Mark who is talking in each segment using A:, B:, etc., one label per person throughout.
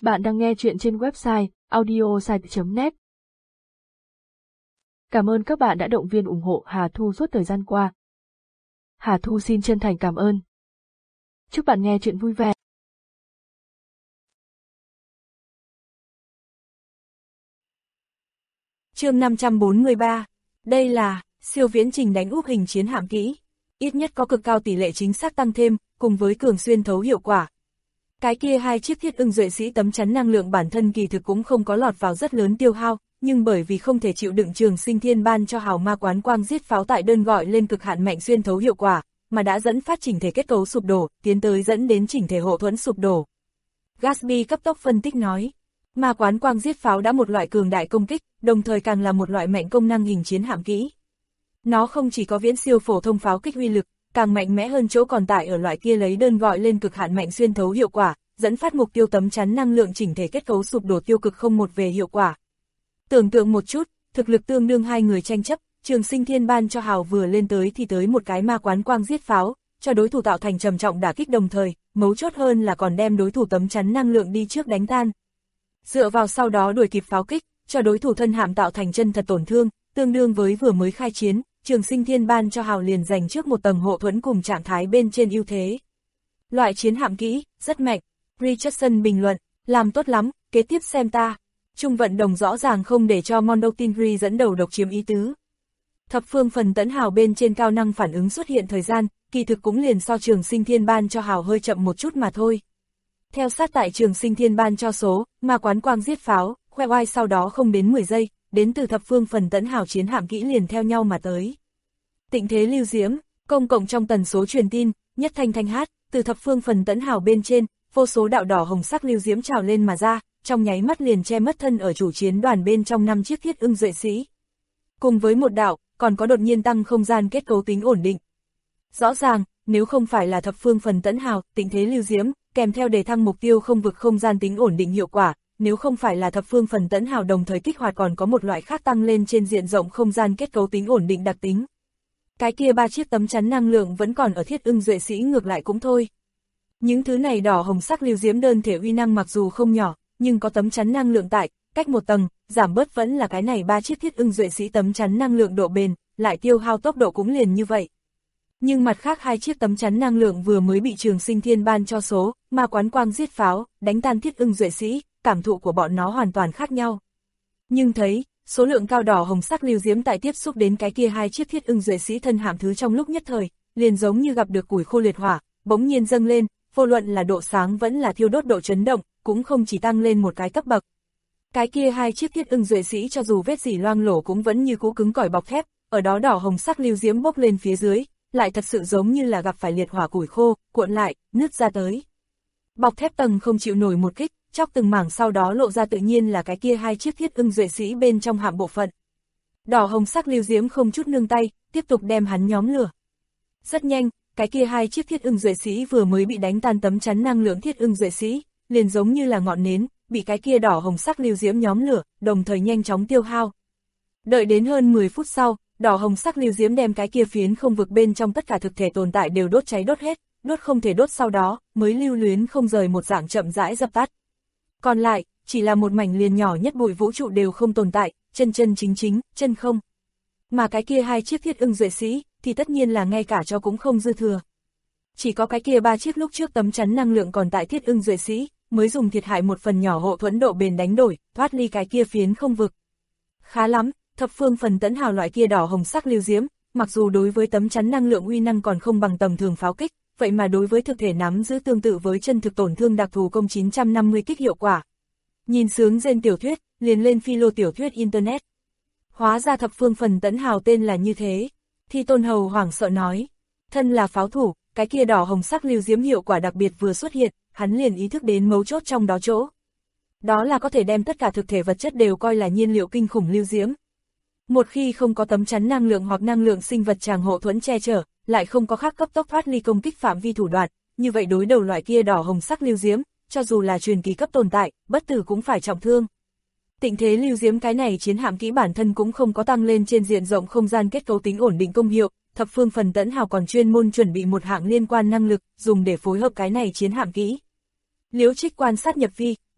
A: Bạn đang nghe chuyện trên website audiosite.net. Cảm ơn các bạn đã động viên ủng hộ Hà Thu suốt thời gian qua. Hà Thu xin chân thành cảm ơn. Chúc bạn nghe chuyện vui vẻ.
B: Chương 543. Đây là siêu viễn trình đánh úp hình chiến hạm kỹ. Ít nhất có cực cao tỷ lệ chính xác tăng thêm, cùng với cường xuyên thấu hiệu quả. Cái kia hai chiếc thiết ưng duệ sĩ tấm chắn năng lượng bản thân kỳ thực cũng không có lọt vào rất lớn tiêu hao, nhưng bởi vì không thể chịu đựng Trường Sinh Thiên ban cho hào ma quán quang giết pháo tại đơn gọi lên cực hạn mạnh xuyên thấu hiệu quả, mà đã dẫn phát chỉnh thể kết cấu sụp đổ, tiến tới dẫn đến chỉnh thể hộ thuẫn sụp đổ. Gatsby cấp tốc phân tích nói, ma quán quang giết pháo đã một loại cường đại công kích, đồng thời càng là một loại mạnh công năng hình chiến hạm kỹ. Nó không chỉ có viễn siêu phổ thông pháo kích uy lực, càng mạnh mẽ hơn chỗ còn tại ở loại kia lấy đơn gọi lên cực hạn mạnh xuyên thấu hiệu quả, dẫn phát mục tiêu tấm chắn năng lượng chỉnh thể kết cấu sụp đổ tiêu cực không một về hiệu quả. Tưởng tượng một chút, thực lực tương đương hai người tranh chấp, Trường Sinh Thiên ban cho hào vừa lên tới thì tới một cái ma quán quang giết pháo, cho đối thủ tạo thành trầm trọng đả kích đồng thời, mấu chốt hơn là còn đem đối thủ tấm chắn năng lượng đi trước đánh tan. Dựa vào sau đó đuổi kịp pháo kích, cho đối thủ thân hạm tạo thành chân thật tổn thương, tương đương với vừa mới khai chiến, Trường Sinh Thiên ban cho hào liền giành trước một tầng hộ thuẫn cùng trạng thái bên trên ưu thế. Loại chiến hạm kỹ, rất mạnh. Richardson bình luận, làm tốt lắm, kế tiếp xem ta. Trung vận đồng rõ ràng không để cho Mondotinri dẫn đầu độc chiếm ý tứ. Thập phương phần tấn hào bên trên cao năng phản ứng xuất hiện thời gian, kỳ thực cũng liền so Trường Sinh Thiên ban cho hào hơi chậm một chút mà thôi. Theo sát tại Trường Sinh Thiên ban cho số, ma quán quang giết pháo, khoe oai sau đó không đến 10 giây, đến từ thập phương phần tấn hào chiến hạm kỹ liền theo nhau mà tới. Tịnh thế lưu diễm, công cộng trong tần số truyền tin, nhất thanh thanh hát, từ thập phương phần tấn hào bên trên, vô số đạo đỏ hồng sắc lưu diễm trào lên mà ra, trong nháy mắt liền che mất thân ở chủ chiến đoàn bên trong 5 chiếc thiết ưng duệ sĩ. Cùng với một đạo, còn có đột nhiên tăng không gian kết cấu tính ổn định. Rõ ràng, nếu không phải là thập phương phần tấn hào, tịnh thế lưu diễm, kèm theo đề thăng mục tiêu không vực không gian tính ổn định hiệu quả, nếu không phải là thập phương phần tấn hào đồng thời kích hoạt còn có một loại khác tăng lên trên diện rộng không gian kết cấu tính ổn định đặc tính. Cái kia ba chiếc tấm chắn năng lượng vẫn còn ở thiết ưng duệ sĩ ngược lại cũng thôi. Những thứ này đỏ hồng sắc lưu diễm đơn thể uy năng mặc dù không nhỏ, nhưng có tấm chắn năng lượng tại, cách một tầng, giảm bớt vẫn là cái này ba chiếc thiết ưng duệ sĩ tấm chắn năng lượng độ bền, lại tiêu hao tốc độ cũng liền như vậy. Nhưng mặt khác hai chiếc tấm chắn năng lượng vừa mới bị Trường Sinh Thiên ban cho số, ma quán quang giết pháo, đánh tan thiết ưng duệ sĩ, cảm thụ của bọn nó hoàn toàn khác nhau. Nhưng thấy, số lượng cao đỏ hồng sắc lưu diễm tại tiếp xúc đến cái kia hai chiếc thiết ưng duệ sĩ thân hạm thứ trong lúc nhất thời, liền giống như gặp được củi khô liệt hỏa, bỗng nhiên dâng lên, vô luận là độ sáng vẫn là thiêu đốt độ chấn động, cũng không chỉ tăng lên một cái cấp bậc. Cái kia hai chiếc thiết ưng duệ sĩ cho dù vết rỉ loang lổ cũng vẫn như cũ cứng cỏi bọc thép, ở đó đỏ hồng sắc lưu diễm bốc lên phía dưới, lại thật sự giống như là gặp phải liệt hỏa củi khô, cuộn lại, nứt ra tới. Bọc thép tầng không chịu nổi một kích, chóc từng mảng sau đó lộ ra tự nhiên là cái kia hai chiếc thiết ưng duệ sĩ bên trong hạm bộ phận. Đỏ hồng sắc lưu diễm không chút nương tay, tiếp tục đem hắn nhóm lửa. Rất nhanh, cái kia hai chiếc thiết ưng duệ sĩ vừa mới bị đánh tan tấm chắn năng lượng thiết ưng duệ sĩ, liền giống như là ngọn nến, bị cái kia đỏ hồng sắc lưu diễm nhóm lửa, đồng thời nhanh chóng tiêu hao. Đợi đến hơn 10 phút sau, đỏ hồng sắc lưu diễm đem cái kia phiến không vực bên trong tất cả thực thể tồn tại đều đốt cháy đốt hết, đốt không thể đốt sau đó, mới lưu luyến không rời một dạng chậm rãi dập tắt. Còn lại, chỉ là một mảnh liền nhỏ nhất bụi vũ trụ đều không tồn tại, chân chính, chân không. Mà cái kia hai chiếc thiết ưng duệ sĩ, thì tất nhiên là ngay cả cho cũng không dư thừa. Chỉ có cái kia ba chiếc lúc trước tấm chắn năng lượng còn tại thiết ưng duệ sĩ, mới dùng thiệt hại một phần nhỏ hộ thuẫn độ bền đánh đổi, thoát ly cái kia phiến không vực. Khá lắm, thập phương phần tấn hào loại kia đỏ hồng sắc lưu diễm, mặc dù đối với tấm chắn năng lượng uy năng còn không bằng tầm thường pháo kích, vậy mà đối với thực thể nắm giữ tương tự với chân thực tổn thương đặc thù công 950 kích hiệu quả. Nhìn sướng trên tiểu thuyết, liền lên philo tiểu thuyết internet. Hóa ra thập phương phần tấn hào tên là như thế. Thi Tôn Hầu hoảng sợ nói, thân là pháo thủ, cái kia đỏ hồng sắc lưu diễm hiệu quả đặc biệt vừa xuất hiện, hắn liền ý thức đến mấu chốt trong đó chỗ. Đó là có thể đem tất cả thực thể vật chất đều coi là nhiên liệu kinh khủng lưu diễm. Một khi không có tấm chắn năng lượng hoặc năng lượng sinh vật tràng hộ thuẫn che chở, lại không có khác cấp tốc thoát ly công kích phạm vi thủ đoạn, như vậy đối đầu loại kia đỏ hồng sắc lưu diễm, cho dù là truyền kỳ cấp tồn tại, bất tử cũng phải trọng thương. Tịnh thế lưu diễm cái này chiến hạm kỹ bản thân cũng không có tăng lên trên diện rộng không gian kết cấu tính ổn định công hiệu, thập phương phần tấn hào còn chuyên môn chuẩn bị một hạng liên quan năng lực, dùng để phối hợp cái này chiến hạm kỹ. Liễu Trích quan sát nhập vi,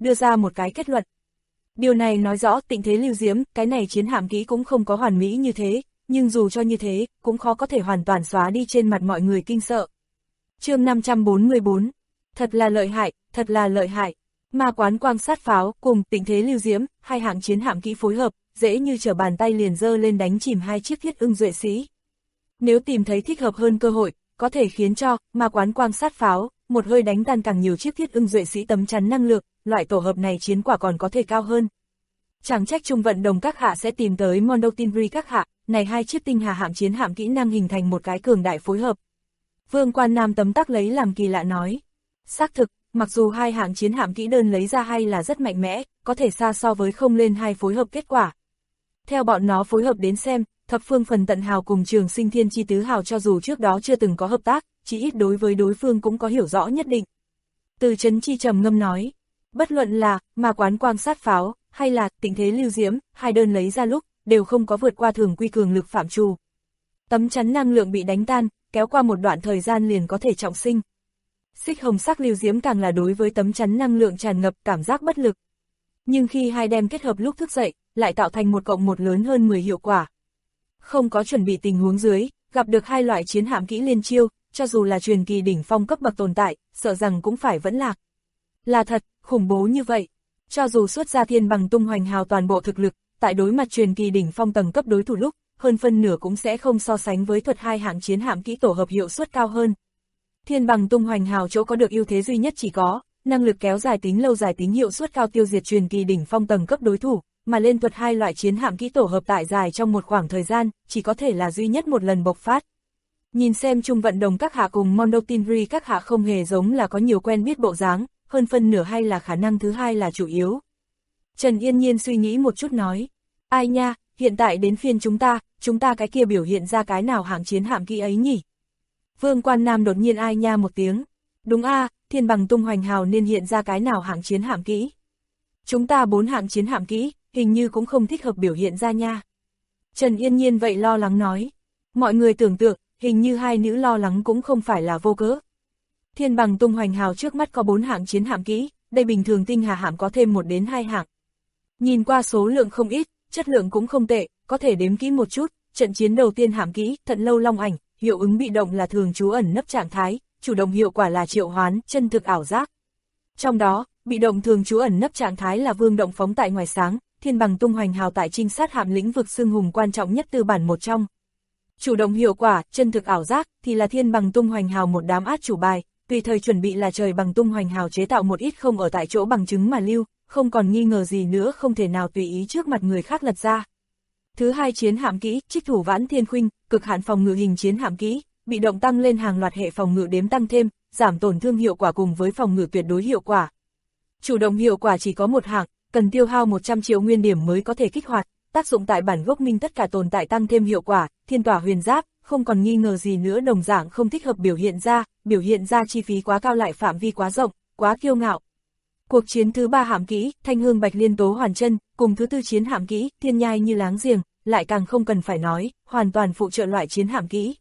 B: đưa ra một cái kết luận. Điều này nói rõ Tịnh Thế Lưu Diễm, cái này chiến hạm kỹ cũng không có hoàn mỹ như thế, nhưng dù cho như thế, cũng khó có thể hoàn toàn xóa đi trên mặt mọi người kinh sợ. Chương 544, thật là lợi hại, thật là lợi hại. Ma quán quang sát pháo cùng Tịnh Thế Lưu Diễm, hai hạng chiến hạm kỹ phối hợp, dễ như trở bàn tay liền dơ lên đánh chìm hai chiếc Thiết Ưng Duệ Sĩ. Nếu tìm thấy thích hợp hơn cơ hội, có thể khiến cho ma quán quang sát pháo một hơi đánh tan càng nhiều chiếc Thiết Ưng Duệ Sĩ tấm chắn năng lượng, loại tổ hợp này chiến quả còn có thể cao hơn. Chẳng trách Trung Vận Đồng các hạ sẽ tìm tới Mondo Tinri các hạ, này hai chiếc tinh hà hạm chiến hạm kỹ năng hình thành một cái cường đại phối hợp. Vương Quan Nam tấm tắc lấy làm kỳ lạ nói. Xác thực, mặc dù hai hạng chiến hạm kỹ đơn lấy ra hay là rất mạnh mẽ, có thể xa so với không lên hai phối hợp kết quả. Theo bọn nó phối hợp đến xem, Thập Phương Phần Tận Hào cùng Trường Sinh Thiên Chi Tứ Hào cho dù trước đó chưa từng có hợp tác, chỉ ít đối với đối phương cũng có hiểu rõ nhất định. Từ Trấn Chi trầm ngâm nói, bất luận là ma quán quang sát pháo, hay là Tịnh Thế Lưu Diễm, hai đơn lấy ra lúc, đều không có vượt qua thường quy cường lực phạm trù. Tấm chắn năng lượng bị đánh tan, kéo qua một đoạn thời gian liền có thể trọng sinh. Xích hồng sắc Lưu Diễm càng là đối với tấm chắn năng lượng tràn ngập cảm giác bất lực. Nhưng khi hai đem kết hợp lúc thức dậy, lại tạo thành một cộng một lớn hơn 10 hiệu quả. Không có chuẩn bị tình huống dưới, gặp được hai loại chiến hạm kỹ liên chiêu, cho dù là truyền kỳ đỉnh phong cấp bậc tồn tại, sợ rằng cũng phải vẫn lạc. Là thật, khủng bố như vậy. Cho dù xuất ra Thiên Bằng Tung Hoành Hào toàn bộ thực lực, tại đối mặt truyền kỳ đỉnh phong tầng cấp đối thủ lúc, hơn phân nửa cũng sẽ không so sánh với thuật hai hạng chiến hạm kỹ tổ hợp hiệu suất cao hơn. Thiên Bằng Tung Hoành Hào chỗ có được ưu thế duy nhất chỉ có năng lực kéo dài tính lâu dài tính hiệu suất cao tiêu diệt truyền kỳ đỉnh phong tầng cấp đối thủ, mà lên thuật hai loại chiến hạm kỹ tổ hợp tại dài trong một khoảng thời gian, chỉ có thể là duy nhất một lần bộc phát. Nhìn xem Trung Vận Đồng các hạ cùng Mondo Tinri các hạ không hề giống là có nhiều quen biết bộ dáng, hơn phân nửa hay là khả năng thứ hai là chủ yếu. Trần Yên Nhiên suy nghĩ một chút nói, ai nha, hiện tại đến phiên chúng ta cái kia biểu hiện ra cái nào hạng chiến hạm kỹ ấy nhỉ? Vương Quan Nam đột nhiên ai nha một tiếng, đúng a, Thiên Bằng Tung Hoành Hào nên hiện ra cái nào hạng chiến hạm kỹ? Chúng ta 4 hạng chiến hạm kỹ, hình như cũng không thích hợp biểu hiện ra nha. Trần Yên Nhiên vậy lo lắng nói, mọi người tưởng tượng, hình như hai nữ lo lắng cũng không phải là vô cớ. Thiên Bằng Tung Hoành Hào trước mắt có 4 hạng chiến hạm kỹ, đây bình thường tinh hà hạm có thêm 1 đến 2 hạng. Nhìn qua số lượng không ít, chất lượng cũng không tệ, có thể đếm kỹ một chút, trận chiến đầu tiên hạm kỹ, Thận Lâu Long Ảnh, hiệu ứng bị động là thường trú ẩn nấp trạng thái, chủ động hiệu quả là triệu hoán, chân thực ảo giác. Trong đó, bị động thường trú ẩn nấp trạng thái là Vương Động phóng tại ngoài sáng, Thiên Bằng Tung Hoành Hào tại trinh sát hạm lĩnh vực xưng hùng quan trọng nhất tư bản một trong. Chủ động hiệu quả, chân thực ảo giác thì là Thiên Bằng Tung Hoành Hào một đám át chủ bài, tùy thời chuẩn bị là Trời Bằng Tung Hoành Hào chế tạo một ít không ở tại chỗ bằng chứng mà lưu, không còn nghi ngờ gì nữa không thể nào tùy ý trước mặt người khác lật ra. Thứ hai chiến hạm kỹ, Trích Thủ Vãn Thiên Khuynh, cực hạn phòng ngự hình chiến hạm kỹ, bị động tăng lên hàng loạt hệ phòng ngự đếm tăng thêm, giảm tổn thương hiệu quả cùng với phòng ngự tuyệt đối hiệu quả. Chủ động hiệu quả chỉ có một hạng, cần tiêu hao 100 triệu nguyên điểm mới có thể kích hoạt, tác dụng tại bản gốc minh tất cả tồn tại tăng thêm hiệu quả, Thiên Tỏa Huyền Giáp, không còn nghi ngờ gì nữa đồng dạng không thích hợp biểu hiện ra chi phí quá cao lại phạm vi quá rộng, quá kiêu ngạo. Cuộc chiến thứ 3 hạm kỹ, Thanh Hương Bạch Liên Tố Hoàn Chân, cùng thứ 4 chiến hạm kỹ, Thiên Nhai Như Láng Giềng, lại càng không cần phải nói, hoàn toàn phụ trợ loại chiến hạm kỹ.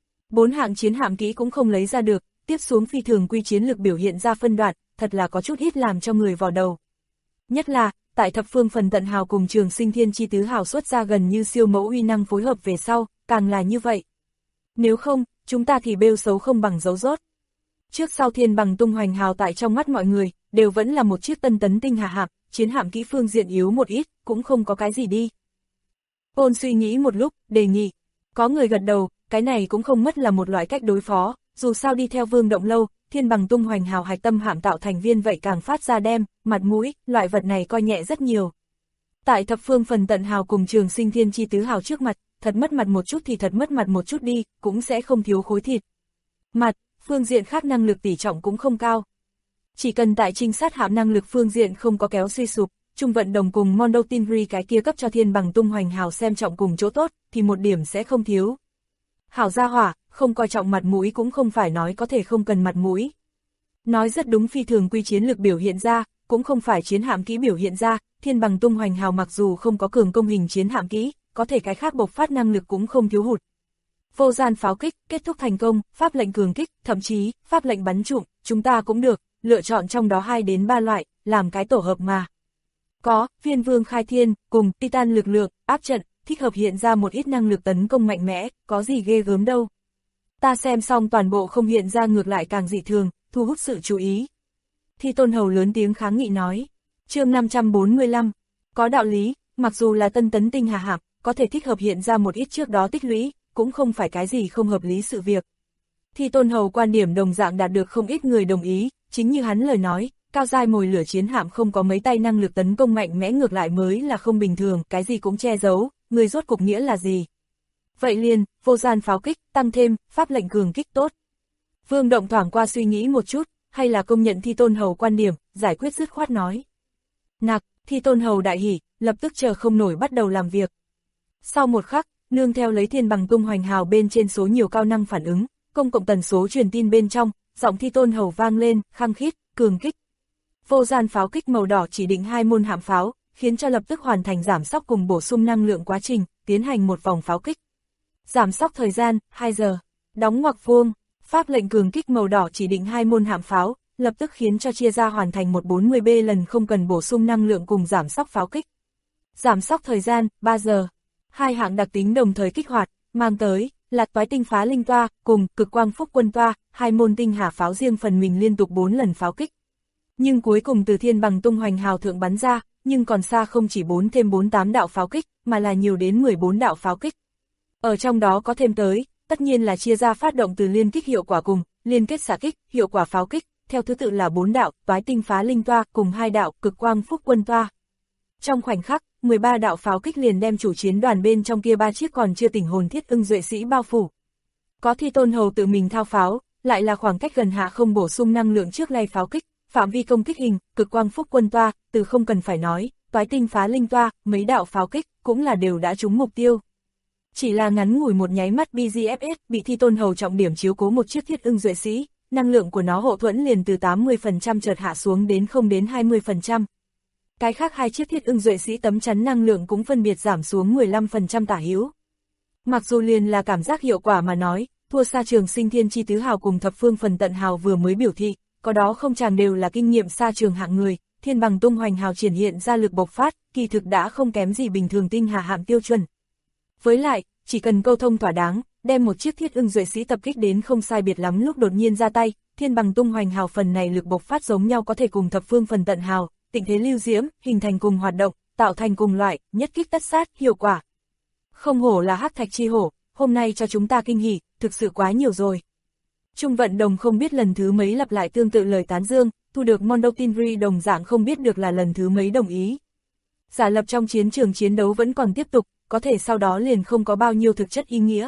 B: 4 hạng chiến hạm kỹ cũng không lấy ra được, tiếp xuống phi thường quy chiến lực biểu hiện ra phân đoạn, thật là có chút ít làm cho người vò đầu. Nhất là, tại Thập Phương Phần Tận Hào cùng Trường Sinh Thiên Chi Tứ Hào xuất ra gần như siêu mẫu uy năng phối hợp về sau, càng là như vậy. Nếu không, chúng ta thì bêu xấu không bằng dấu rốt. Trước sau Thiên Bằng Tung Hoành Hào tại trong mắt mọi người, đều vẫn là một chiếc tân tấn tinh hà hạm, chiến hạm kỹ phương diện yếu một ít, cũng không có cái gì đi. Ôn suy nghĩ một lúc, đề nghị. Có người gật đầu, cái này cũng không mất là một loại cách đối phó, dù sao đi theo Vương Động lâu, Thiên Bằng Tung Hoành Hào hạch tâm hạm tạo thành viên vậy càng phát ra đem, mặt mũi, loại vật này coi nhẹ rất nhiều. Tại Thập Phương Phần Tận Hào cùng Trường Sinh Thiên Chi Tứ Hào trước mặt, thật mất mặt một chút thì thật mất mặt một chút đi, cũng sẽ không thiếu khối thịt. Mặt, phương diện khác năng lực tỷ trọng cũng không cao. Chỉ cần tại trinh sát hạm năng lực phương diện không có kéo suy sụp, Trung Vận Đồng cùng Mondo Tinri cái kia cấp cho Thiên Bằng Tung Hoành Hào xem trọng cùng chỗ tốt, thì một điểm sẽ không thiếu. Hảo gia hỏa, không coi trọng mặt mũi cũng không phải nói có thể không cần mặt mũi. Nói rất đúng, phi thường quy chiến lực biểu hiện ra, cũng không phải chiến hạm kỹ biểu hiện ra, Thiên Bằng Tung Hoành Hào mặc dù không có cường công hình chiến hạm kỹ, có thể cái khác bộc phát năng lực cũng không thiếu hụt. Vô gian pháo kích, kết thúc thành công, pháp lệnh cường kích, thậm chí, pháp lệnh bắn trụm, chúng ta cũng được, lựa chọn trong đó 2 đến 3 loại, làm cái tổ hợp mà. Có, Viên Vương Khai Thiên, cùng Titan lực lượng, áp trận, thích hợp hiện ra một ít năng lực tấn công mạnh mẽ, có gì ghê gớm đâu. Ta xem xong toàn bộ không hiện ra ngược lại càng dị thường, thu hút sự chú ý. Thi Tôn Hầu lớn tiếng kháng nghị nói. Chương 545, có đạo lý, mặc dù là tân tấn tinh hà hạm, có thể thích hợp hiện ra một ít trước đó tích lũy, cũng không phải cái gì không hợp lý sự việc. Thi Tôn Hầu quan điểm đồng dạng đạt được không ít người đồng ý, chính như hắn lời nói, cao giai mồi lửa chiến hạm không có mấy tay năng lực tấn công mạnh mẽ ngược lại mới là không bình thường, cái gì cũng che giấu, người rốt cục nghĩa là gì. Vậy liền, vô gian pháo kích, tăng thêm, pháp lệnh cường kích tốt. Vương Động thoảng qua suy nghĩ một chút, hay là công nhận Thi Tôn Hầu quan điểm, giải quyết dứt khoát nói. Nặc, Thi Tôn Hầu đại hỉ, lập tức chờ không nổi bắt đầu làm việc. Sau một khắc, nương theo lấy thiên bằng tung hoành hào bên trên số nhiều cao năng phản ứng, công cộng tần số truyền tin bên trong, giọng Thi Tôn Hầu vang lên, khăng khít, cường kích. Vô gian pháo kích màu đỏ chỉ định 2 môn hạm pháo, khiến cho lập tức hoàn thành giảm sóc cùng bổ sung năng lượng quá trình, tiến hành một vòng pháo kích. Giảm sóc thời gian, 2 giờ. Đóng ngoặc vuông, pháp lệnh cường kích màu đỏ chỉ định 2 môn hạm pháo, lập tức khiến cho chia ra hoàn thành một 40B lần không cần bổ sung năng lượng cùng giảm sóc pháo kích. Giảm sóc thời gian, 3 giờ. 2 hạng đặc tính đồng thời kích hoạt, mang tới là toái tinh phá linh toa cùng cực quang phúc quân toa, 2 môn tinh hà pháo riêng phần mình liên tục 4 lần pháo kích. Nhưng cuối cùng từ thiên bằng tung hoành hào thượng bắn ra, nhưng còn xa không chỉ 4 thêm 48 đạo pháo kích, mà là nhiều đến 14 đạo pháo kích. Ở trong đó có thêm tới, tất nhiên là chia ra phát động từ liên kích hiệu quả cùng, liên kết xạ kích, hiệu quả pháo kích, theo thứ tự là 4 đạo, toái tinh phá linh toa cùng 2 đạo, cực quang phúc quân toa. Trong khoảnh khắc, 13 đạo pháo kích liền đem chủ chiến đoàn bên trong kia 3 chiếc còn chưa tỉnh hồn thiết ưng duệ sĩ bao phủ. Có Thi Tôn Hầu tự mình thao pháo, lại là khoảng cách gần hạ không bổ sung năng lượng trước lay pháo kích, phạm vi công kích hình, cực quang phúc quân toa, từ không cần phải nói, toái tinh phá linh toa, mấy đạo pháo kích, cũng là đều đã trúng mục tiêu. Chỉ là ngắn ngủi một nháy mắt BGFS bị Thi Tôn Hầu trọng điểm chiếu cố một chiếc thiết ưng duệ sĩ, năng lượng của nó hộ thuẫn liền từ 80% chợt hạ xuống đến không đến 20%. Cái khác 2 chiếc thiết ưng duệ sĩ tấm chắn năng lượng cũng phân biệt giảm xuống 15% tả hữu. Mặc dù liền là cảm giác hiệu quả mà nói, thua xa Trường Sinh Thiên Chi Tứ Hào cùng Thập Phương Phần Tận Hào vừa mới biểu thị, có đó không chàng đều là kinh nghiệm xa trường hạng người, thiên bằng tung hoành hào triển hiện ra lực bộc phát, kỳ thực đã không kém gì bình thường tinh hà hạm tiêu chuẩn. Với lại, chỉ cần câu thông thỏa đáng, đem một chiếc thiết ưng duệ sĩ tập kích đến không sai biệt lắm lúc đột nhiên ra tay, thiên bằng tung hoành hào phần này lực bộc phát giống nhau có thể cùng Thập Phương Phần Tận Hào, tịnh thế lưu diễm, hình thành cùng hoạt động, tạo thành cùng loại, nhất kích tất sát, hiệu quả. Không hổ là hắc thạch chi hổ, hôm nay cho chúng ta kinh hỉ, thực sự quá nhiều rồi. Trung Vận Đồng không biết lần thứ mấy lặp lại tương tự lời tán dương, thu được Mondo Tinri đồng dạng không biết được là lần thứ mấy đồng ý. Giả lập trong chiến trường chiến đấu vẫn còn tiếp tục, có thể sau đó liền không có bao nhiêu thực chất ý nghĩa.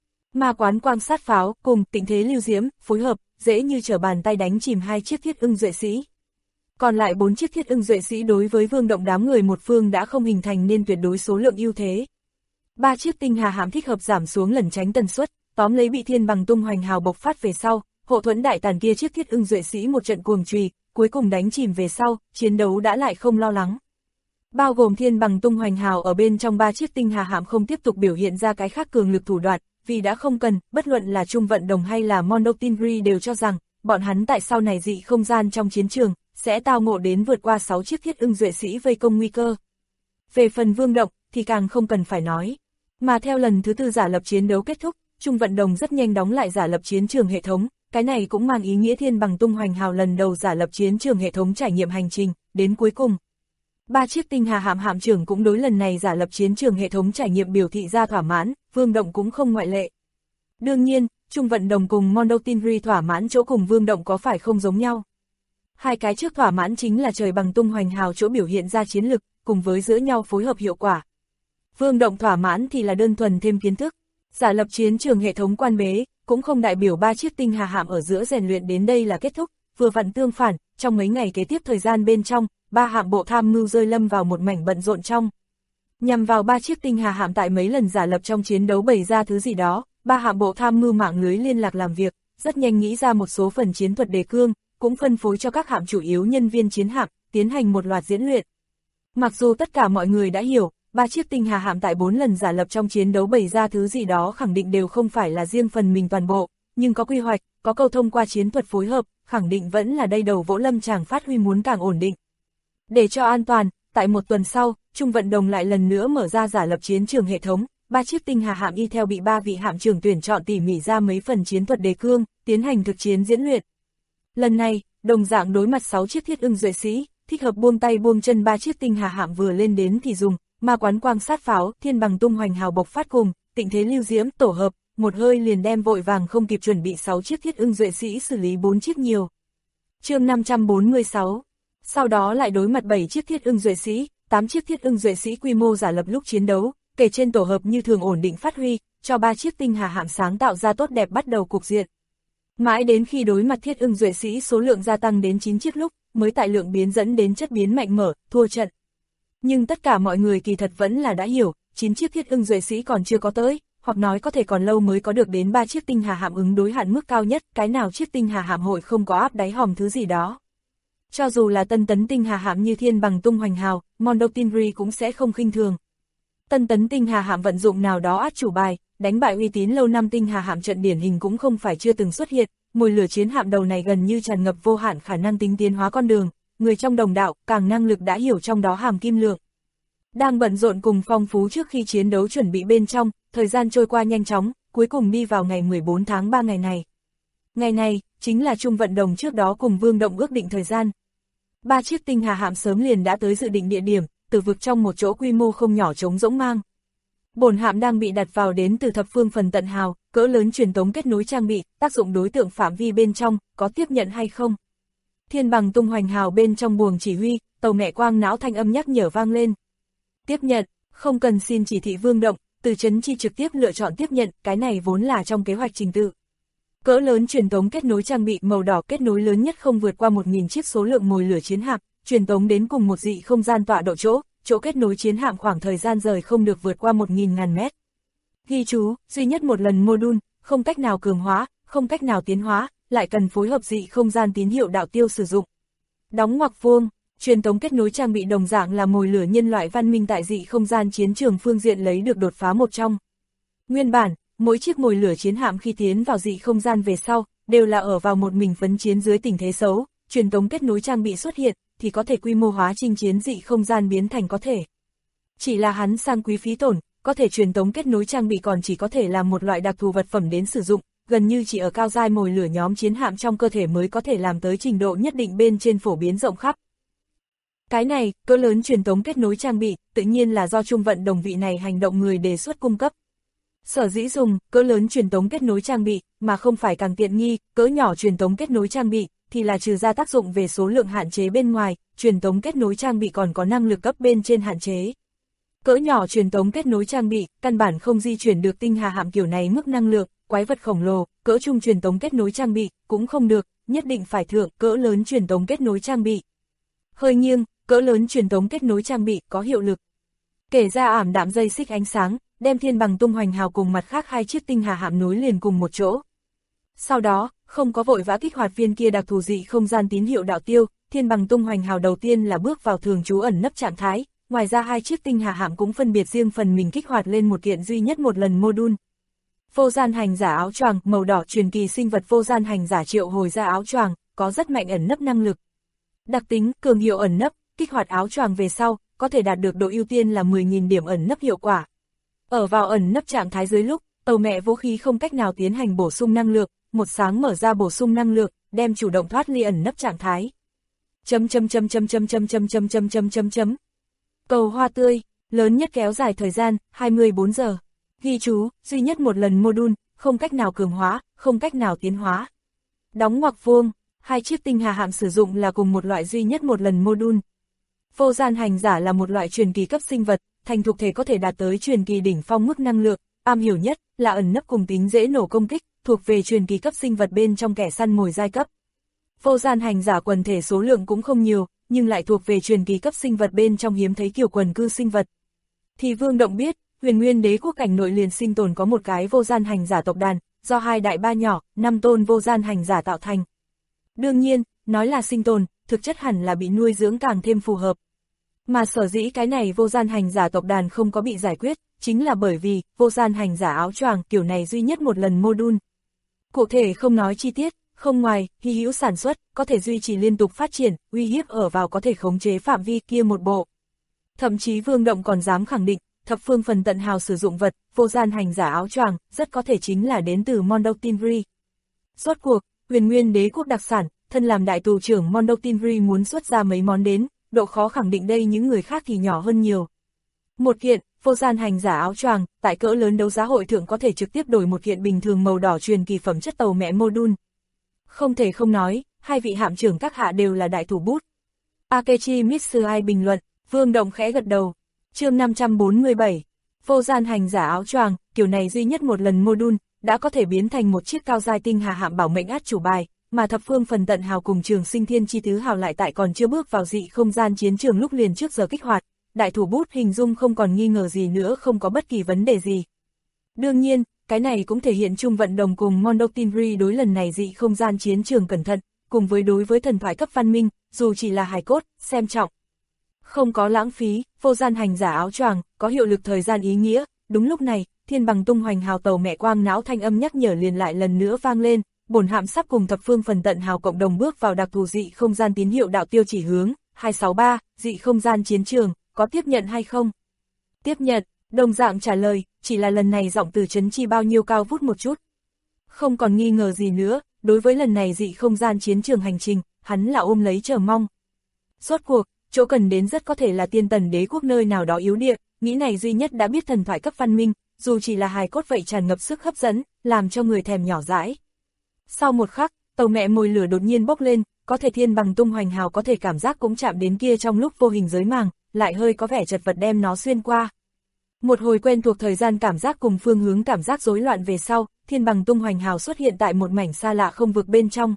B: Ma quán quang sát pháo cùng tịnh thế lưu diễm, phối hợp, dễ như trở bàn tay đánh chìm 2 chiếc thiết ưng duệ sĩ. Còn lại 4 chiếc thiết ưng duệ sĩ đối với Vương Động đám người một phương đã không hình thành nên tuyệt đối số lượng ưu thế. 3 chiếc tinh hà hạm thích hợp giảm xuống lẩn tránh tần suất, tóm lấy bị thiên bằng tung hoành hào bộc phát về sau, hộ thuẫn đại tàn kia chiếc thiết ưng duệ sĩ một trận cuồng chùy, cuối cùng đánh chìm về sau, chiến đấu đã lại không lo lắng. Bao gồm thiên bằng tung hoành hào ở bên trong 3 chiếc tinh hà hạm không tiếp tục biểu hiện ra cái khác cường lực thủ đoạn, vì đã không cần, bất luận là Trung Vận Đồng hay là Mondo Tinri đều cho rằng, bọn hắn tại sau này dị không gian trong chiến trường, sẽ tao ngộ đến vượt qua 6 chiếc thiết ưng duệ sĩ vây công nguy cơ. Về phần Vương Động, thì càng không cần phải nói. Mà theo lần thứ 4 giả lập chiến đấu kết thúc, Trung Vận Đồng rất nhanh đóng lại giả lập chiến trường hệ thống, cái này cũng mang ý nghĩa thiên bằng tung hoành hào lần đầu giả lập chiến trường hệ thống trải nghiệm hành trình, đến cuối cùng. 3 chiếc tinh hà hạm hạm trưởng cũng đối lần này giả lập chiến trường hệ thống trải nghiệm biểu thị ra thỏa mãn, Vương Động cũng không ngoại lệ. Đương nhiên, Trung Vận Đồng cùng Mondo Tinri thỏa mãn chỗ cùng Vương Động có phải không giống nhau. 2 cái trước thỏa mãn chính là trời bằng tung hoành hào chỗ biểu hiện ra chiến lực, cùng với giữa nhau phối hợp hiệu quả. Vương Động thỏa mãn thì là đơn thuần thêm kiến thức. Giả lập chiến trường hệ thống quan bế, cũng không đại biểu 3 chiếc tinh hà hạm ở giữa rèn luyện đến đây là kết thúc, vừa vặn tương phản, trong mấy ngày kế tiếp thời gian bên trong, 3 hạm bộ tham mưu rơi lâm vào một mảnh bận rộn trong. Nhằm vào 3 chiếc tinh hà hạm tại mấy lần giả lập trong chiến đấu bày ra thứ gì đó, 3 hạm bộ tham mưu mạng lưới liên lạc làm việc, rất nhanh nghĩ ra một số phần chiến thuật đề cương, cũng phân phối cho các hạm chủ yếu nhân viên chiến hạm, tiến hành một loạt diễn luyện. Mặc dù tất cả mọi người đã hiểu, 3 chiếc tinh hà hạm tại 4 lần giả lập trong chiến đấu bày ra thứ gì đó khẳng định đều không phải là riêng phần mình toàn bộ, nhưng có quy hoạch, có câu thông qua chiến thuật phối hợp, khẳng định vẫn là đây đầu Vỗ Lâm Tràng phát huy muốn càng ổn định. Để cho an toàn, tại một tuần sau, Trung Vận Đồng lại lần nữa mở ra giả lập chiến trường hệ thống, 3 chiếc tinh hà hạm y theo bị 3 vị hạm trưởng tuyển chọn tỉ mỉ ra mấy phần chiến thuật đề cương, tiến hành thực chiến diễn luyện. Lần này, đồng dạng đối mặt 6 chiếc Thiết Ưng Duệ Sĩ, thích hợp buông tay buông chân 3 chiếc tinh hà hạm vừa lên đến thì dùng, ma quán quang sát pháo, thiên bằng tung hoành hào bộc phát cùng, tịnh thế lưu diễm tổ hợp, một hơi liền đem vội vàng không kịp chuẩn bị 6 chiếc Thiết Ưng Duệ Sĩ xử lý 4 chiếc nhiều. Chương 546. Sau đó lại đối mặt 7 chiếc Thiết Ưng Duệ Sĩ, 8 chiếc Thiết Ưng Duệ Sĩ quy mô giả lập lúc chiến đấu, kể trên tổ hợp như thường ổn định phát huy, cho 3 chiếc tinh hà hạm sáng tạo ra tốt đẹp bắt đầu cục diện. Mãi đến khi đối mặt Thiết Ưng Duệ Sĩ số lượng gia tăng đến 9 chiếc lúc, mới tại lượng biến dẫn đến chất biến mạnh mở, thua trận. Nhưng tất cả mọi người kỳ thật vẫn là đã hiểu, 9 chiếc Thiết Ưng Duệ Sĩ còn chưa có tới, hoặc nói có thể còn lâu mới có được đến 3 chiếc tinh hà hạm ứng đối hạn mức cao nhất, cái nào chiếc tinh hà hạm hội không có áp đáy hòm thứ gì đó. Cho dù là tân tấn tinh hà hạm như thiên bằng tung hoành hào, Mondoktinri cũng sẽ không khinh thường. Tân tấn tinh hà hạm vận dụng nào đó át chủ bài, đánh bại uy tín lâu năm tinh hà hạm trận điển hình cũng không phải chưa từng xuất hiện, mồi lửa chiến hạm đầu này gần như tràn ngập vô hạn khả năng tính tiến hóa con đường, người trong đồng đạo càng năng lực đã hiểu trong đó hàm kim lượng. Đang bận rộn cùng phong phú trước khi chiến đấu chuẩn bị bên trong, thời gian trôi qua nhanh chóng, cuối cùng đi vào ngày 14 tháng 3 ngày này. Ngày này, chính là Trung Vận Đồng trước đó cùng Vương Động ước định thời gian. 3 chiếc tinh hà hạm sớm liền đã tới dự định địa điểm, từ vực trong một chỗ quy mô không nhỏ trống rỗng mang. Bổn hạm đang bị đặt vào đến từ thập phương phần tận hào, cỡ lớn truyền tống kết nối trang bị, tác dụng đối tượng phạm vi bên trong, có tiếp nhận hay không? Thiên bằng tung hoành hào bên trong buồng chỉ huy, tàu mẹ quang não thanh âm nhắc nhở vang lên. Tiếp nhận, không cần xin chỉ thị Vương Động, từ Trấn Chi trực tiếp lựa chọn tiếp nhận, cái này vốn là trong kế hoạch trình tự. Cỡ lớn truyền tống kết nối trang bị màu đỏ kết nối lớn nhất không vượt qua 1.000 chiếc số lượng mồi lửa chiến hạm, truyền tống đến cùng một dị không gian tọa độ chỗ kết nối chiến hạm khoảng thời gian rời không được vượt qua 1.000 mét. Ghi chú, duy nhất một lần module, không cách nào cường hóa, không cách nào tiến hóa, lại cần phối hợp dị không gian tín hiệu đạo tiêu sử dụng. Đóng ngoặc vuông, truyền tống kết nối trang bị đồng dạng là mồi lửa nhân loại văn minh tại dị không gian chiến trường phương diện lấy được đột phá một trong. Nguyên bản, mỗi chiếc mồi lửa chiến hạm khi tiến vào dị không gian về sau, đều là ở vào một mình phấn chiến dưới tình thế xấu, truyền tống kết nối trang bị xuất hiện, thì có thể quy mô hóa chinh chiến dị không gian biến thành có thể. Chỉ là hắn sang quý phí tổn, có thể truyền tống kết nối trang bị còn chỉ có thể là một loại đặc thù vật phẩm đến sử dụng, gần như chỉ ở cao giai mồi lửa nhóm chiến hạm trong cơ thể mới có thể làm tới trình độ nhất định bên trên phổ biến rộng khắp. Cái này, cỡ lớn truyền tống kết nối trang bị, tự nhiên là do Trung Vận Đồng vị này hành động người đề xuất cung cấp. Sở dĩ dùng, cỡ lớn truyền tống kết nối trang bị, mà không phải càng tiện nghi, cỡ nhỏ truyền tống kết nối trang bị, thì là trừ ra tác dụng về số lượng hạn chế bên ngoài, truyền tống kết nối trang bị còn có năng lực cấp bên trên hạn chế. Cỡ nhỏ truyền tống kết nối trang bị, căn bản không di chuyển được tinh hà hạm kiểu này mức năng lượng, quái vật khổng lồ, cỡ trung truyền tống kết nối trang bị, cũng không được, nhất định phải thượng cỡ lớn truyền tống kết nối trang bị. Hơi nghiêng, cỡ lớn truyền tống kết nối trang bị có hiệu lực. Kể ra ảm đạm dây xích ánh sáng, đem thiên bằng tung hoành hào cùng mặt khác 2 chiếc tinh hà hạm nối liền cùng một chỗ. Sau đó, không có vội vã kích hoạt viên kia đặc thù dị không gian tín hiệu đạo tiêu, thiên bằng tung hoành hào đầu tiên là bước vào thường trú ẩn nấp trạng thái, ngoài ra 2 chiếc tinh hà hạm cũng phân biệt riêng phần mình kích hoạt lên một kiện duy nhất một lần module. Vô gian hành giả áo choàng màu đỏ truyền kỳ sinh vật vô gian hành giả triệu hồi ra áo choàng, có rất mạnh ẩn nấp năng lực. Đặc tính, cường hiệu ẩn nấp, kích hoạt áo choàng về sau, có thể đạt được độ ưu tiên là 10.000 điểm ẩn nấp hiệu quả. Ở vào ẩn nấp trạng thái dưới lúc, tàu mẹ vũ khí không cách nào tiến hành bổ sung năng lượng, một sáng mở ra bổ sung năng lượng, đem chủ động thoát ly ẩn nấp trạng thái. Cầu hoa tươi, lớn nhất kéo dài thời gian, 24 giờ. Ghi chú, duy nhất một lần module, không cách nào cường hóa, không cách nào tiến hóa. Đóng ngoặc vuông, 2 chiếc tinh hà hạm sử dụng là cùng một loại duy nhất một lần module. Vô gian hành giả là một loại truyền kỳ cấp sinh vật, thành thục thể có thể đạt tới truyền kỳ đỉnh phong mức năng lượng, am hiểu nhất là ẩn nấp cùng tính dễ nổ công kích, thuộc về truyền kỳ cấp sinh vật bên trong kẻ săn mồi giai cấp. Vô gian hành giả quần thể số lượng cũng không nhiều, nhưng lại thuộc về truyền kỳ cấp sinh vật bên trong hiếm thấy kiểu quần cư sinh vật. Thì Vương Động biết, Huyền Nguyên Đế quốc cảnh nội liền sinh tồn có một cái vô gian hành giả tộc đàn, do 2 đại 3 nhỏ, 5 tôn vô gian hành giả tạo thành. Đương nhiên, nói là sinh tồn, thực chất hẳn là bị nuôi dưỡng càng thêm phù hợp. Mà sở dĩ cái này vô gian hành giả tộc đàn không có bị giải quyết, chính là bởi vì vô gian hành giả áo choàng kiểu này duy nhất một lần module. Cụ thể không nói chi tiết, không ngoài, hy hữu sản xuất, có thể duy trì liên tục phát triển, uy hiếp ở vào có thể khống chế phạm vi kia một bộ. Thậm chí Vương Động còn dám khẳng định, thập phương phần tận hào sử dụng vật, vô gian hành giả áo choàng, rất có thể chính là đến từ Mondoktinri. Rốt cuộc, Huyền Nguyên đế quốc đặc sản, thân làm đại tù trưởng Mondoktinri muốn xuất ra mấy món đến, độ khó khẳng định đây những người khác thì nhỏ hơn nhiều. Một kiện, vô gian hành giả áo choàng, tại cỡ lớn đấu giá hội thượng có thể trực tiếp đổi một kiện bình thường màu đỏ truyền kỳ phẩm chất tàu mẹ module. Không thể không nói, hai vị hạm trưởng các hạ đều là đại thủ bút. Akechi Mitsuai bình luận, Vương Động khẽ gật đầu. Chương 547, vô gian hành giả áo choàng, kiểu này duy nhất một lần module, đã có thể biến thành một chiếc cao giai tinh hà hạm bảo mệnh át chủ bài, mà thập phương phần tận hào cùng Trường Sinh Thiên Chi Tứ Hào lại tại còn chưa bước vào dị không gian chiến trường lúc liền trước giờ kích hoạt. Đại thủ bút hình dung không còn nghi ngờ gì nữa, không có bất kỳ vấn đề gì. Đương nhiên, cái này cũng thể hiện Trung Vận Đồng cùng Mondoktinri đối lần này dị không gian chiến trường cẩn thận, cùng với đối với thần thoại cấp văn minh, dù chỉ là hài cốt, xem trọng. Không có lãng phí, vô gian hành giả áo choàng, có hiệu lực thời gian ý nghĩa, đúng lúc này, thiên bằng tung hoành hào tàu mẹ quang não thanh âm nhắc nhở liền lại lần nữa vang lên, bổn hạm sắp cùng thập phương phần tận hào cộng đồng bước vào đặc thù dị không gian tín hiệu đạo tiêu chỉ hướng, 263, dị không gian chiến trường. Có tiếp nhận hay không? Tiếp nhận, đồng dạng trả lời, chỉ là lần này giọng từ Trấn Chi bao nhiêu cao vút một chút. Không còn nghi ngờ gì nữa, đối với lần này dị không gian chiến trường hành trình, hắn là ôm lấy chờ mong. Rốt cuộc, chỗ cần đến rất có thể là Tiên Tần đế quốc nơi nào đó yếu địa, nghĩ này duy nhất đã biết thần thoại cấp văn minh, dù chỉ là hài cốt vậy tràn ngập sức hấp dẫn, làm cho người thèm nhỏ dãi. Sau một khắc, tàu mẹ mồi lửa đột nhiên bốc lên, có thể thiên bằng tung hoành hào có thể cảm giác cũng chạm đến kia trong lúc vô hình giới màng, lại hơi có vẻ chật vật đem nó xuyên qua. Một hồi quen thuộc thời gian cảm giác cùng phương hướng cảm giác rối loạn về sau, thiên bằng tung hoành hào xuất hiện tại một mảnh xa lạ không vực bên trong.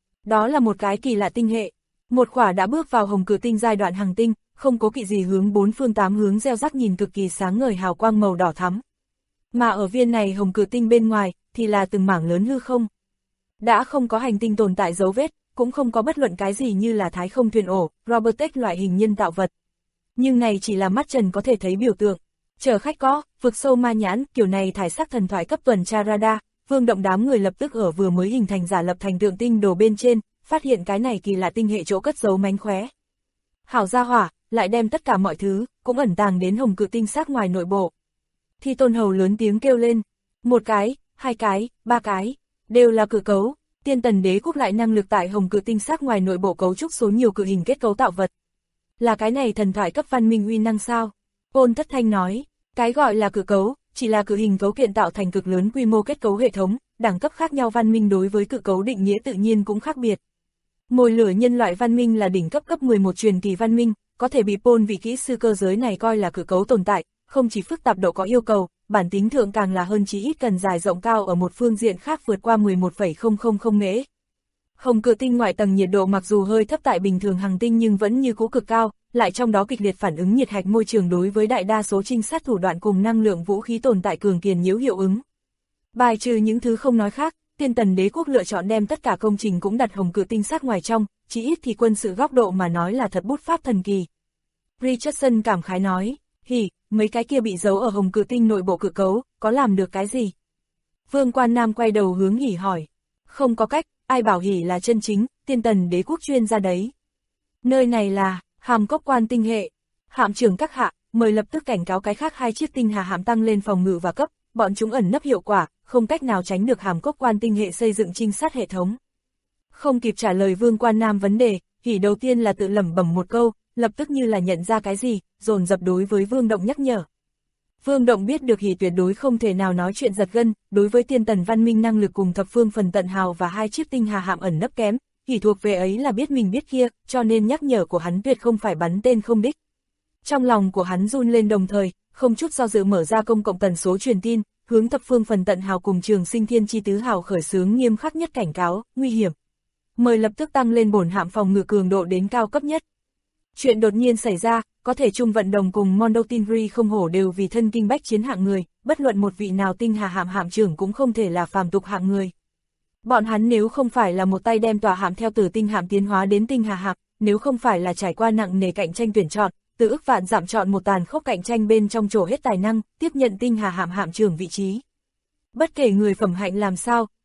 B: Đó là một cái kỳ lạ tinh hệ, một quả đã bước vào hồng cử tinh giai đoạn hành tinh, không cố kỵ gì hướng bốn phương tám hướng gieo rắc nhìn cực kỳ sáng ngời hào quang màu đỏ thắm. Mà ở viên này hồng cử tinh bên ngoài, thì là từng mảng lớn hư không. Đã không có hành tinh tồn tại dấu vết, cũng không có bất luận cái gì như là thái không thuyền ổ, Robertech loại hình nhân tạo vật. Nhưng này chỉ là mắt trần có thể thấy biểu tượng. Chở khách có, vực sâu ma nhãn, kiểu này thải sắc thần thoại cấp tuần tra radar, Vương Động đám người lập tức ở vừa mới hình thành giả lập thành tượng tinh đồ bên trên, phát hiện cái này kỳ lạ tinh hệ chỗ cất giấu mánh khóe. Hảo gia hỏa, lại đem tất cả mọi thứ, cũng ẩn tàng đến hồng cự tinh xác ngoài nội bộ. Thi Tôn Hầu lớn tiếng kêu lên, một cái, hai cái, ba cái, đều là cự cấu, Tiên Tần đế quốc lại năng lực tại hồng cự tinh xác ngoài nội bộ cấu trúc số nhiều cự hình kết cấu tạo vật. Là cái này thần thoại cấp văn minh uy năng sao? Ôn Thất Thanh nói, cái gọi là cự cấu, chỉ là cự hình cấu kiện tạo thành cực lớn quy mô kết cấu hệ thống, đẳng cấp khác nhau văn minh đối với cự cấu định nghĩa tự nhiên cũng khác biệt. Mồi lửa nhân loại văn minh là đỉnh cấp cấp 11 truyền kỳ văn minh, có thể bị Pôn vị kỹ sư cơ giới này coi là cự cấu tồn tại, không chỉ phức tạp độ có yêu cầu, bản tính thượng càng là hơn chí ít cần dài rộng cao ở một phương diện khác vượt qua 11,000 mễ. Hồng cự tinh ngoại tầng nhiệt độ mặc dù hơi thấp tại bình thường hành tinh nhưng vẫn như cũ cực cao, lại trong đó kịch liệt phản ứng nhiệt hạch môi trường đối với đại đa số trinh sát thủ đoạn cùng năng lượng vũ khí tồn tại cường kiền nhiễu hiệu ứng. Bài trừ những thứ không nói khác, Tiên Tần đế quốc lựa chọn đem tất cả công trình cũng đặt hồng cự tinh sát ngoài trong, chỉ ít thì quân sự góc độ mà nói là thật bút pháp thần kỳ. Richardson cảm khái nói, hỉ, mấy cái kia bị giấu ở hồng cự tinh nội bộ cự cấu, có làm được cái gì? Vương Quan Nam quay đầu hướng Hỉ hỏi, không có cách, ai bảo Hỉ là chân chính, Tiên Tần đế quốc chuyên gia đấy. Nơi này là Hàm Cốc Quan tinh hệ, hạm trưởng các hạ, mời lập tức cảnh cáo cái khác hai chiếc tinh hà hạm tăng lên phòng ngự và cấp, bọn chúng ẩn nấp hiệu quả, không cách nào tránh được Hàm Cốc Quan tinh hệ xây dựng trinh sát hệ thống. Không kịp trả lời Vương Quan Nam vấn đề, Hỉ đầu tiên là tự lẩm bẩm một câu, lập tức như là nhận ra cái gì, dồn dập đối với Vương Động nhắc nhở. Vương Động biết được Hỉ tuyệt đối không thể nào nói chuyện giật gân, đối với Tiên Tần văn minh năng lực cùng thập phương phần tận hào và hai chiếc tinh hà hạm ẩn nấp kém, Hỉ thuộc về ấy là biết mình biết kia, cho nên nhắc nhở của hắn tuyệt không phải bắn tên không đích. Trong lòng của hắn run lên đồng thời, không chút do dự mở ra công cộng tần số truyền tin, hướng thập phương phần tận hào cùng Trường Sinh Thiên Chi Tứ Hào khởi xướng nghiêm khắc nhất cảnh cáo, nguy hiểm. Mời lập tức tăng lên bổn hạm phòng ngự cường độ đến cao cấp nhất. Chuyện đột nhiên xảy ra, có thể Trung Vận Đồng cùng Mondoktinri không hổ đều vì thân kinh bách chiến hạng người, bất luận một vị nào tinh hà hạm hạm trưởng cũng không thể là phàm tục hạng người. Bọn hắn nếu không phải là một tay đem tòa hạm theo từ tinh hạm tiến hóa đến tinh hà hạm, nếu không phải là trải qua nặng nề cạnh tranh tuyển chọn, từ ức vạn giảm chọn một tàn khốc cạnh tranh bên trong trổ hết tài năng, tiếp nhận tinh hà hạm hạm trưởng vị trí. Bất kể người phẩm hạnh làm sao,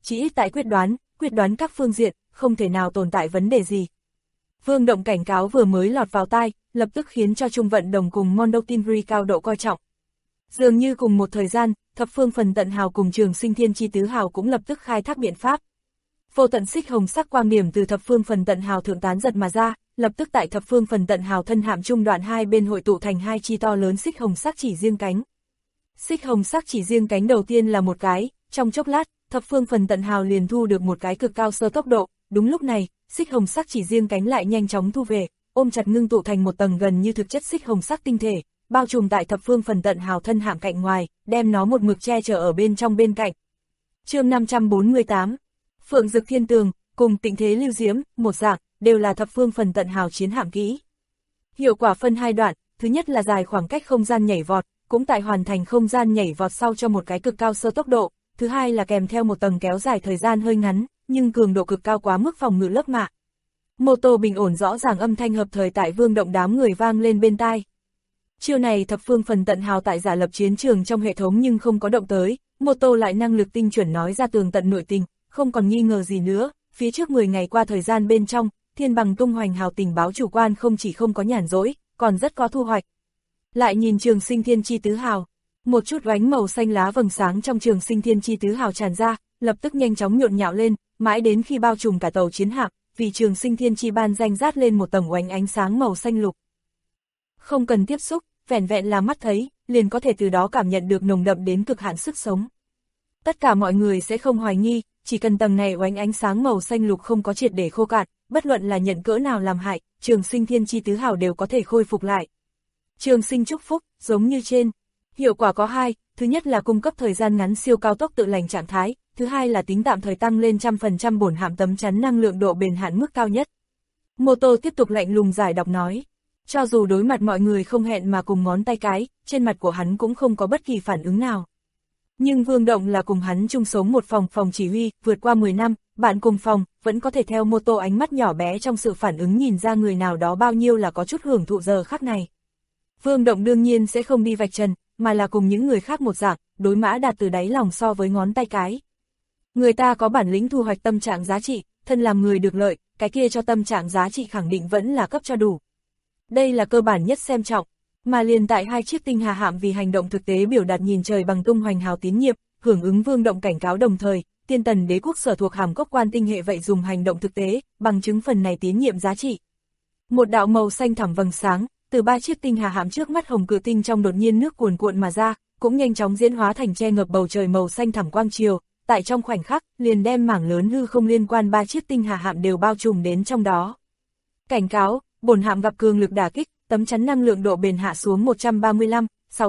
B: chỉ ít tại quyết đoán các phương diện, không thể nào tồn tại vấn đề gì. Vương Động cảnh cáo vừa mới lọt vào tai, lập tức khiến cho Trung Vận Đồng cùng Mondo Tinri cao độ coi trọng. Dường như cùng một thời gian, thập phương phần tận hào cùng Trường Sinh Thiên Chi Tứ Hào cũng lập tức khai thác biện pháp. Vô tận xích hồng sắc quang điểm từ thập phương phần tận hào thượng tán giật mà ra, lập tức tại thập phương phần tận hào thân hạm trung đoạn hai bên hội tụ thành hai chi to lớn xích hồng sắc chỉ riêng cánh. Xích hồng sắc chỉ riêng cánh đầu tiên là một cái, trong chốc lát, thập phương phần tận hào liền thu được một cái cực cao sơ tốc độ, đúng lúc này, xích hồng sắc chỉ riêng cánh lại nhanh chóng thu về, ôm chặt ngưng tụ thành một tầng gần như thực chất xích hồng sắc tinh thể, bao trùm tại thập phương phần tận hào thân hạm cạnh ngoài, đem nó một mực che chở ở bên trong bên cạnh. Chương 548, Phượng Dực Thiên Tường, cùng Tịnh Thế Lưu Diễm, một dạng, đều là thập phương phần tận hào chiến hạm kỹ. Hiệu quả phân hai đoạn, thứ nhất là dài khoảng cách không gian nhảy vọt, cũng tại hoàn thành không gian nhảy vọt sau cho một cái cực cao sơ tốc độ, thứ hai là kèm theo một tầng kéo dài thời gian hơi ngắn, nhưng cường độ cực cao quá mức phòng ngự lớp mạ. Mô tô bình ổn rõ ràng âm thanh hợp thời tại Vương Động đám người vang lên bên tai. Chiêu này thập phương phần tận hào tại giả lập chiến trường trong hệ thống nhưng không có động tới, mô tô lại năng lực tinh chuẩn nói ra tường tận nội tình, không còn nghi ngờ gì nữa, phía trước 10 ngày qua thời gian bên trong, Thiên Bằng tung hoành hào tình báo chủ quan không chỉ không có nhàn rỗi, còn rất có thu hoạch. Lại nhìn Trường Sinh Thiên Chi Tứ Hào, một chút gánh màu xanh lá vầng sáng trong Trường Sinh Thiên Chi Tứ Hào tràn ra, lập tức nhanh chóng nhộn nhạo lên, mãi đến khi bao trùm cả tàu chiến hạm, vì Trường Sinh Thiên Chi ban danh rát lên một tầng oánh ánh sáng màu xanh lục. Không cần tiếp xúc, vẻn vẹn là mắt thấy, liền có thể từ đó cảm nhận được nồng đậm đến cực hạn sức sống. Tất cả mọi người sẽ không hoài nghi, chỉ cần tầng này oánh ánh sáng màu xanh lục không có triệt để khô cạn, bất luận là nhận cỡ nào làm hại, Trường Sinh Thiên Chi Tứ Hào đều có thể khôi phục lại. Trường Sinh chúc phúc, giống như trên. Hiệu quả có hai, thứ nhất là cung cấp thời gian ngắn siêu cao tốc tự lành trạng thái, thứ hai là tính tạm thời tăng lên 100% bổn hạm tấm chắn năng lượng độ bền hạn mức cao nhất. Mô tô tiếp tục lạnh lùng giải đọc nói. Cho dù đối mặt mọi người không hẹn mà cùng ngón tay cái, trên mặt của hắn cũng không có bất kỳ phản ứng nào. Nhưng Vương Động là cùng hắn chung sống một phòng chỉ huy, vượt qua 10 năm, bạn cùng phòng, vẫn có thể theo mô tô ánh mắt nhỏ bé trong sự phản ứng nhìn ra người nào đó bao nhiêu là có chút hưởng thụ giờ khắc này. Vương Động đương nhiên sẽ không đi vạch trần, mà là cùng những người khác một dạng, đối mã đạt từ đáy lòng so với ngón tay cái. Người ta có bản lĩnh thu hoạch tâm trạng giá trị, thân làm người được lợi, cái kia cho tâm trạng giá trị khẳng định vẫn là cấp cho đủ. Đây là cơ bản nhất xem trọng, mà liền tại hai chiếc tinh hà hạm vì hành động thực tế biểu đạt nhìn trời bằng tung hoành hào tín nhiệm, hưởng ứng Vương Động cảnh cáo đồng thời, Tiên Tần Đế quốc sở thuộc hàm cốc quan tinh hệ vậy dùng hành động thực tế, bằng chứng phần này tín nhiệm giá trị. Một đạo màu xanh thẳm vầng sáng, từ ba chiếc tinh hà hạm trước mắt hồng cự tinh trong đột nhiên nước cuồn cuộn mà ra, cũng nhanh chóng diễn hóa thành che ngập bầu trời màu xanh thẳm quang triều, tại trong khoảnh khắc, liền đem mảng lớn hư không liên quan ba chiếc tinh hà hạm đều bao trùm đến trong đó. Cảnh cáo, bổn hạm gặp cường lực đả kích, tấm chắn năng lượng độ bền hạ xuống 135,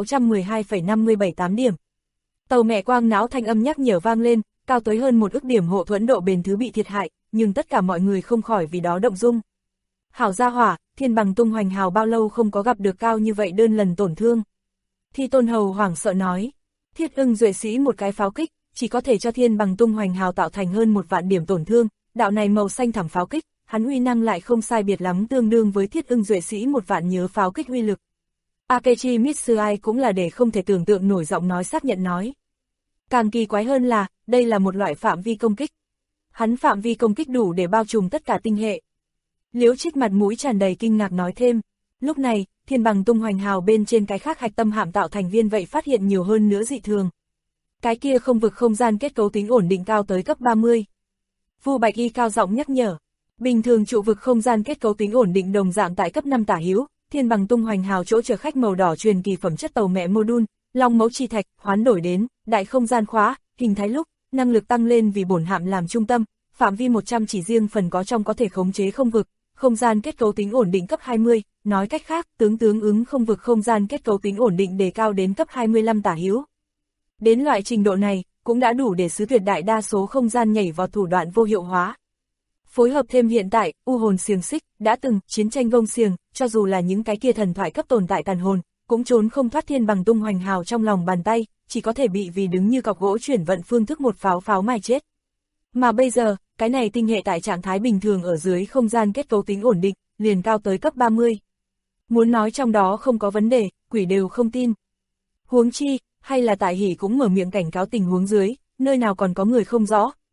B: 612,578 điểm. Tàu mẹ quang não thanh âm nhắc nhở vang lên, cao tới hơn 1 ức điểm hộ thuẫn độ bền thứ bị thiệt hại, nhưng tất cả mọi người không khỏi vì đó động dung. Hảo gia hỏa, Thiên Bằng tung hoành hào bao lâu không có gặp được cao như vậy đơn lần tổn thương. Thi Tôn Hầu hoảng sợ nói, Thiết Ưng duệ sĩ một cái pháo kích, chỉ có thể cho Thiên Bằng tung hoành hào tạo thành hơn 1 vạn điểm tổn thương, đạo này màu xanh thẳm pháo kích, hắn uy năng lại không sai biệt lắm tương đương với Thiết Ưng duệ sĩ 1 vạn nhớ pháo kích uy lực. Akechi Mitsuai cũng là để không thể tưởng tượng nổi giọng nói xác nhận nói. Càng kỳ quái hơn là, đây là một loại phạm vi công kích. Hắn phạm vi công kích đủ để bao trùm tất cả tinh hệ. Liễu Trích mặt mũi tràn đầy kinh ngạc nói thêm, lúc này, Thiên Bằng tung hoành hào bên trên cái khác hạch tâm hạm tạo thành viên vậy phát hiện nhiều hơn nữa dị thường. Cái kia không vực không gian kết cấu tính ổn định cao tới cấp 30. Vu Bạch Y cao giọng nhắc nhở, bình thường trụ vực không gian kết cấu tính ổn định đồng dạng tại cấp 5 tả hữu, Thiên Bằng tung hoành hào chỗ chở khách màu đỏ truyền kỳ phẩm chất tàu mẹ module, long mẫu chi thạch, hoán đổi đến, đại không gian khóa, hình thái lúc, năng lực tăng lên vì bổn hạm làm trung tâm, phạm vi 100 chỉ riêng phần có trong có thể khống chế không vực. Không gian kết cấu tính ổn định cấp 20, nói cách khác, tương ứng không vực không gian kết cấu tính ổn định đề cao đến cấp 25 tả hữu. Đến loại trình độ này, cũng đã đủ để xứ tuyệt đại đa số không gian nhảy vào thủ đoạn vô hiệu hóa. Phối hợp thêm hiện tại, u hồn xiềng xích, đã từng, chiến tranh vông xiềng, cho dù là những cái kia thần thoại cấp tồn tại tàn hồn, cũng trốn không thoát Thiên Bằng tung hoành hào trong lòng bàn tay, chỉ có thể bị vì đứng như cọc gỗ chuyển vận phương thức một pháo mài chết. Mà bây giờ, cái này tinh hệ tại trạng thái bình thường ở dưới không gian kết cấu tính ổn định, liền cao tới cấp 30. Muốn nói trong đó không có vấn đề, quỷ đều không tin. Huống chi, hay là Tại Hỷ cũng mở miệng cảnh cáo tình huống dưới, nơi nào còn có người không rõ,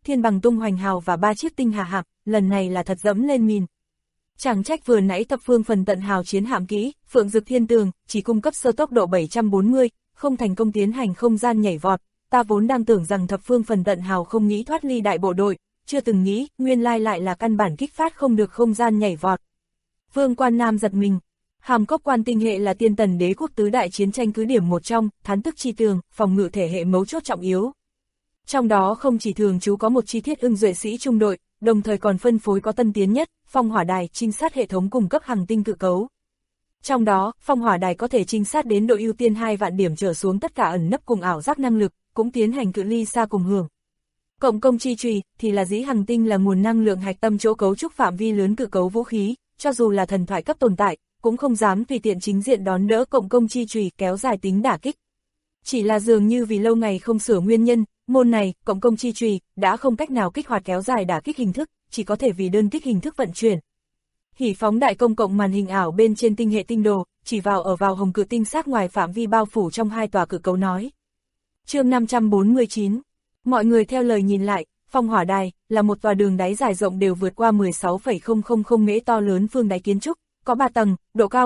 B: Thiên Bằng Tung Hoành Hào và 3 chiếc tinh hà hạm, lần này là thật dẫm lên mìn. Chẳng trách vừa nãy thập phương phần tận hào chiến hạm kỹ, Phượng Dực Thiên Tường, chỉ cung cấp sơ tốc độ 740, không thành công tiến hành không gian nhảy vọt. Ta vốn đang tưởng rằng thập phương phần tận hào không nghĩ thoát ly đại bộ đội, chưa từng nghĩ, nguyên lai lại là căn bản kích phát không được không gian nhảy vọt. Vương Quan Nam giật mình. Hàm Cốc Quan tinh hệ là Tiên Tần Đế quốc tứ đại chiến tranh cứ điểm một trong, thán tức chi tường, phòng ngự thể hệ mấu chốt trọng yếu. Trong đó không chỉ thường trú có một chi thiết ưng duệ sĩ trung đội, đồng thời còn phân phối có tân tiến nhất, phong hỏa đài trinh sát hệ thống cung cấp hàng tinh cự cấu. Trong đó, phong hỏa đài có thể trinh sát đến độ ưu tiên 2 vạn điểm trở xuống tất cả ẩn nấp cùng ảo giác năng lực, cũng tiến hành cự ly xa cùng hưởng. Cộng công chi chùy thì là dĩ hành tinh là nguồn năng lượng hạch tâm chỗ cấu trúc phạm vi lớn cự cấu vũ khí, cho dù là thần thoại cấp tồn tại, cũng không dám tùy tiện chính diện đón đỡ cộng công chi chùy kéo dài tính đả kích. Chỉ là dường như vì lâu ngày không sửa nguyên nhân, môn này, cộng công chi chùy, đã không cách nào kích hoạt kéo dài đả kích hình thức, chỉ có thể vì đơn kích hình thức vận chuyển. Hỉ phóng đại công cộng màn hình ảo bên trên tinh hệ tinh đồ, chỉ vào ở vào hồng cự tinh sát ngoài phạm vi bao phủ trong 2 tòa cự cấu nói. Chương 549. Mọi người theo lời nhìn lại, phong hỏa đài là một tòa đường đáy dài rộng đều vượt qua 16,000 mễ to lớn phương đáy kiến trúc, có 3 tầng, độ cao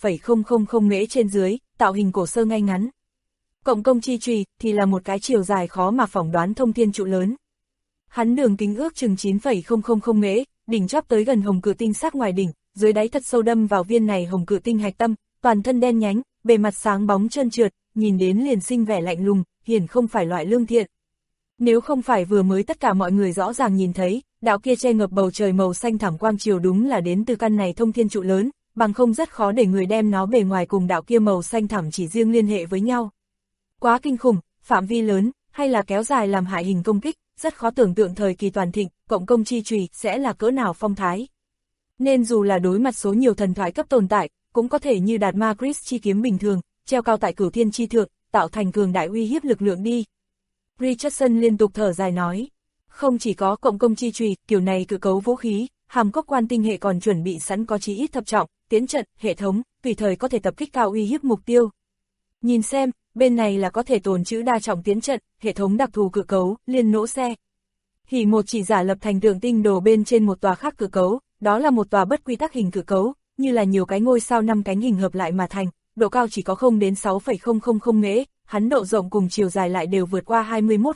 B: 11,000 mễ trên dưới, tạo hình cổ sơ ngay ngắn. Cộng công chi chùy thì là một cái chiều dài khó mà phỏng đoán thông thiên trụ lớn. Hắn đường kính ước chừng 9,000 mễ, đỉnh chóp tới gần hồng cự tinh sát ngoài đỉnh, dưới đáy thật sâu đâm vào viên này hồng cự tinh hạch tâm, toàn thân đen nhánh, bề mặt sáng bóng trơn trượt, nhìn đến liền sinh vẻ lạnh lùng, hiển không phải loại lương thiện. Nếu không phải vừa mới tất cả mọi người rõ ràng nhìn thấy, đạo kia che ngập bầu trời màu xanh thẳm quang chiều đúng là đến từ căn này thông thiên trụ lớn, bằng không rất khó để người đem nó bề ngoài cùng đạo kia màu xanh thẳm chỉ riêng liên hệ với nhau. Quá kinh khủng, phạm vi lớn, hay là kéo dài làm hại hình công kích, rất khó tưởng tượng thời kỳ toàn thịnh, cộng công chi chùy sẽ là cỡ nào phong thái. Nên dù là đối mặt số nhiều thần thoại cấp tồn tại, cũng có thể như Đạt Ma Chris chi kiếm bình thường, treo cao tại cửu thiên chi thượng, tạo thành cường đại uy hiếp lực lượng đi. Richardson liên tục thở dài nói, không chỉ có cộng công chi chùy, kiểu này cự cấu vũ khí, Hàm Cốc Quan tinh hệ còn chuẩn bị sẵn có chí ít thập trọng, tiến trận, hệ thống, tùy thời có thể tập kích cao uy hiếp mục tiêu. Nhìn xem, bên này là có thể tồn trữ đa trọng tiến trận, hệ thống đặc thù cự cấu, liên nỗ xe. Hỉ một chỉ giả lập thành tượng tinh đồ bên trên một tòa khác cự cấu, đó là một tòa bất quy tắc hình cự cấu, như là nhiều cái ngôi sao 5 cánh hình hợp lại mà thành, độ cao chỉ có 0 đến 6,000 mễ, hắn độ rộng cùng chiều dài lại đều vượt qua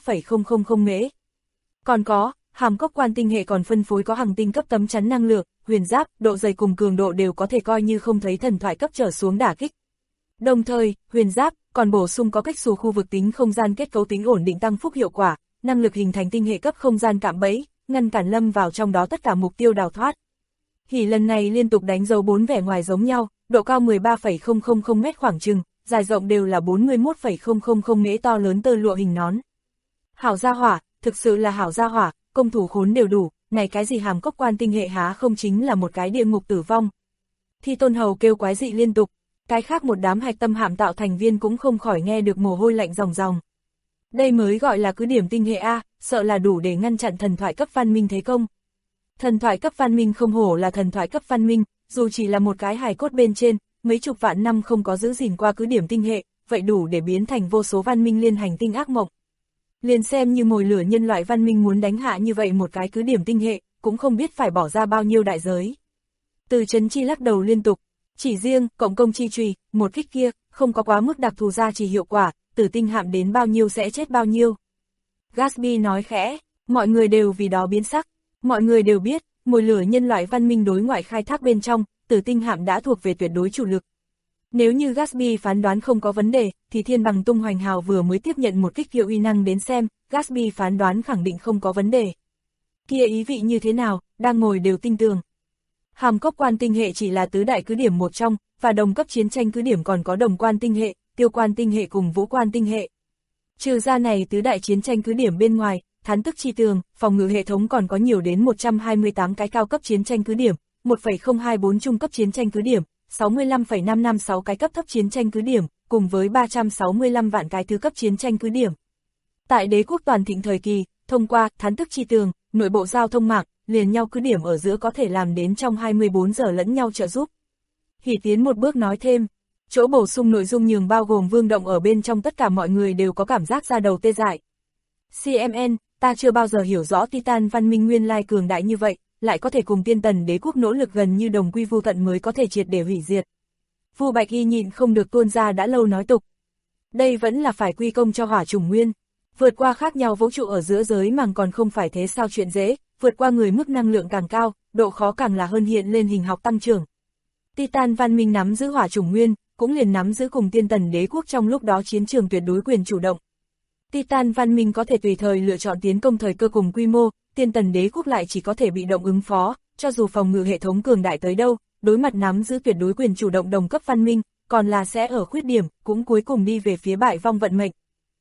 B: 21,000 mễ. Còn có, Hàm Cốc Quan tinh hệ còn phân phối có hành tinh cấp tấm chắn năng lượng, huyền giáp, độ dày cùng cường độ đều có thể coi như không thấy thần thoại cấp trở xuống đả kích. Đồng thời, huyền giáp còn bổ sung có cách xù khu vực tính không gian kết cấu tính ổn định tăng phúc hiệu quả, năng lực hình thành tinh hệ cấp không gian cạm bẫy, ngăn cản lâm vào trong đó tất cả mục tiêu đào thoát. Hỉ lần này liên tục đánh dấu 4 vẻ ngoài giống nhau, độ cao 13,000 mét khoảng chừng, dài rộng đều là 41,000 mễ to lớn tơ lụa hình nón. Hảo gia hỏa, thực sự là hảo gia hỏa, công thủ khốn đều đủ, này cái gì Hàm Cốc Quan tinh hệ há không chính là một cái địa ngục tử vong. Thi Tôn Hầu kêu quái dị liên tục, cái khác một đám hạch tâm hạm tạo thành viên cũng không khỏi nghe được mồ hôi lạnh ròng ròng. Đây mới gọi là cứ điểm tinh hệ A, sợ là đủ để ngăn chặn thần thoại cấp văn minh thế công. Thần thoại cấp văn minh không hổ là thần thoại cấp văn minh, dù chỉ là một cái hài cốt bên trên, mấy chục vạn năm không có giữ gìn qua cứ điểm tinh hệ, vậy đủ để biến thành vô số văn minh liên hành tinh ác mộng. Liền xem như mồi lửa nhân loại văn minh muốn đánh hạ như vậy một cái cứ điểm tinh hệ, cũng không biết phải bỏ ra bao nhiêu đại giới. Từ Trấn Chi lắc đầu liên tục, chỉ riêng, cộng công chi chùy, một kích kia, không có quá mức đặc thù ra chỉ hiệu quả, tử tinh hạm đến bao nhiêu sẽ chết bao nhiêu. Gatsby nói khẽ, mọi người đều vì đó biến sắc, mọi người đều biết, mồi lửa nhân loại văn minh đối ngoại khai thác bên trong, tử tinh hạm đã thuộc về tuyệt đối chủ lực. Nếu như Gatsby phán đoán không có vấn đề, thì Thiên Bằng Tung Hoành Hào vừa mới tiếp nhận một kích hiệu uy năng đến xem, Gatsby phán đoán khẳng định không có vấn đề. Kia ý vị như thế nào, đang ngồi đều tin tưởng. Hàm Cốc Quan tinh hệ chỉ là tứ đại cứ điểm một trong, và đồng cấp chiến tranh cứ điểm còn có Đồng Quan tinh hệ, Tiêu Quan tinh hệ cùng Vũ Quan tinh hệ. Trừ ra này tứ đại chiến tranh cứ điểm bên ngoài, thán tức chi tường, phòng ngự hệ thống còn có nhiều đến 128 cái cao cấp chiến tranh cứ điểm, 1,024 trung cấp chiến tranh cứ điểm, 65,556 cái cấp thấp chiến tranh cứ điểm, cùng với 365 vạn cái thứ cấp chiến tranh cứ điểm. Tại đế quốc toàn thịnh thời kỳ, thông qua thán tức chi tường, nội bộ giao thông mạng, liền nhau cứ điểm ở giữa có thể làm đến trong 24 giờ lẫn nhau trợ giúp. Hỉ tiến một bước nói thêm, chỗ bổ sung nội dung nhường bao gồm vương động ở bên trong tất cả mọi người đều có cảm giác da đầu tê dại. CMN, ta chưa bao giờ hiểu rõ Titan văn minh nguyên lai cường đại như vậy, lại có thể cùng Tiên Tần Đế quốc nỗ lực gần như đồng quy vu tận mới có thể triệt để hủy diệt. Vu Bạch Y nhịn không được tuôn ra đã lâu nói tục. Đây vẫn là phải quy công cho Hỏa Trùng Nguyên. Vượt qua khác nhau vũ trụ ở giữa giới màng còn không phải thế sao chuyện dễ, vượt qua người mức năng lượng càng cao, độ khó càng là hơn hiện lên hình học tăng trưởng. Titan văn minh nắm giữ Hỏa Trùng Nguyên, cũng liền nắm giữ cùng Tiên Tần Đế quốc trong lúc đó chiến trường tuyệt đối quyền chủ động. Titan văn minh có thể tùy thời lựa chọn tiến công thời cơ cùng quy mô, Tiên Tần Đế quốc lại chỉ có thể bị động ứng phó, cho dù phòng ngự hệ thống cường đại tới đâu, đối mặt nắm giữ tuyệt đối quyền chủ động đồng cấp văn minh, còn là sẽ ở khuyết điểm, cũng cuối cùng đi về phía bại vong vận mệnh.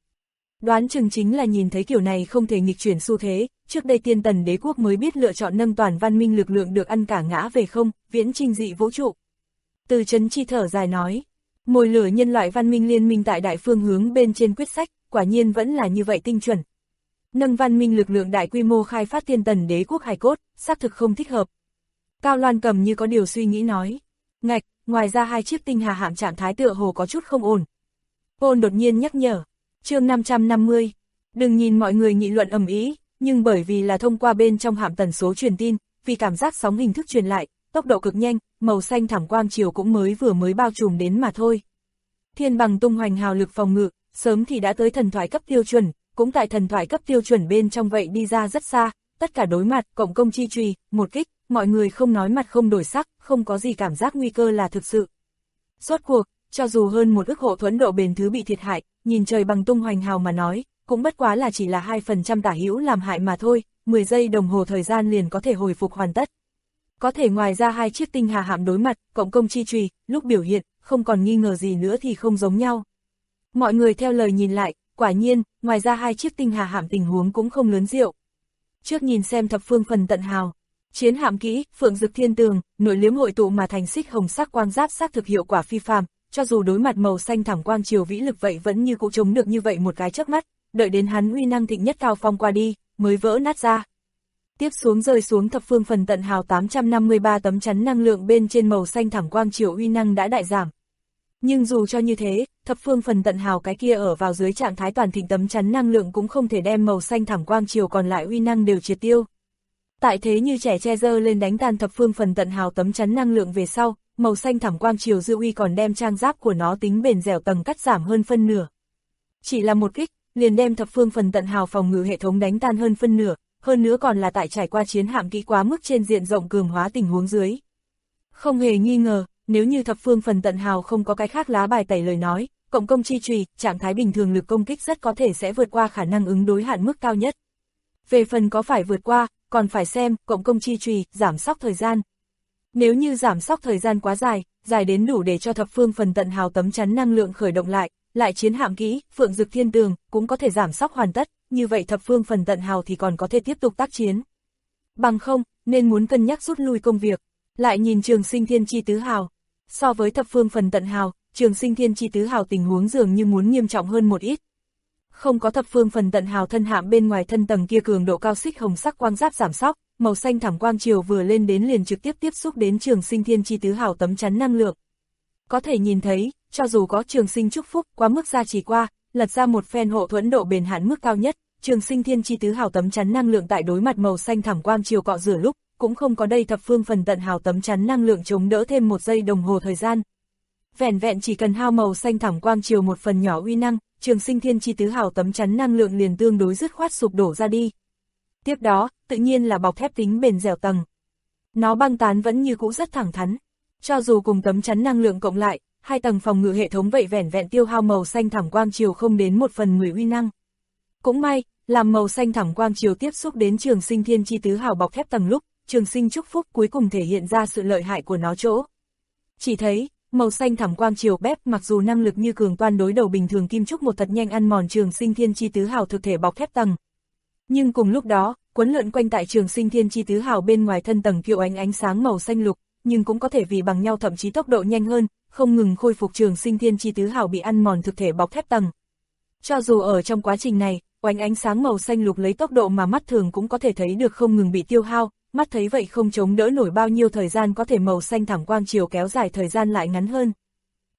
B: Đoán chừng chính là nhìn thấy kiểu này không thể nghịch chuyển xu thế, trước đây Tiên Tần Đế quốc mới biết lựa chọn nâng toàn văn minh lực lượng được ăn cả ngã về không, viễn trinh dị vũ trụ. Từ Chấn Chi thở dài nói, mồi lửa nhân loại văn minh liên minh tại đại phương hướng bên trên quyết sách, quả nhiên vẫn là như vậy tinh chuẩn. Nâng văn minh lực lượng đại quy mô khai phát Tiên Tần Đế quốc hài cốt, xác thực không thích hợp. Cao Loan Cầm như có điều suy nghĩ nói, ngạch, ngoài ra hai chiếc tinh hà hạm trạng thái tựa hồ có chút không ổn. Paul đột nhiên nhắc nhở, chương 550, đừng nhìn mọi người nghị luận ầm ĩ, nhưng bởi vì là thông qua bên trong hạm tần số truyền tin, vì cảm giác sóng hình thức truyền lại, tốc độ cực nhanh, màu xanh thảm quang chiều cũng mới bao trùm đến mà thôi. Thiên Bằng tung hoành hào lực phòng ngự, sớm thì đã tới thần thoại cấp tiêu chuẩn, cũng tại thần thoại cấp tiêu chuẩn bên trong vậy đi ra rất xa, tất cả đối mặt, cộng công chi chùy, một kích, mọi người không nói mặt không đổi sắc, không có gì cảm giác nguy cơ là thực sự. Rốt cuộc, cho dù hơn một ức hộ thuẫn độ bền thứ bị thiệt hại, nhìn Trời Bằng tung hoành hào mà nói, cũng bất quá là chỉ là 2% tả hữu làm hại mà thôi, 10 giây đồng hồ thời gian liền có thể hồi phục hoàn tất. Có thể ngoài ra hai chiếc tinh hà hạm đối mặt, cộng công chi chùy, lúc biểu hiện, không còn nghi ngờ gì nữa thì không giống nhau. Mọi người theo lời nhìn lại, quả nhiên, ngoài ra hai chiếc tinh hà hạm tình huống cũng không lớn diệu. Trước nhìn xem thập phương phần tận hào, chiến hạm kỹ, Phượng Dực Thiên Tường, nội liếm hội tụ mà thành xích hồng sắc quang giáp xác thực hiệu quả phi phàm, cho dù đối mặt màu xanh thảm quang chiều vĩ lực vậy vẫn như cũ chống được như vậy một cái chớp mắt, đợi đến hắn uy năng thịnh nhất cao phong qua đi, mới vỡ nát ra. Tiếp xuống rơi xuống thập phương phần tận hào 853 tấm chắn năng lượng bên trên màu xanh thảm quang chiều uy năng đã đại giảm. Nhưng dù cho như thế, thập phương phần tận hào cái kia ở vào dưới trạng thái toàn thịnh tấm chắn năng lượng cũng không thể đem màu xanh thảm quang chiều còn lại uy năng đều triệt tiêu. Tại thế như trẻ che dơ lên đánh tan thập phương phần tận hào tấm chắn năng lượng về sau, màu xanh thảm quang chiều dư uy còn đem trang giáp của nó tính bền dẻo tầng cắt giảm hơn phân nửa. Chỉ là một kích, liền đem thập phương phần tận hào phòng ngự hệ thống đánh tan hơn phân nửa, hơn nữa còn là tại trải qua chiến hạm kỹ quá mức trên diện rộng cường hóa tình huống dưới. Không hề nghi ngờ, nếu như thập phương phần tận hào không có cái khác lá bài tẩy lời nói, cộng công chi chùy, trạng thái bình thường lực công kích rất có thể sẽ vượt qua khả năng ứng đối hạn mức cao nhất. Về phần có phải vượt qua, còn phải xem, cộng công chi chùy, giảm sóc thời gian. Nếu như giảm sóc thời gian quá dài, dài đến đủ để cho thập phương phần tận hào tấm chắn năng lượng khởi động lại chiến hạm kỹ, Phượng Dực Thiên Tường, cũng có thể giảm sóc hoàn tất, như vậy thập phương phần tận hào thì còn có thể tiếp tục tác chiến. Bằng không, nên muốn cân nhắc rút lui công việc. Lại nhìn Trường Sinh Thiên Chi Tứ Hào. So với thập phương phần tận hào, Trường Sinh Thiên Chi Tứ Hào tình huống dường như muốn nghiêm trọng hơn một ít. Không có thập phương phần tận hào thân hạm bên ngoài thân tầng kia cường độ cao xích hồng sắc quang giáp giảm sóc, màu xanh thảm quang chiều vừa lên đến liền trực tiếp tiếp xúc đến Trường Sinh Thiên Chi Tứ Hào tấm chắn năng lượng. Có thể nhìn thấy, cho dù có Trường Sinh chúc phúc quá mức gia trì qua, lật ra một phen hộ thuẫn độ bền hạn mức cao nhất, Trường Sinh Thiên Chi Tứ Hào tấm chắn năng lượng tại đối mặt màu xanh thảm quang chiều cọ rửa lúc, cũng không có đây thập phương phần tận hào tấm chắn năng lượng chống đỡ thêm 1 giây đồng hồ thời gian. Vẹn vẹn chỉ cần hao màu xanh thảm quang chiều một phần nhỏ uy năng, Trường Sinh Thiên Chi Tứ Hào tấm chắn năng lượng liền tương đối dứt khoát sụp đổ ra đi. Tiếp đó, tự nhiên là bọc thép tính bền dẻo tầng. Nó băng tán vẫn như cũ rất thẳng thắn. Cho dù cùng tấm chắn năng lượng cộng lại, hai tầng phòng ngự hệ thống vậy vẹn vẹn tiêu hao màu xanh thảm quang chiều không đến 1/10 uy năng. Cũng may, làm màu xanh thảm quang chiều tiếp xúc đến Trường Sinh Thiên Chi Tứ Hào bọc thép tầng lúc, Trường Sinh chúc phúc cuối cùng thể hiện ra sự lợi hại của nó chỗ. Chỉ thấy, màu xanh thảm quang chiều bép mặc dù năng lực như cường toan đối đầu bình thường kim trúc một thật nhanh ăn mòn Trường Sinh Thiên Chi Tứ Hào thực thể bọc thép tầng. Nhưng cùng lúc đó, quấn lượn quanh tại Trường Sinh Thiên Chi Tứ Hào bên ngoài thân tầng kiệu ánh sáng màu xanh lục, nhưng cũng có thể vì bằng nhau thậm chí tốc độ nhanh hơn, không ngừng khôi phục Trường Sinh Thiên Chi Tứ Hào bị ăn mòn thực thể bọc thép tầng. Cho dù ở trong quá trình này, ánh sáng màu xanh lục lấy tốc độ mà mắt thường cũng có thể thấy được không ngừng bị tiêu hao, mắt thấy vậy không chống đỡ nổi bao nhiêu thời gian có thể màu xanh thảm quang chiều kéo dài thời gian lại ngắn hơn.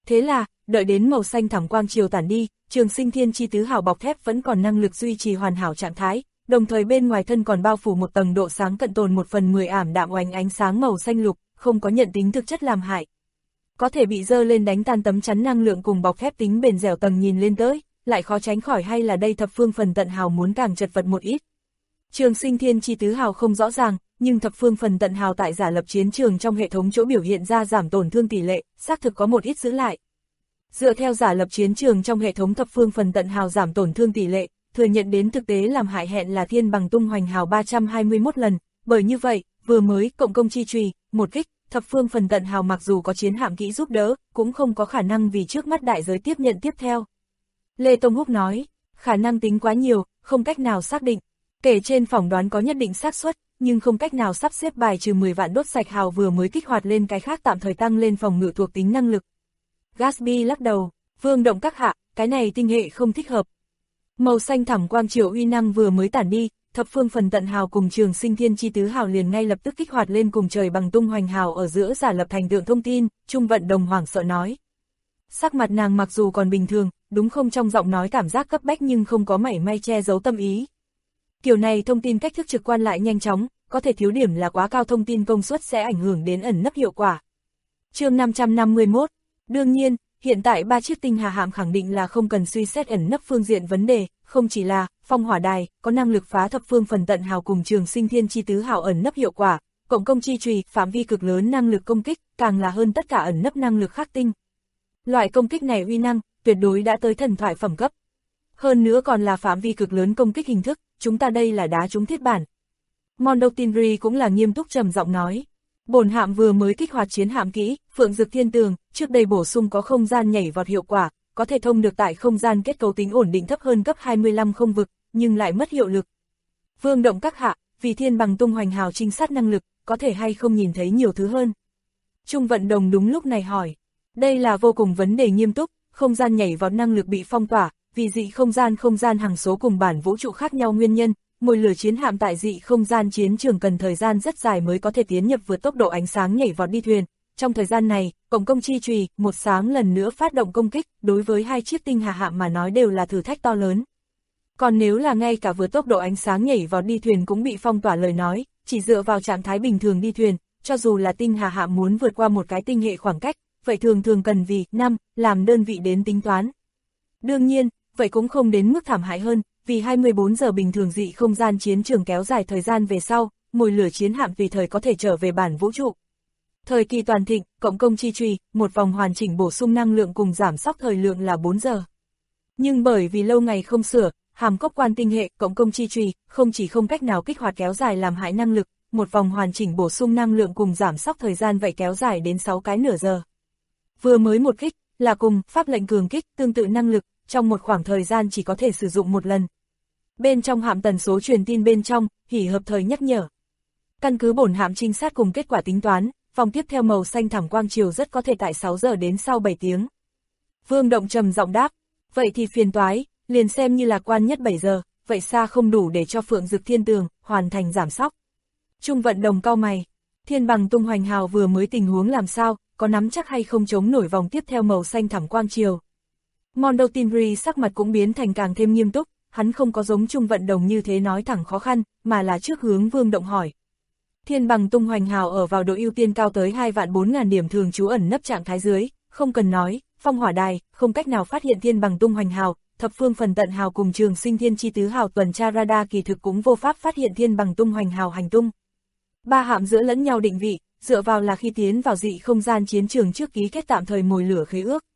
B: Thế là, đợi đến màu xanh thẳm quang chiều tản đi, Trường Sinh Thiên Chi Tứ Hào bọc thép vẫn còn năng lực duy trì hoàn hảo trạng thái, đồng thời bên ngoài thân còn bao phủ một tầng độ sáng cận tồn 1/10 ảm đạm oánh ánh sáng màu xanh lục, không có nhận tính thực chất làm hại. Có thể bị dơ lên đánh tan tấm chắn năng lượng cùng bọc thép tính bền dẻo tầng nhìn lên tới, lại khó tránh khỏi hay là đây thập phương phần tận hào muốn càng chật vật một ít. Trường Sinh Thiên Chi Tứ Hào không rõ ràng, nhưng thập phương phần tận hào tại giả lập chiến trường trong hệ thống chỗ biểu hiện ra giảm tổn thương tỷ lệ, xác thực có một ít giữ lại. Dựa theo giả lập chiến trường trong hệ thống thập phương phần tận hào giảm tổn thương tỷ lệ, thừa nhận đến thực tế làm hại hẹn là thiên bằng tung hoành hào 321 lần, bởi như vậy, vừa mới cộng công chi trùy, một kích, thập phương phần tận hào mặc dù có chiến hạm kỹ giúp đỡ, cũng không có khả năng vì trước mắt đại giới tiếp nhận tiếp theo. Lê Tông Húc nói, khả năng tính quá nhiều, không cách nào xác định, kể trên phỏng đoán có nhất định xác suất, nhưng không cách nào sắp xếp bài trừ 10 vạn đốt sạch hào vừa mới kích hoạt lên cái khác tạm thời tăng lên phòng ngự thuộc tính năng lực. Gatsby lắc đầu, Vương Động các hạ, cái này tinh hệ không thích hợp. Màu xanh thẳm quang chiều uy năng vừa mới tản đi, thập phương phần tận hào cùng Trường Sinh Thiên Chi Tứ Hào liền ngay lập tức kích hoạt lên cùng trời bằng tung hoành hào ở giữa giả lập thành tượng thông tin, Trung Vận Đồng hoảng sợ nói. Sắc mặt nàng mặc dù còn bình thường, đúng không, trong giọng nói cảm giác cấp bách nhưng không có mảy may che giấu tâm ý. Kiểu này thông tin cách thức trực quan lại nhanh chóng, có thể thiếu điểm là quá cao thông tin công suất sẽ ảnh hưởng đến ẩn nấp hiệu quả. Chương 551, đương nhiên, hiện tại 3 chiếc tinh hà hạm khẳng định là không cần suy xét ẩn nấp phương diện vấn đề, không chỉ là phong hỏa đài, có năng lực phá thập phương phần tận hào cùng Trường Sinh Thiên Chi Tứ Hào ẩn nấp hiệu quả, cộng công chi chùy, phạm vi cực lớn năng lực công kích, càng là hơn tất cả ẩn nấp năng lực khắc tinh. Loại công kích này uy năng, tuyệt đối đã tới thần thoại phẩm cấp. Hơn nữa còn là phạm vi cực lớn công kích hình thức, chúng ta đây là đá trúng thiết bản. Mondo Tinri cũng là nghiêm túc trầm giọng nói. Bổn hạm vừa mới kích hoạt chiến hạm kỹ, Phượng Dực Thiên Tường, trước đây bổ sung có không gian nhảy vọt hiệu quả, có thể thông được tại không gian kết cấu tính ổn định thấp hơn cấp 25 không vực, nhưng lại mất hiệu lực. Vương Động các hạ, vì thiên bằng tung hoành hào trinh sát năng lực, có thể hay không nhìn thấy nhiều thứ hơn. Trung Vận Đồng đúng lúc này hỏi. Đây là vô cùng vấn đề nghiêm túc, không gian nhảy vọt năng lực bị phong tỏa, vì dị không gian hằng số cùng bản vũ trụ khác nhau nguyên nhân, mồi lửa chiến hạm tại dị không gian chiến trường cần thời gian rất dài mới có thể tiến nhập vượt tốc độ ánh sáng nhảy vọt đi thuyền. Trong thời gian này, cộng công chi chùy, một sáng lần nữa phát động công kích, đối với 2 chiếc tinh hà hạm mà nói đều là thử thách to lớn. Còn nếu là ngay cả vượt tốc độ ánh sáng nhảy vọt đi thuyền cũng bị phong tỏa lời nói, chỉ dựa vào trạng thái bình thường đi thuyền, cho dù là tinh hà hạm muốn vượt qua một cái tinh hệ khoảng cách, vậy thường cần vì năm làm đơn vị đến tính toán. Đương nhiên, vậy cũng không đến mức thảm hại hơn, vì 24 giờ bình thường dị không gian chiến trường kéo dài thời gian về sau, mồi lửa chiến hạm tùy thời có thể trở về bản vũ trụ. Thời kỳ toàn thịnh, cộng công chi chùy, một vòng hoàn chỉnh bổ sung năng lượng cùng giảm sóc thời lượng là 4 giờ. Nhưng bởi vì lâu ngày không sửa, hàm cốc quan tinh hệ, cộng công chi chùy, không chỉ không cách nào kích hoạt kéo dài làm hại năng lực, một vòng hoàn chỉnh bổ sung năng lượng cùng giảm sóc thời gian vậy kéo dài đến 6 cái nửa giờ. Vừa mới một kích, là cùng pháp lệnh cường kích, tương tự năng lực, trong một khoảng thời gian chỉ có thể sử dụng một lần. Bên trong hạm tần số truyền tin bên trong, hỉ hợp thời nhắc nhở. Căn cứ bổn hạm trinh sát cùng kết quả tính toán, vòng tiếp theo màu xanh thẳm quang chiều rất có thể tại 6 giờ đến sau 7 tiếng. Vương Động trầm giọng đáp, vậy thì phiền toái, liền xem như lạc quan nhất 7 giờ, vậy xa không đủ để cho Phượng Dực Thiên Tường hoàn thành giảm sóc. Trung Vận Đồng cau mày, thiên bằng tung hoành hào vừa mới tình huống làm sao, có nắm chắc hay không chống nổi vòng tiếp theo màu xanh thẳm quang chiều. Mondo Tinri sắc mặt cũng biến thành càng thêm nghiêm túc, hắn không có giống Trung Vận Đồng như thế nói thẳng khó khăn, mà là trước hướng Vương Động hỏi. Thiên bằng tung hoành hào ở vào độ ưu tiên cao tới 2.400.000 điểm thường trú ẩn nấp trạng thái dưới, không cần nói, phong hỏa đài, không cách nào phát hiện thiên bằng tung hoành hào, thập phương phần tận hào cùng Trường Sinh Thiên Chi Tứ Hào tuần tra radar kỳ thực cũng vô pháp phát hiện thiên bằng tung hoành hào hành tung. 3 hạm giữa lẫn nhau định vị, dựa vào là khi tiến vào dị không gian chiến trường trước ký kết tạm thời mồi lửa khế ước.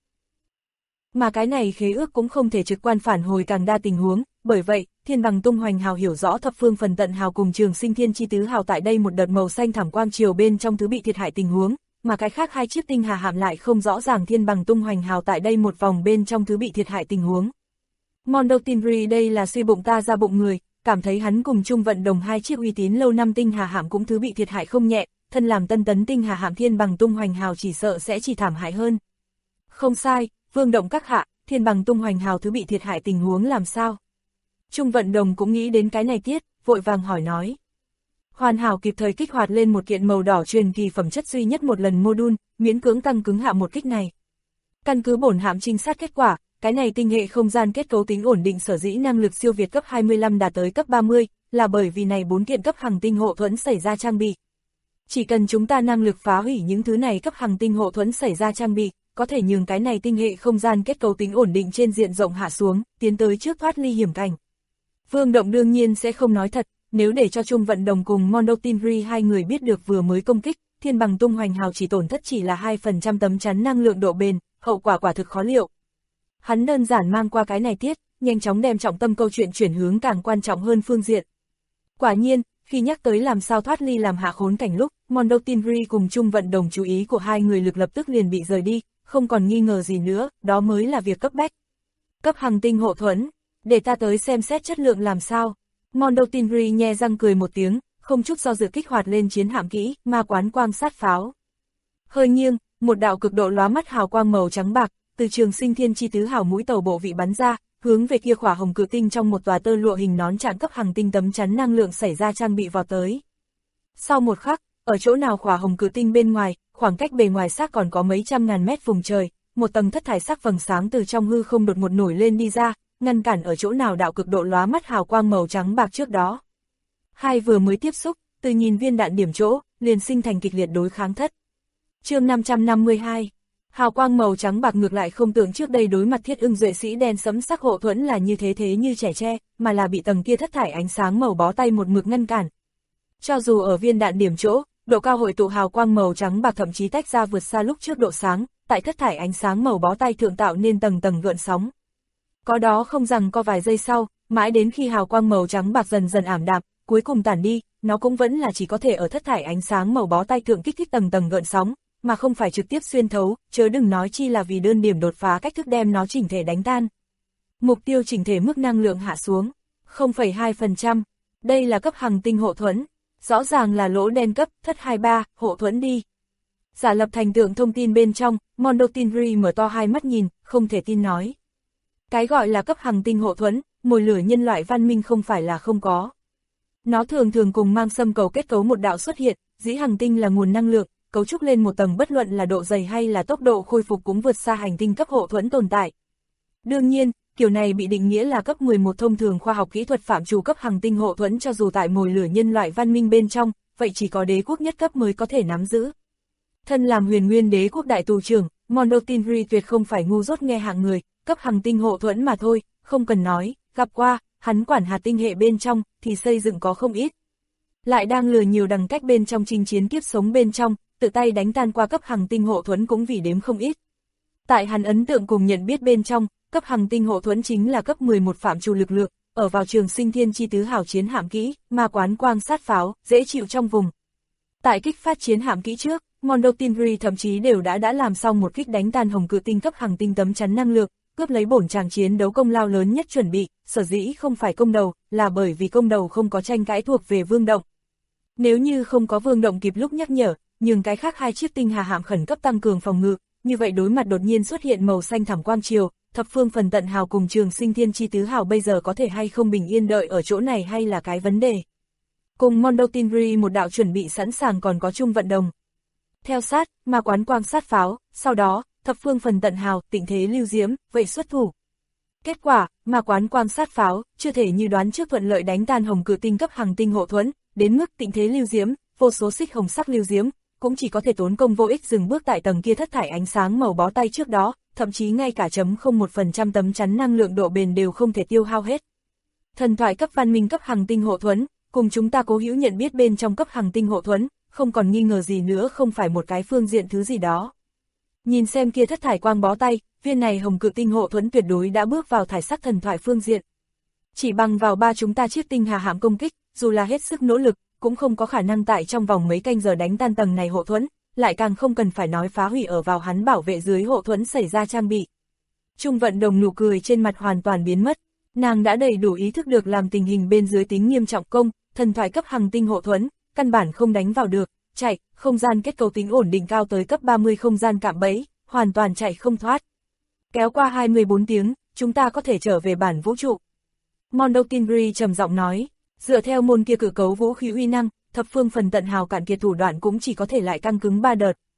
B: Mà cái này khế ước cũng không thể trực quan phản hồi càng đa tình huống, bởi vậy, thiên bằng tung hoành hào hiểu rõ thập phương phần tận hào cùng Trường Sinh Thiên Chi Tứ Hào tại đây một đợt màu xanh thẳm quang chiều bên trong thứ bị thiệt hại tình huống, mà cái khác 2 chiếc tinh hà hạm lại không rõ ràng thiên bằng tung hoành hào tại đây một vòng bên trong thứ bị thiệt hại tình huống. Mondo Tinri đây là suy bụng ta ra bụng người, cảm thấy hắn cùng Trung Vận Đồng 2 chiếc uy tín lâu năm tinh hà hạm cũng thứ bị thiệt hại không nhẹ, thân làm tân tấn tinh hà hạm thiên bằng tung hoành hào chỉ sợ sẽ chỉ thảm hại hơn. Không sai, Vương Động các hạ, thiên bằng tung hoành hào thứ bị thiệt hại tình huống làm sao? Trung Vận Đồng cũng nghĩ đến cái này tiết, vội vàng hỏi nói. Hoàn hảo kịp thời kích hoạt lên một kiện màu đỏ truyền kỳ phẩm chất duy nhất một lần mô đun, miễn cưỡng tăng cứng hạ một kích này. Căn cứ bổn hạm trinh sát kết quả, cái này tinh hệ không gian kết cấu tính ổn định sở dĩ năng lực siêu việt cấp 25 đạt tới cấp 30, là bởi vì này 4 kiện cấp hành tinh hộ thuẫn xảy ra trang bị. Chỉ cần chúng ta năng lực phá hủy những thứ này cấp hành tinh hộ thuẫn xảy ra trang bị, có thể nhường cái này tinh hệ không gian kết cấu tính ổn định trên diện rộng hạ xuống, tiến tới trước thoát ly hiểm cảnh. Vương Động đương nhiên sẽ không nói thật, nếu để cho Trung Vận Đồng cùng Mondo Tinri hai người biết được vừa mới công kích, thiên bằng tung hoành hào chỉ tổn thất chỉ là 2% tấm chắn năng lượng độ bền, hậu quả quả thực khó liệu. Hắn đơn giản mang qua cái này tiết, nhanh chóng đem trọng tâm câu chuyện chuyển hướng càng quan trọng hơn phương diện. Quả nhiên, khi nhắc tới làm sao thoát ly làm hạ khốn cảnh lúc, Mondo Tinri cùng Trung Vận Đồng chú ý của hai người lực lập tức liền bị rời đi, không còn nghi ngờ gì nữa, đó mới là việc cấp bách. Cấp hành tinh hộ thuẫn, để ta tới xem xét chất lượng làm sao. Mondo Tinri nhe răng cười một tiếng, không chút do dự kích hoạt lên chiến hạm kỹ, ma quán quang sát pháo. Hơi nghiêng, một đạo cực độ lóa mắt hào quang màu trắng bạc, từ Trường Sinh Thiên Chi tứ hào mũi tàu bộ vị bắn ra, hướng về kia khỏa hồng cự tinh trong một tòa tơ lụa hình nón trạng cấp hành tinh tấm chắn năng lượng xảy ra trang bị vào tới. Sau một khắc, ở chỗ nào khỏa hồng cự tinh bên ngoài, khoảng cách bề ngoài xác còn có mấy trăm ngàn mét vùng trời, một tầng thất thải sắc vầng sáng từ trong hư không đột ngột nổi lên đi ra, ngăn cản ở chỗ nào đạo cực độ lóa mắt hào quang màu trắng bạc trước đó. Hai vừa mới tiếp xúc, từ nhìn viên đạn điểm chỗ, liền sinh thành kịch liệt đối kháng thất. Chương 552. Hào quang màu trắng bạc ngược lại không tưởng trước đây đối mặt Thiết Ưng duệ sĩ đen sẫm sắc hộ thuẫn là như thế như trẻ tre, mà là bị tầng kia thất thải ánh sáng màu bó tay một mực ngăn cản. Cho dù ở viên đạn điểm chỗ, độ cao hội tụ hào quang màu trắng bạc thậm chí tách ra vượt xa lúc trước độ sáng, tại thất thải ánh sáng màu bó tay thượng tạo nên tầng tầng gợn sóng. Có đó không rằng có vài giây sau, mãi đến khi hào quang màu trắng bạc dần dần ảm đạm, cuối cùng tản đi, nó cũng vẫn là chỉ có thể ở thất thải ánh sáng màu bó tay thượng kích thích tầng tầng gợn sóng, mà không phải trực tiếp xuyên thấu, chớ đừng nói chi là vì đơn điểm đột phá cách thức đem nó chỉnh thể đánh tan. Mục tiêu chỉnh thể mức năng lượng hạ xuống 0,2%, đây là cấp hành tinh hộ thuẫn, rõ ràng là lỗ đen cấp thất 23 hộ thuẫn đi. Giả lập thành tượng thông tin bên trong, Mondo Tinri mở to hai mắt nhìn, không thể tin nói. Cái gọi là cấp hành tinh hộ thuẫn, mồi lửa nhân loại văn minh không phải là không có. Nó thường thường cùng mang xâm cầu kết cấu một đạo xuất hiện, dĩ hành tinh là nguồn năng lượng, cấu trúc lên một tầng bất luận là độ dày hay là tốc độ khôi phục cũng vượt xa hành tinh cấp hộ thuẫn tồn tại. Đương nhiên, kiểu này bị định nghĩa là cấp 11 thông thường khoa học kỹ thuật phạm trù cấp hành tinh hộ thuẫn cho dù tại mồi lửa nhân loại văn minh bên trong, vậy chỉ có đế quốc nhất cấp mới có thể nắm giữ. Thân làm huyền nguyên đế quốc đại tù trưởng, Mondo Tinri tuyệt không phải ngu dốt nghe hạng người, cấp hành tinh hộ thuẫn mà thôi, không cần nói, gặp qua, hắn quản hạt tinh hệ bên trong, thì xây dựng có không ít. Lại đang lừa nhiều đằng cách bên trong chinh chiến kiếp sống bên trong, tự tay đánh tan qua cấp hành tinh hộ thuẫn cũng vì đếm không ít. Tại hắn ấn tượng cùng nhận biết bên trong, cấp hành tinh hộ thuẫn chính là cấp 11 phạm trù lực lượng, ở vào Trường Sinh Thiên Chi tứ hào chiến hạm kỹ, ma quán quang sát pháo, dễ chịu trong vùng. Tại kích phát chiến hạm kỹ trước, Mondo Tinri thậm chí đều đã làm xong một kích đánh tan hồng cự tinh cấp hành tinh tấm chắn năng lượng, cướp lấy bổn tràng chiến đấu công lao lớn nhất chuẩn bị, sở dĩ không phải công đầu, là bởi vì công đầu không có tranh cãi thuộc về Vương Động. Nếu như không có Vương Động kịp lúc nhắc nhở, nhưng cái khác hai chiếc tinh hà hạm khẩn cấp tăng cường phòng ngự, như vậy đối mặt đột nhiên xuất hiện màu xanh thẳm quang triều, thập phương phần tận hào cùng Trường Sinh Thiên Chi tứ hào bây giờ có thể hay không bình yên đợi ở chỗ này hay là cái vấn đề. Cùng Mondo Tinri một đạo chuẩn bị sẵn sàng còn có Trung Vận Đồng. Theo sát, ma quán quang sát pháo, sau đó, thập phương phần tận hào, tịnh thế lưu diễm, vậy xuất thủ. Kết quả, ma quán quang sát pháo, chưa thể như đoán trước thuận lợi đánh tan hồng cự tinh cấp hành tinh hộ thuẫn, đến mức tịnh thế lưu diễm, vô số xích hồng sắc lưu diễm, cũng chỉ có thể tốn công vô ích dừng bước tại tầng kia thất thải ánh sáng màu bó tay trước đó, thậm chí ngay cả 0,1% tấm chắn năng lượng độ bền đều không thể tiêu hao hết. Thần thoại cấp văn minh cấp hành tinh hộ thuẫn, cùng chúng ta cố hữu nhận biết bên trong cấp hành tinh hộ thuẫn, không còn nghi ngờ gì nữa không phải một cái phương diện thứ gì đó. Nhìn xem kia thất thải quang bó tay, viên này hồng cự tinh hộ thuẫn tuyệt đối đã bước vào thải sắc thần thoại phương diện. Chỉ bằng vào ba chúng ta chiếc tinh hà hạm công kích, dù là hết sức nỗ lực, cũng không có khả năng tại trong vòng mấy canh giờ đánh tan tầng này hộ thuẫn, lại càng không cần phải nói phá hủy ở vào hắn bảo vệ dưới hộ thuẫn xảy ra trang bị. Trung Vận Đồng nụ cười trên mặt hoàn toàn biến mất, nàng đã đầy đủ ý thức được làm tình hình bên dưới tính nghiêm trọng công, thần thoại cấp hành tinh hộ thuẫn, căn bản không đánh vào được, chạy, không gian kết cấu tính ổn định cao tới cấp 30 không gian cạm bẫy, hoàn toàn chạy không thoát. Kéo qua 24 tiếng, chúng ta có thể trở về bản vũ trụ. Mondo Tinri trầm giọng nói, dựa theo môn kia cử cấu vũ khí uy năng, thập phương phần tận hào cạn kiệt thủ đoạn cũng chỉ có thể lại căng cứng 3 đợt.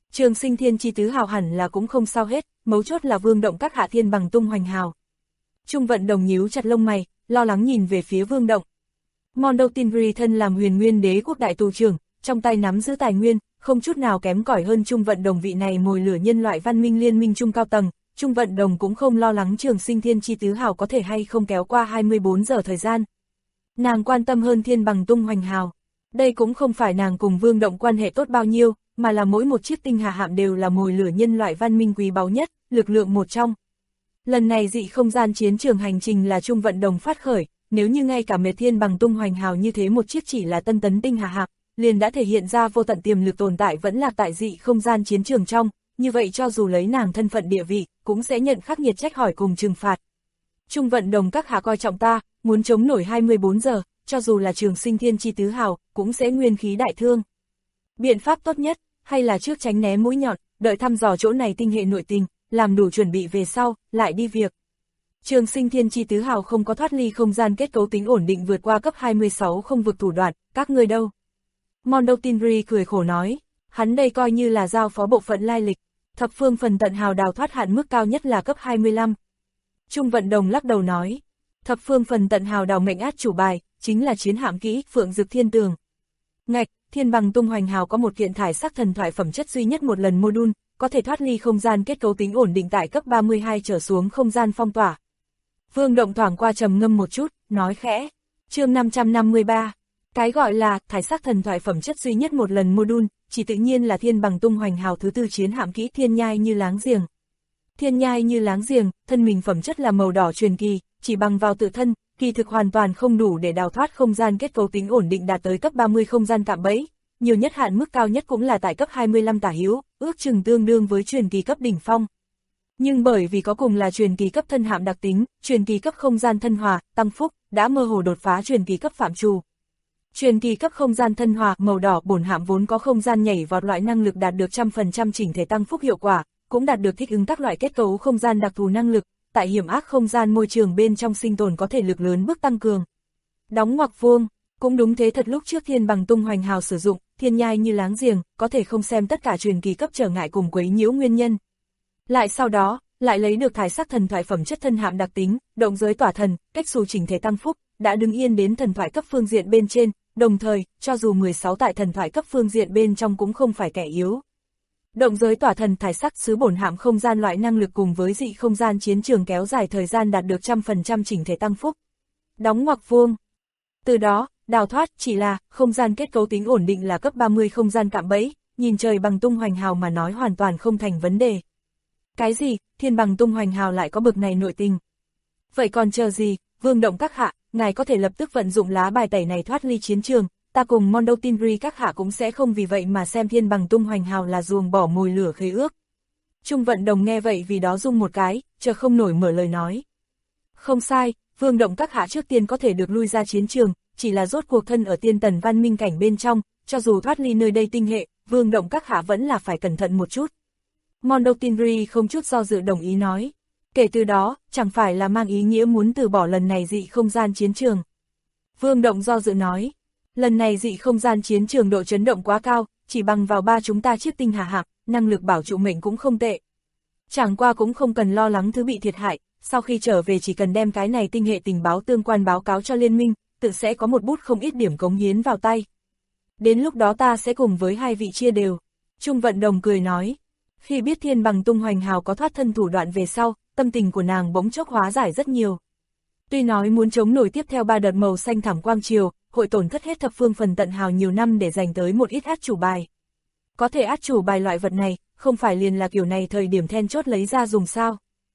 B: Trường Sinh Thiên Chi tứ hào hẳn là cũng không sao hết, mấu chốt là Vương Động các hạ thiên bằng tung hoành hào. Trung Vận Đồng nhíu chặt lông mày, lo lắng nhìn về phía Vương Động. Mondo Tinri thân làm Huyền Nguyên Đế quốc đại tù trưởng, trong tay nắm giữ tài nguyên, không chút nào kém cỏi hơn Trung Vận Đồng vị này mồi lửa nhân loại văn minh liên minh trung cao tầng. Trung Vận Đồng cũng không lo lắng Trường Sinh Thiên Chi tứ hào có thể hay không kéo qua 24 giờ thời gian. Nàng quan tâm hơn thiên bằng tung hoành hào. Đây cũng không phải nàng cùng Vương Động quan hệ tốt bao nhiêu, mà là mỗi một chiếc tinh hà hạm đều là mồi lửa nhân loại văn minh quý báu nhất, lực lượng một trong. Lần này dị không gian chiến trường hành trình là Trung Vận Đồng phát khởi, nếu như ngay cả mệt thiên bằng tung hoành hào như thế một chiếc chỉ là tân tấn tinh hà hạm, liền đã thể hiện ra vô tận tiềm lực tồn tại vẫn lạc tại dị không gian chiến trường trong, như vậy cho dù lấy nàng thân phận địa vị, cũng sẽ nhận khắc nghiệt trách hỏi cùng trừng phạt. Trung Vận Đồng các hạ coi trọng ta, muốn chống nổi 24 giờ, cho dù là Trường Sinh Thiên Chi tứ hào, cũng sẽ nguyên khí đại thương. Biện pháp tốt nhất, hay là trước tránh né mũi nhọn, đợi thăm dò chỗ này tinh hệ nội tình, làm đủ chuẩn bị về sau, lại đi việc. Trường Sinh Thiên Chi tứ hào không có thoát ly không gian kết cấu tính ổn định vượt qua cấp 26 không vực thủ đoạn, các ngươi đâu? Mondo Tinri cười khổ nói, hắn đây coi như là giao phó bộ phận lai lịch, thập phương phần tận hào đào thoát hạn mức cao nhất là cấp 25. Trung Vận Đồng lắc đầu nói, thập phương phần tận hào đào mệnh át chủ bài, chính là chiến hạm kỹ Phượng Dực Thiên Tường. Ngạch, thiên bằng tung hoành hào có một kiện thải sắc thần thoại phẩm chất duy nhất một lần module, có thể thoát ly không gian kết cấu tính ổn định tại cấp 32 trở xuống không gian phong tỏa. Vương Động thoảng qua trầm ngâm một chút, nói khẽ, chương 553, cái gọi là thải sắc thần thoại phẩm chất duy nhất một lần module, chỉ tự nhiên là thiên bằng tung hoành hào thứ tư chiến hạm kỹ Thiên Nhai Như Láng Giềng. Thiên Nhai Như Láng Giềng, thân mình phẩm chất là màu đỏ truyền kỳ, chỉ bằng vào tự thân, kỳ thực hoàn toàn không đủ để đào thoát không gian kết cấu tính ổn định đạt tới cấp 30 không gian cạm bẫy, nhiều nhất hạn mức cao nhất cũng là tại cấp 25 tả hữu, ước chừng tương đương với truyền kỳ cấp đỉnh phong. Nhưng bởi vì có cùng là truyền kỳ cấp thân hạm đặc tính, truyền kỳ cấp không gian thân hòa, tăng phúc, đã mơ hồ đột phá truyền kỳ cấp phạm trù. Truyền kỳ cấp không gian thân hòa, màu đỏ bổn hạm vốn có không gian nhảy vọt loại năng lực đạt được 100% chỉnh thể tăng phúc hiệu quả, cũng đạt được thích ứng các loại kết cấu không gian đặc thù năng lực, tại hiểm ác không gian môi trường bên trong sinh tồn có thể lực lớn bước tăng cường. Đóng ngoặc vuông, cũng đúng thế thật lúc trước thiên bằng tung hoành hào sử dụng, Thiên Nhai Như Láng Giềng, có thể không xem tất cả truyền kỳ cấp trở ngại cùng quấy nhiễu nguyên nhân. Lại sau đó, lại lấy được thải sắc thần thoại phẩm chất thân hạm đặc tính, động giới tỏa thần, cách xù chỉnh thể tăng phúc, đã đứng yên đến thần thoại cấp phương diện bên trên, đồng thời, cho dù 16 tại thần thoại cấp phương diện bên trong cũng không phải kẻ yếu. Động giới tỏa thần thải sắc sứ bổn hạm không gian loại năng lực cùng với dị không gian chiến trường kéo dài thời gian đạt được 100% chỉnh thể tăng phúc. Đóng ngoặc vuông. Từ đó, đào thoát chỉ là không gian kết cấu tính ổn định là cấp 30 không gian cạm bẫy, nhìn trời bằng tung hoành hào mà nói hoàn toàn không thành vấn đề. Cái gì, thiên bằng tung hoành hào lại có bực này nội tình? Vậy còn chờ gì, Vương Động các hạ, ngài có thể lập tức vận dụng lá bài tẩy này thoát ly chiến trường, ta cùng Mondo Tinri các hạ cũng sẽ không vì vậy mà xem thiên bằng tung hoành hào là ruồng bỏ mồi lửa khế ước. Trung Vận Đồng nghe vậy vì đó rung một cái, chờ không nổi mở lời nói. Không sai, Vương Động các hạ trước tiên có thể được lui ra chiến trường, chỉ là rốt cuộc thân ở tiên tần văn minh cảnh bên trong, cho dù thoát ly nơi đây tinh hệ, Vương Động các hạ vẫn là phải cẩn thận một chút. Mondo Tinri không chút do dự đồng ý nói. Kể từ đó, chẳng phải là mang ý nghĩa muốn từ bỏ lần này dị không gian chiến trường. Vương Động do dự nói, lần này dị không gian chiến trường độ chấn động quá cao, chỉ bằng vào ba chúng ta chiếc tinh hà hạm, năng lực bảo trụ mệnh cũng không tệ. Chẳng qua cũng không cần lo lắng thứ bị thiệt hại, sau khi trở về chỉ cần đem cái này tinh hệ tình báo tương quan báo cáo cho liên minh, tự sẽ có một bút không ít điểm cống hiến vào tay. Đến lúc đó ta sẽ cùng với hai vị chia đều. Trung Vận Đồng cười nói, khi biết thiên bằng tung hoành hào có thoát thân thủ đoạn về sau, tâm tình của nàng bỗng chốc hóa giải rất nhiều. Tuy nói muốn chống nổi tiếp theo 3 đợt màu xanh thảm quang triều, hội tổn thất hết thập phương phần tận hào nhiều năm để dành tới một ít át chủ bài. Có thể át chủ bài loại vật này, không phải liền là kiểu này thời điểm then chốt lấy ra dùng sao.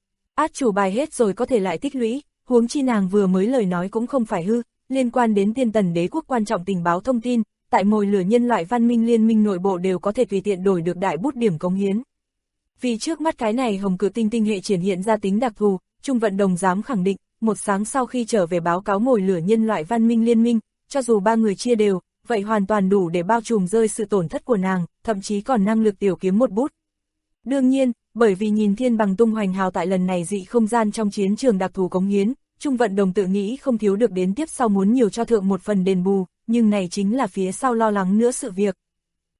B: Át chủ bài hết rồi có thể lại tích lũy, huống chi nàng vừa mới lời nói cũng không phải hư, liên quan đến tiên tần đế quốc quan trọng tình báo thông tin, tại mồi lửa nhân loại văn minh liên minh nội bộ đều có thể tùy tiện đổi được đại bút điểm cống hiến. Vì trước mắt cái này hồng cự tinh tinh hệ triển hiện ra tính đặc thù, Trung Vận Đồng dám khẳng định, một sáng sau khi trở về báo cáo mồi lửa nhân loại văn minh liên minh, cho dù ba người chia đều, vậy hoàn toàn đủ để bao trùm rơi sự tổn thất của nàng, thậm chí còn năng lực tiểu kiếm một bút. Đương nhiên, bởi vì nhìn thiên bằng tung hoành hào tại lần này dị không gian trong chiến trường đặc thù cống hiến, Trung Vận Đồng tự nghĩ không thiếu được đến tiếp sau muốn nhiều cho thượng một phần đền bù, nhưng này chính là phía sau lo lắng nữa sự việc.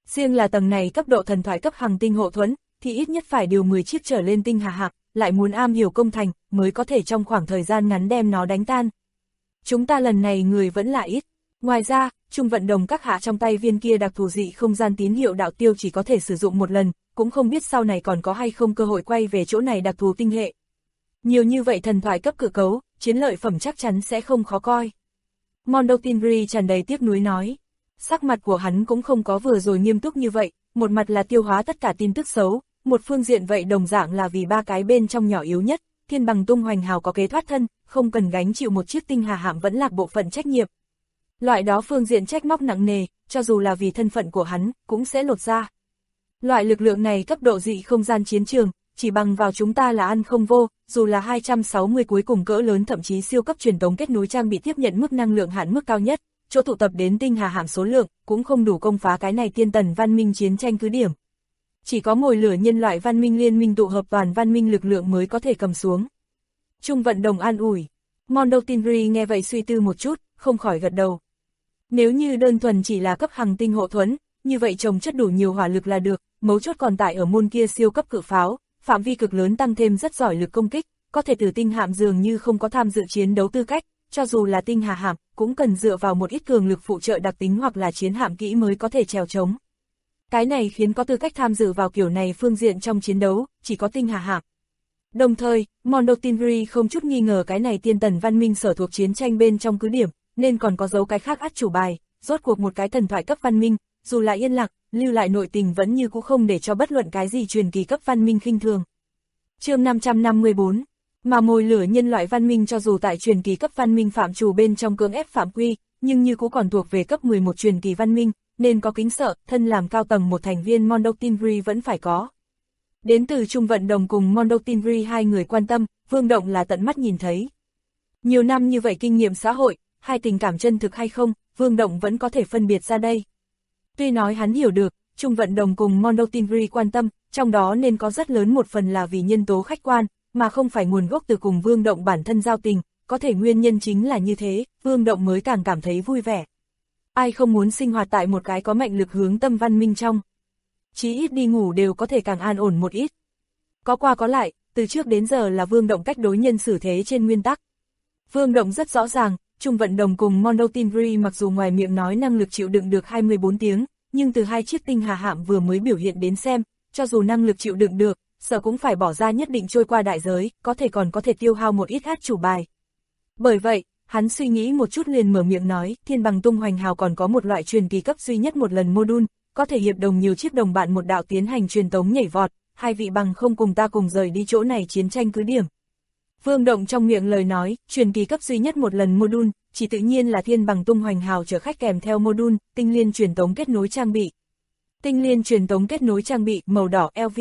B: Riêng là tầng này cấp độ thần thoại cấp hành tinh hộ thuẫn, thì ít nhất phải điều 10 chiếc trở lên tinh hà hạm, lại muốn am hiểu công thành, mới có thể trong khoảng thời gian ngắn đem nó đánh tan. Chúng ta lần này người vẫn là ít. Ngoài ra, Trung Vận Đồng các hạ trong tay viên kia đặc thù dị không gian tín hiệu đạo tiêu chỉ có thể sử dụng một lần, cũng không biết sau này còn có hay không cơ hội quay về chỗ này đặc thù tinh hệ. Nhiều như vậy thần thoại cấp cự cấu, chiến lợi phẩm chắc chắn sẽ không khó coi. Mondo Tinri tràn đầy tiếc nuối nói. Sắc mặt của hắn cũng không có vừa rồi nghiêm túc như vậy, một mặt là tiêu hóa tất cả tin tức xấu, một phương diện vậy đồng dạng là vì ba cái bên trong nhỏ yếu nhất, Thiên Bằng Tung Hoành Hào có kế thoát thân, không cần gánh chịu một chiếc tinh hà hạm vẫn lạc bộ phận trách nhiệm. Loại đó phương diện trách móc nặng nề, cho dù là vì thân phận của hắn, cũng sẽ lột ra. Loại lực lượng này cấp độ dị không gian chiến trường, chỉ bằng vào chúng ta là ăn không vô, dù là 260 cuối cùng cỡ lớn thậm chí siêu cấp truyền tống kết nối trang bị tiếp nhận mức năng lượng hạn mức cao nhất, chỗ tụ tập đến tinh hà hạm số lượng, cũng không đủ công phá cái này tiên tần văn minh chiến tranh cứ điểm. Chỉ có mồi lửa nhân loại văn minh liên minh tụ hợp toàn văn minh lực lượng mới có thể cầm xuống. Trung Vận Đồng an ủi. Mondo Tinri nghe vậy suy tư một chút, không khỏi gật đầu. Nếu như đơn thuần chỉ là cấp hành tinh hộ thuẫn, như vậy trồng chất đủ nhiều hỏa lực là được, mấu chốt còn tại ở môn kia siêu cấp cự pháo, phạm vi cực lớn tăng thêm rất giỏi lực công kích, có thể từ tinh hạm dường như không có tham dự chiến đấu tư cách, cho dù là tinh hà hạm, cũng cần dựa vào một ít cường lực phụ trợ đặc tính hoặc là chiến hạm kỹ mới có thể trèo chống. Cái này khiến có tư cách tham dự vào kiểu này phương diện trong chiến đấu, chỉ có tinh hà hạm. Đồng thời, Mondo Tinri không chút nghi ngờ cái này tiên tần văn minh sở thuộc chiến tranh bên trong cứ điểm, nên còn có dấu cái khác át chủ bài, rốt cuộc một cái thần thoại cấp văn minh, dù là yên lặng, lưu lại nội tình vẫn như cũ không để cho bất luận cái gì truyền kỳ cấp văn minh khinh thường. Chương 554, mà mồi lửa nhân loại văn minh cho dù tại truyền kỳ cấp văn minh phạm trù bên trong cưỡng ép phạm quy, nhưng như cũ còn thuộc về cấp 11 truyền kỳ văn minh, nên có kính sợ, thân làm cao tầng một thành viên Mondo Tinri vẫn phải có. Đến từ Trung Vận Đồng cùng Mondo Tinri hai người quan tâm, Vương Động là tận mắt nhìn thấy. Nhiều năm như vậy kinh nghiệm xã hội, hai tình cảm chân thực hay không, Vương Động vẫn có thể phân biệt ra đây. Tuy nói hắn hiểu được, Trung Vận Đồng cùng Mondo Tinri quan tâm, trong đó nên có rất lớn một phần là vì nhân tố khách quan, mà không phải nguồn gốc từ cùng Vương Động bản thân giao tình, có thể nguyên nhân chính là như thế, Vương Động mới càng cảm thấy vui vẻ. Ai không muốn sinh hoạt tại một cái có mạnh lực hướng tâm văn minh trong. Chí ít đi ngủ đều có thể càng an ổn một ít. Có qua có lại, từ trước đến giờ là Vương Động cách đối nhân xử thế trên nguyên tắc. Vương Động rất rõ ràng, Trung Vận Đồng cùng Mondo Tinri mặc dù ngoài miệng nói năng lực chịu đựng được 24 tiếng, nhưng từ hai chiếc tinh hà hạm vừa mới biểu hiện đến xem, cho dù năng lực chịu đựng được, sợ cũng phải bỏ ra nhất định trôi qua đại giới, có thể tiêu hao một ít át chủ bài. Bởi vậy, hắn suy nghĩ một chút liền mở miệng nói, Thiên Bằng Tung Hoành Hào còn có một loại truyền kỳ cấp duy nhất một lần module, có thể hiệp đồng nhiều chiếc đồng bạn một đạo tiến hành truyền tống nhảy vọt, hai vị bằng không cùng ta cùng rời đi chỗ này chiến tranh cứ điểm. Vương Động trong miệng lời nói, truyền kỳ cấp duy nhất một lần module, chỉ tự nhiên là Thiên Bằng Tung Hoành Hào chở khách kèm theo module, tinh liên truyền tống kết nối trang bị. Tinh liên truyền tống kết nối trang bị, màu đỏ LV.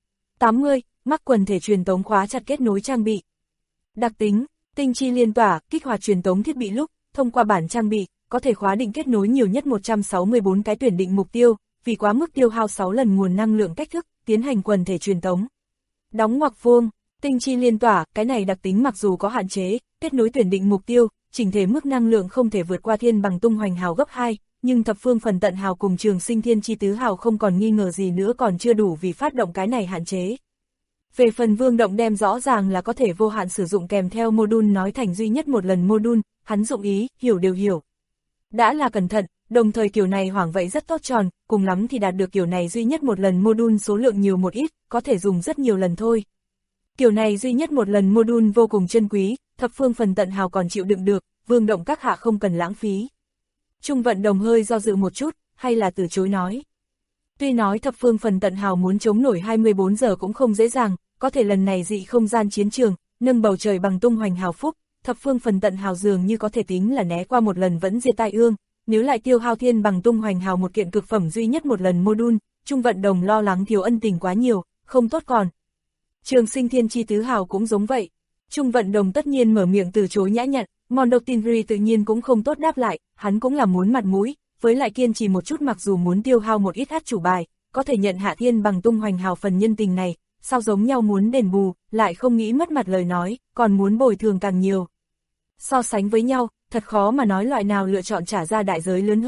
B: 80, mắc quần thể truyền tống khóa chặt kết nối trang bị. Đặc tính, tinh chi liên tỏa, kích hoạt truyền tống thiết bị lúc, thông qua bản trang bị, có thể khóa định kết nối nhiều nhất 164 cái tuyển định mục tiêu, vì quá mức tiêu hao 6 lần nguồn năng lượng cách thức, tiến hành quần thể truyền tống. Đóng ngoặc vuông, tinh chi liên tỏa, cái này đặc tính mặc dù có hạn chế, kết nối tuyển định mục tiêu, chỉnh thể mức năng lượng không thể vượt qua Thiên Bằng Tung Hoành Hào gấp 2, nhưng thập phương phần tận hào cùng Trường Sinh Thiên Chi Tứ Hào không còn nghi ngờ gì nữa còn chưa đủ vì phát động cái này hạn chế. Về phần Vương Động đem rõ ràng là có thể vô hạn sử dụng kèm theo module nói thành duy nhất một lần module, hắn dụng ý, hiểu đều hiểu. Đã là cẩn thận, đồng thời kiểu này hoảng vậy rất tốt tròn, cùng lắm thì đạt được kiểu này duy nhất một lần module số lượng nhiều một ít, có thể dùng rất nhiều lần thôi. Kiểu này duy nhất một lần module vô cùng chân quý, thập phương phần tận hào còn chịu đựng được, Vương Động các hạ không cần lãng phí. Trung Vận Đồng hơi do dự một chút, hay là từ chối nói. Tuy nói thập phương phần tận hào muốn chống nổi 24 giờ cũng không dễ dàng, có thể lần này dị không gian chiến trường, nâng bầu trời bằng Tung Hoành Hào phúc, thập phương phần tận hào dường như có thể tính là né qua một lần vẫn diệt tai ương, nếu lại tiêu hao Thiên Bằng Tung Hoành Hào một kiện cực phẩm duy nhất một lần module, Trung Vận Đồng lo lắng thiếu ân tình quá nhiều, không tốt còn. Trường Sinh Thiên Chi Tứ Hào cũng giống vậy. Trung Vận Đồng tất nhiên mở miệng từ chối nhã nhặn, Mondo Tinri tự nhiên cũng không tốt đáp lại, hắn cũng là muốn mặt mũi, với lại kiên trì một chút mặc dù muốn tiêu hao một ít át chủ bài, có thể nhận hạ Thiên Bằng Tung Hoành Hào phần nhân tình này, sao giống nhau muốn đền bù, lại không nghĩ mất mặt lời nói, còn muốn bồi thường càng nhiều. So sánh với nhau, thật khó mà nói loại nào lựa chọn trả ra đại giới lớn hơn,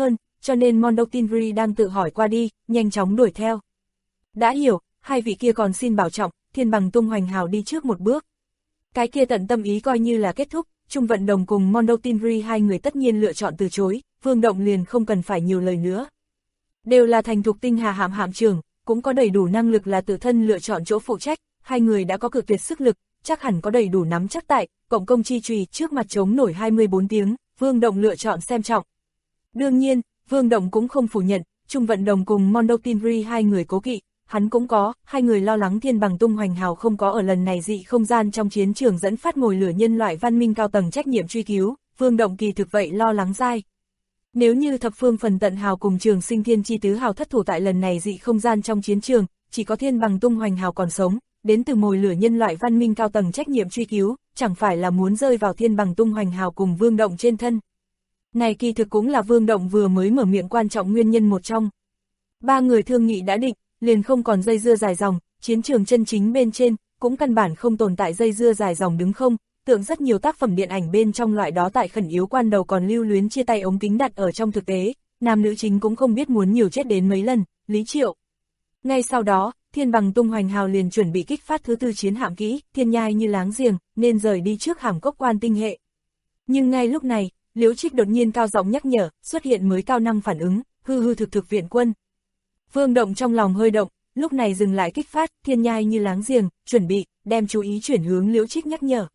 B: cho nên Mondoktinri đang tự hỏi qua đi, nhanh chóng đuổi theo. Đã hiểu, hai vị kia còn xin bảo trọng, Thiên Bằng tung hoành hào đi trước một bước. Cái kia tận tâm ý coi như là kết thúc, Trung Vận Đồng cùng Mondoktinri hai người tất nhiên lựa chọn từ chối, Vương Động liền không cần phải nhiều lời nữa. Đều là thành thục tinh hà hạm trưởng, cũng có đầy đủ năng lực là tự thân lựa chọn chỗ phụ trách, hai người đã có cực tuyệt sức lực, chắc hẳn có đầy đủ nắm chắc tại, cộng công chi chùy trước mặt chống nổi 24 tiếng, Vương Động lựa chọn xem trọng. Đương nhiên, Vương Động cũng không phủ nhận, Trung Vận Đồng cùng Mondoktinri hai người cố kỵ, hắn cũng có, hai người lo lắng Thiên Bằng tung hoành hào không có ở lần này dị không gian trong chiến trường dẫn phát mồi lửa nhân loại văn minh cao tầng trách nhiệm truy cứu, Vương Động kỳ thực vậy lo lắng dai. Nếu như thập phương phần tận hào cùng Trường Sinh Thiên Chi tứ hào thất thủ tại lần này dị không gian trong chiến trường, chỉ có Thiên Bằng tung hoành hào còn sống, đến từ mồi lửa nhân loại văn minh cao tầng trách nhiệm truy cứu, chẳng phải là muốn rơi vào Thiên Bằng tung hoành hào cùng Vương Động trên thân. Này kỳ thực cũng là Vương Động vừa mới mở miệng quan trọng nguyên nhân một trong. Ba người thương nghị đã định, liền không còn dây dưa dài dòng, chiến trường chân chính bên trên, cũng căn bản không tồn tại dây dưa dài dòng đứng không, tượng rất nhiều tác phẩm điện ảnh bên trong loại đó tại khẩn yếu quan đầu còn lưu luyến chia tay ống kính đặt ở trong thực tế, nam nữ chính cũng không biết muốn nhiều chết đến mấy lần, Lý Triệu. Ngay sau đó, Thiên Bằng tung hoành hào liền chuẩn bị kích phát thứ tư chiến hạm kỹ, thiên nhai như láng giềng, nên rời đi trước Hàm Cốc Quan tinh hệ. Nhưng ngay lúc này, Liễu Trích đột nhiên cao giọng nhắc nhở, xuất hiện mới cao năng phản ứng, hư thực viện quân. Vương Động trong lòng hơi động, lúc này dừng lại kích phát, thiên nhai như láng giềng, chuẩn bị, đem chú ý chuyển hướng Liễu Trích nhắc nhở.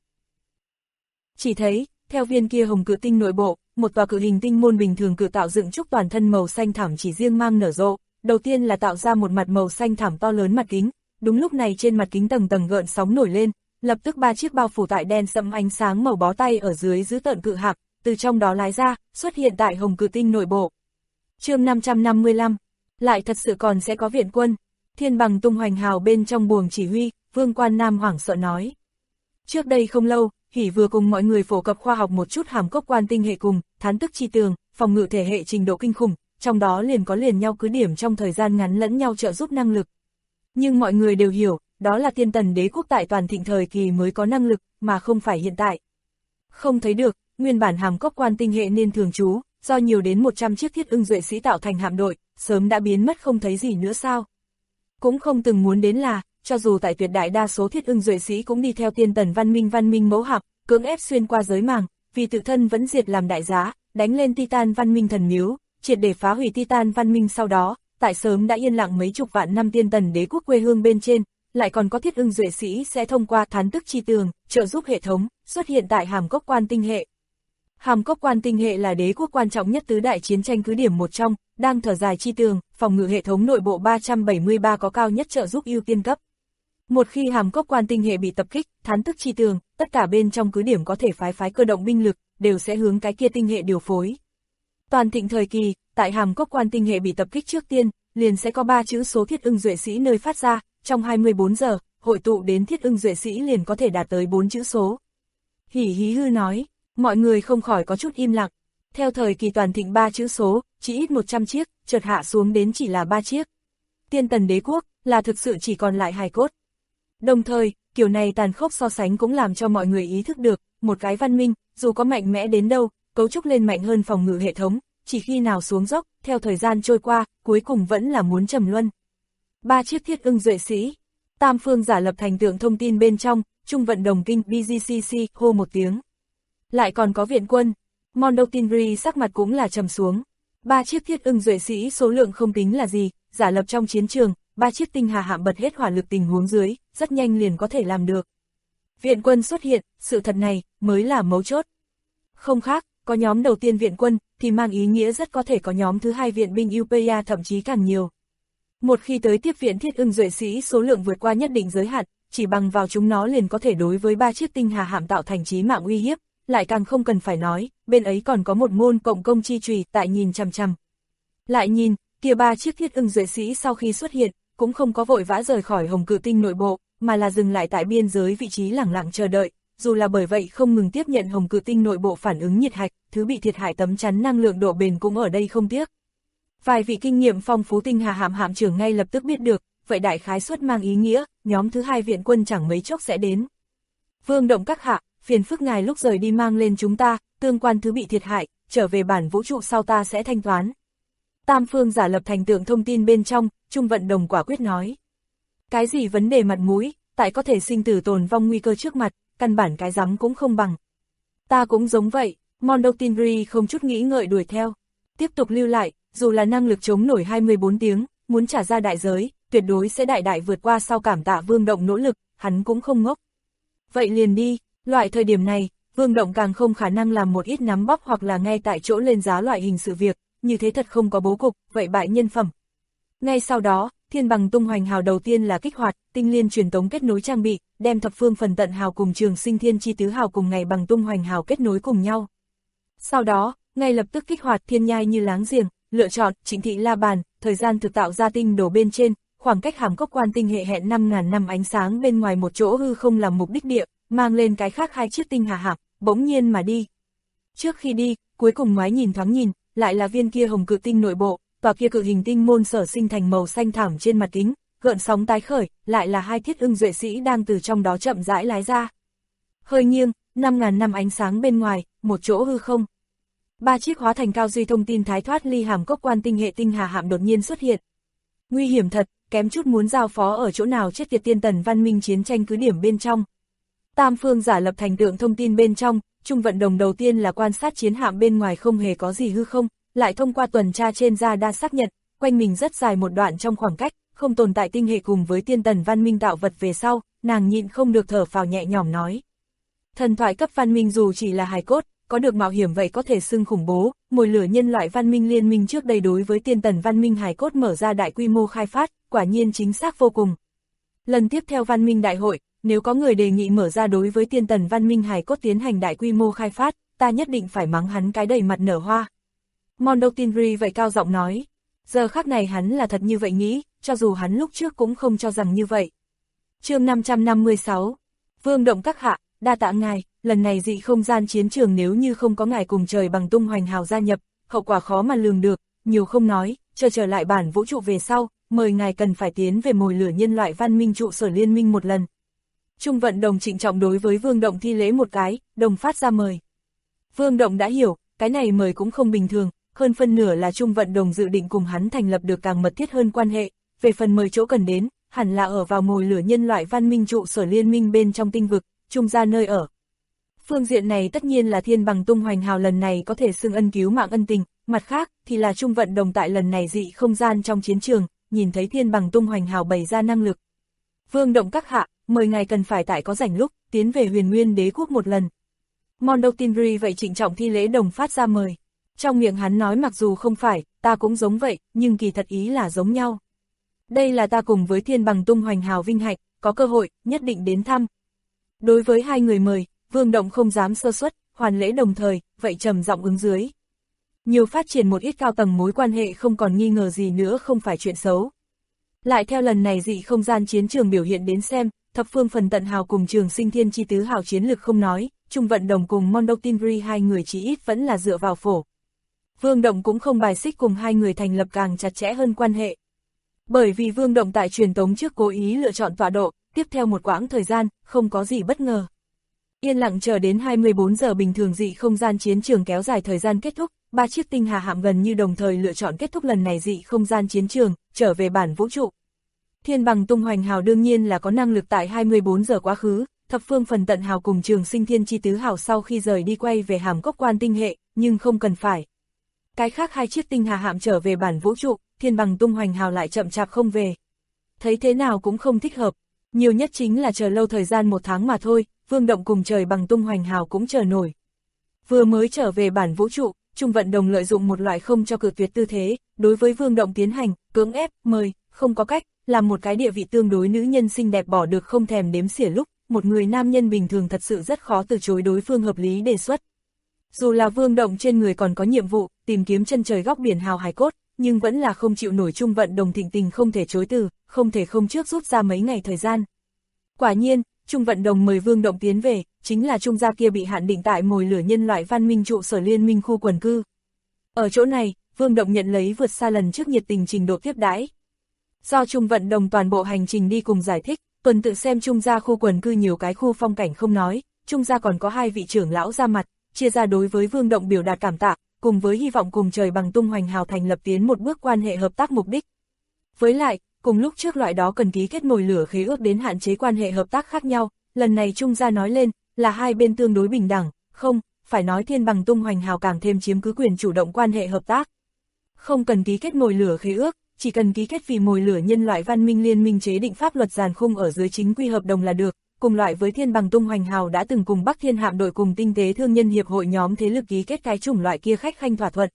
B: Chỉ thấy, theo viên kia hồng cự tinh nội bộ, một tòa cự hình tinh môn bình thường cự tạo dựng trúc toàn thân màu xanh thảm chỉ riêng mang nở rộ, đầu tiên là tạo ra một mặt màu xanh thảm to lớn mặt kính, đúng lúc này trên mặt kính tầng tầng gợn sóng nổi lên, lập tức ba chiếc bao phủ tại đen sẫm ánh sáng màu bó tay ở dưới giữ tợn cự hạc, từ trong đó lái ra, xuất hiện tại hồng cự tinh nội bộ. Chương 555, lại thật sự còn sẽ có viện quân. Thiên Bằng tung hoành hào bên trong buồng chỉ huy, Vương Quan Nam hoảng sợ nói. Trước đây không lâu, Hỉ vừa cùng mọi người phổ cập khoa học một chút Hàm Cốc Quan tinh hệ cùng, thán tức chi tường, phòng ngự thể hệ trình độ kinh khủng, trong đó liền có liền nhau cứ điểm trong thời gian ngắn lẫn nhau trợ giúp năng lực. Nhưng mọi người đều hiểu, đó là Tiên Tần đế quốc tại toàn thịnh thời kỳ mới có năng lực, mà không phải hiện tại. Không thấy được, nguyên bản Hàm Cốc Quan tinh hệ nên thường trú, do nhiều đến 100 chiếc thiết ưng duệ sĩ tạo thành hạm đội, sớm đã biến mất không thấy gì nữa sao. Cũng không từng muốn đến là, cho dù tại tuyệt đại đa số thiết ưng duệ sĩ cũng đi theo Tiên Tần văn minh mẫu hạp, cưỡng ép xuyên qua giới màng, vì tự thân vẫn diệt làm đại giá, đánh lên Titan văn minh thần miếu, triệt để phá hủy Titan văn minh sau đó, tại sớm đã yên lặng mấy chục vạn năm Tiên Tần đế quốc quê hương bên trên, lại còn có thiết ưng duệ sĩ sẽ thông qua thán tức chi tường, trợ giúp hệ thống, xuất hiện tại Hàm Cốc Quan tinh hệ. Hàm Cốc Quan tinh hệ là đế quốc quan trọng nhất tứ đại chiến tranh cứ điểm một trong, đang thở dài chi tường, phòng ngự hệ thống nội bộ 373 có cao nhất trợ giúp ưu tiên cấp. Một khi Hàm Cốc Quan tinh hệ bị tập kích, thán tức chi tường, tất cả bên trong cứ điểm có thể phái cơ động binh lực, đều sẽ hướng cái kia tinh hệ điều phối. Toàn thịnh thời kỳ, tại Hàm Cốc Quan tinh hệ bị tập kích trước tiên, liền sẽ có 3 chữ số thiết ưng duệ sĩ nơi phát ra, trong 24 giờ, hội tụ đến thiết ưng duệ sĩ liền có thể đạt tới 4 chữ số. Hỉ hí hư nói, mọi người không khỏi có chút im lặng. Theo thời kỳ toàn thịnh 3 chữ số, chỉ ít 100 chiếc, chợt hạ xuống đến chỉ là 3 chiếc. Tiên Tần đế quốc, là thực sự chỉ còn lại hài cốt. Đồng thời, kiểu này tàn khốc so sánh cũng làm cho mọi người ý thức được, một cái văn minh, dù có mạnh mẽ đến đâu, cấu trúc lên mạnh hơn phòng ngự hệ thống, chỉ khi nào xuống dốc, theo thời gian trôi qua, cuối cùng vẫn là muốn trầm luân. 3 chiếc thiết ưng duệ sĩ, tam phương giả lập thành tượng thông tin bên trong, Trung Vận Đồng kinh BGCC hô một tiếng. Lại còn có viện quân, Mondoktinri sắc mặt cũng là trầm xuống. 3 chiếc thiết ưng duệ sĩ số lượng không tính là gì, giả lập trong chiến trường, 3 chiếc tinh hà hạm bật hết hỏa lực tình huống dưới, rất nhanh liền có thể làm được. Viện quân xuất hiện, sự thật này mới là mấu chốt. Không khác, có nhóm đầu tiên viện quân thì mang ý nghĩa rất có thể có nhóm thứ hai viện binh UPA thậm chí càng nhiều. Một khi tới tiếp viện thiết ưng duệ sĩ số lượng vượt qua nhất định giới hạn, chỉ bằng vào chúng nó liền có thể đối với 3 chiếc tinh hà hạm tạo thành chí mạng uy hiếp, lại càng không cần phải nói, bên ấy còn có một môn cộng công chi chùy tại nhìn chằm chằm. Lại nhìn, kia 3 chiếc thiết ưng duệ sĩ sau khi xuất hiện, cũng không có vội vã rời khỏi hồng cự tinh nội bộ, mà là dừng lại tại biên giới vị trí lẳng lặng chờ đợi, dù là bởi vậy không ngừng tiếp nhận hồng cự tinh nội bộ phản ứng nhiệt hạch, thứ bị thiệt hại tấm chắn năng lượng độ bền cũng ở đây không tiếc. Vài vị kinh nghiệm phong phú tinh hà hạm trưởng ngay lập tức biết được, vậy đại khái suất mang ý nghĩa, nhóm thứ hai viện quân chẳng mấy chốc sẽ đến. Vương Động các hạ, phiền phức ngài lúc rời đi mang lên chúng ta, tương quan thứ bị thiệt hại, trở về bản vũ trụ sau ta sẽ thanh toán. Tam phương giả lập thành tượng thông tin bên trong, Trung Vận Đồng quả quyết nói. Cái gì vấn đề mặt mũi, tại có thể sinh tử tồn vong nguy cơ trước mặt, căn bản cái rắm cũng không bằng. Ta cũng giống vậy, Mondoktinri không chút nghĩ ngợi đuổi theo. Tiếp tục lưu lại, dù là năng lực chống nổi 24 tiếng, muốn trả ra đại giới, tuyệt đối sẽ đại đại vượt qua sau cảm tạ Vương Động nỗ lực, hắn cũng không ngốc. Vậy liền đi, loại thời điểm này, Vương Động càng không khả năng làm một ít nắm bóp hoặc là ngay tại chỗ lên giá loại hình sự việc, như thế thật không có bố cục, vậy bại nhân phẩm. Ngay sau đó, Thiên Bằng Tung Hoành Hào đầu tiên là kích hoạt, tinh liên truyền tống kết nối trang bị, đem thập phương phần tận hào cùng Trường Sinh Thiên Chi Tứ Hào cùng Ngày Bằng Tung Hoành Hào kết nối cùng nhau. Sau đó, ngay lập tức kích hoạt Thiên Nhai Như Láng Giềng, lựa chọn Trịnh Thị La Bàn, thời gian thực tạo ra tinh đồ bên trên, khoảng cách Hàm Cốc Quan tinh hệ hẹn 5.000 năm ánh sáng bên ngoài một chỗ hư không làm mục đích địa, mang lên cái khác hai chiếc tinh hà hạp, bỗng nhiên mà đi. Trước khi đi, cuối cùng ngoái nhìn thoáng nhìn, lại là viên kia hồng cự tinh nội bộ, tòa kia cự hình tinh môn sở sinh thành màu xanh thảm trên mặt kính, gợn sóng tái khởi, lại là hai thiết ưng duệ sĩ đang từ trong đó chậm rãi lái ra. Hơi nghiêng, 5.000 năm ánh sáng bên ngoài, một chỗ hư không. Ba chiếc hóa thành cao duy thông tin thái thoát ly Hàm Cốc Quan tinh hệ tinh hà hạm đột nhiên xuất hiện. Nguy hiểm thật, kém chút muốn giao phó ở chỗ nào chết tiệt tiên tần văn minh chiến tranh cứ điểm bên trong. Tam phương giả lập thành tượng thông tin bên trong, Trung Vận Đồng đầu tiên là quan sát chiến hạm bên ngoài không hề có gì hư không, lại thông qua tuần tra trên radar xác nhận, quanh mình rất dài một đoạn trong khoảng cách, không tồn tại tinh hệ cùng với tiên tần văn minh tạo vật về sau, nàng nhịn không được thở phào nhẹ nhõm nói. Thần thoại cấp văn minh dù chỉ là hài cốt, có được mạo hiểm vậy có thể xưng khủng bố, mồi lửa nhân loại văn minh liên minh trước đây đối với tiên tần văn minh hài cốt mở ra đại quy mô khai phát, quả nhiên chính xác vô cùng. Lần tiếp theo văn minh đại hội, nếu có người đề nghị mở ra đối với tiên tần văn minh hài cốt tiến hành đại quy mô khai phát, ta nhất định phải mắng hắn cái đầy mặt nở hoa. Mondoktinri vậy cao giọng nói, giờ khắc này hắn là thật như vậy nghĩ, cho dù hắn lúc trước cũng không cho rằng như vậy. Chương 556, Vương Động các hạ, đa tạ ngài, lần này dị không gian chiến trường nếu như không có ngài cùng Trời Bằng Tung Hoành Hào gia nhập, hậu quả khó mà lường được, nhiều không nói, trở lại bản vũ trụ về sau, mời ngài cần phải tiến về mồi lửa nhân loại văn minh trụ sở liên minh một lần. Trung Vận Đồng trịnh trọng đối với Vương Động thi lễ một cái, đồng phát ra mời. Vương Động đã hiểu, cái này mời cũng không bình thường, hơn phân nửa là Trung Vận Đồng dự định cùng hắn thành lập được càng mật thiết hơn quan hệ, về phần mời chỗ cần đến, hẳn là ở vào mồi lửa nhân loại văn minh trụ sở liên minh bên trong tinh vực, trung gia nơi ở. Phương diện này tất nhiên là Thiên Bằng Tung Hoành Hào lần này có thể xưng ân cứu mạng ân tình, mặt khác thì là Trung Vận Đồng tại lần này dị không gian trong chiến trường, nhìn thấy Thiên Bằng Tung Hoành Hào bày ra năng lực. Vương Động các hạ, mời ngài cần phải tại có rảnh lúc, tiến về Huyền Nguyên Đế quốc một lần. Mondoktinri vậy trịnh trọng thi lễ đồng phát ra mời. Trong miệng hắn nói mặc dù không phải, ta cũng giống vậy, nhưng kỳ thật ý là giống nhau. Đây là ta cùng với Thiên Bằng Tung Hoành Hào vinh hạnh, có cơ hội, nhất định đến thăm. Đối với hai người mời, Vương Động không dám sơ suất, hoàn lễ đồng thời, vậy trầm giọng ứng dưới. Nhiều phát triển một ít cao tầng mối quan hệ không còn nghi ngờ gì nữa không phải chuyện xấu. Lại theo lần này dị không gian chiến trường biểu hiện đến xem, thập phương phần tận hào cùng Trường Sinh Thiên Chi Tứ Hào chiến lực không nói, Trung Vận Đồng cùng Mondoktinri hai người chỉ ít vẫn là dựa vào phổ. Vương Động cũng không bài xích cùng hai người thành lập càng chặt chẽ hơn quan hệ. Bởi vì Vương Động tại truyền tống trước cố ý lựa chọn tọa độ, tiếp theo một quãng thời gian, không có gì bất ngờ. Yên lặng chờ đến 24 giờ bình thường dị không gian chiến trường kéo dài thời gian kết thúc, ba chiếc tinh hà hạm gần như đồng thời lựa chọn kết thúc lần này dị không gian chiến trường, trở về bản vũ trụ. Thiên Bằng Tung Hoành Hào đương nhiên là có năng lực tại 24 giờ quá khứ, thập phương phần tận hào cùng Trường Sinh Thiên Chi Tứ Hào sau khi rời đi quay về Hàm Cốc Quan tinh hệ, nhưng không cần phải. Cái khác hai chiếc tinh hà hạm trở về bản vũ trụ, Thiên Bằng Tung Hoành Hào lại chậm chạp không về. Thấy thế nào cũng không thích hợp, nhiều nhất chính là chờ lâu thời gian một tháng mà thôi, Vương Động cùng Trời Bằng Tung Hoành Hào cũng chờ nổi. Vừa mới trở về bản vũ trụ, Trung Vận Đồng lợi dụng một loại không cho cự tuyệt tư thế, đối với Vương Động tiến hành, cưỡng ép, mời, không có cách, làm một cái địa vị tương đối nữ nhân xinh đẹp bỏ được không thèm đếm xỉa lúc, một người nam nhân bình thường thật sự rất khó từ chối đối phương hợp lý đề xuất. Dù là Vương Động trên người còn có nhiệm vụ, tìm kiếm chân trời góc biển hào hải cốt, nhưng vẫn là không chịu nổi Trung Vận Đồng thịnh tình không thể chối từ, không thể không trước rút ra mấy ngày thời gian. Quả nhiên, Trung Vận Đồng mời Vương Động tiến về, chính là Trung gia kia bị hạn định tại mồi lửa nhân loại văn minh trụ sở liên minh khu quần cư. Ở chỗ này, Vương Động nhận lấy vượt xa lần trước nhiệt tình trình độ tiếp đãi. Do Trung Vận Đồng toàn bộ hành trình đi cùng giải thích, tuần tự xem Trung gia khu quần cư nhiều cái khu phong cảnh không nói, Trung gia còn có hai vị trưởng lão ra mặt, chia ra đối với Vương Động biểu đạt cảm tạ, cùng với hy vọng cùng Trời Bằng Tung Hoành Hào thành lập tiến một bước quan hệ hợp tác mục đích. Với lại, cùng lúc trước loại đó cần ký kết mồi lửa khế ước đến hạn chế quan hệ hợp tác khác nhau, lần này Trung gia nói lên, là hai bên tương đối bình đẳng, không, phải nói Thiên Bằng Tung Hoành Hào càng thêm chiếm cứ quyền chủ động quan hệ hợp tác. Không cần ký kết mồi lửa khế ước, chỉ cần ký kết vì mồi lửa nhân loại văn minh liên minh chế định pháp luật giàn khung ở dưới chính quy hợp đồng là được, cùng loại với Thiên Bằng Tung Hoành Hào đã từng cùng Bắc Thiên Hạm đội cùng Tinh tế Thương nhân Hiệp hội nhóm thế lực ký kết cái chủng loại kia khách khanh thỏa thuận.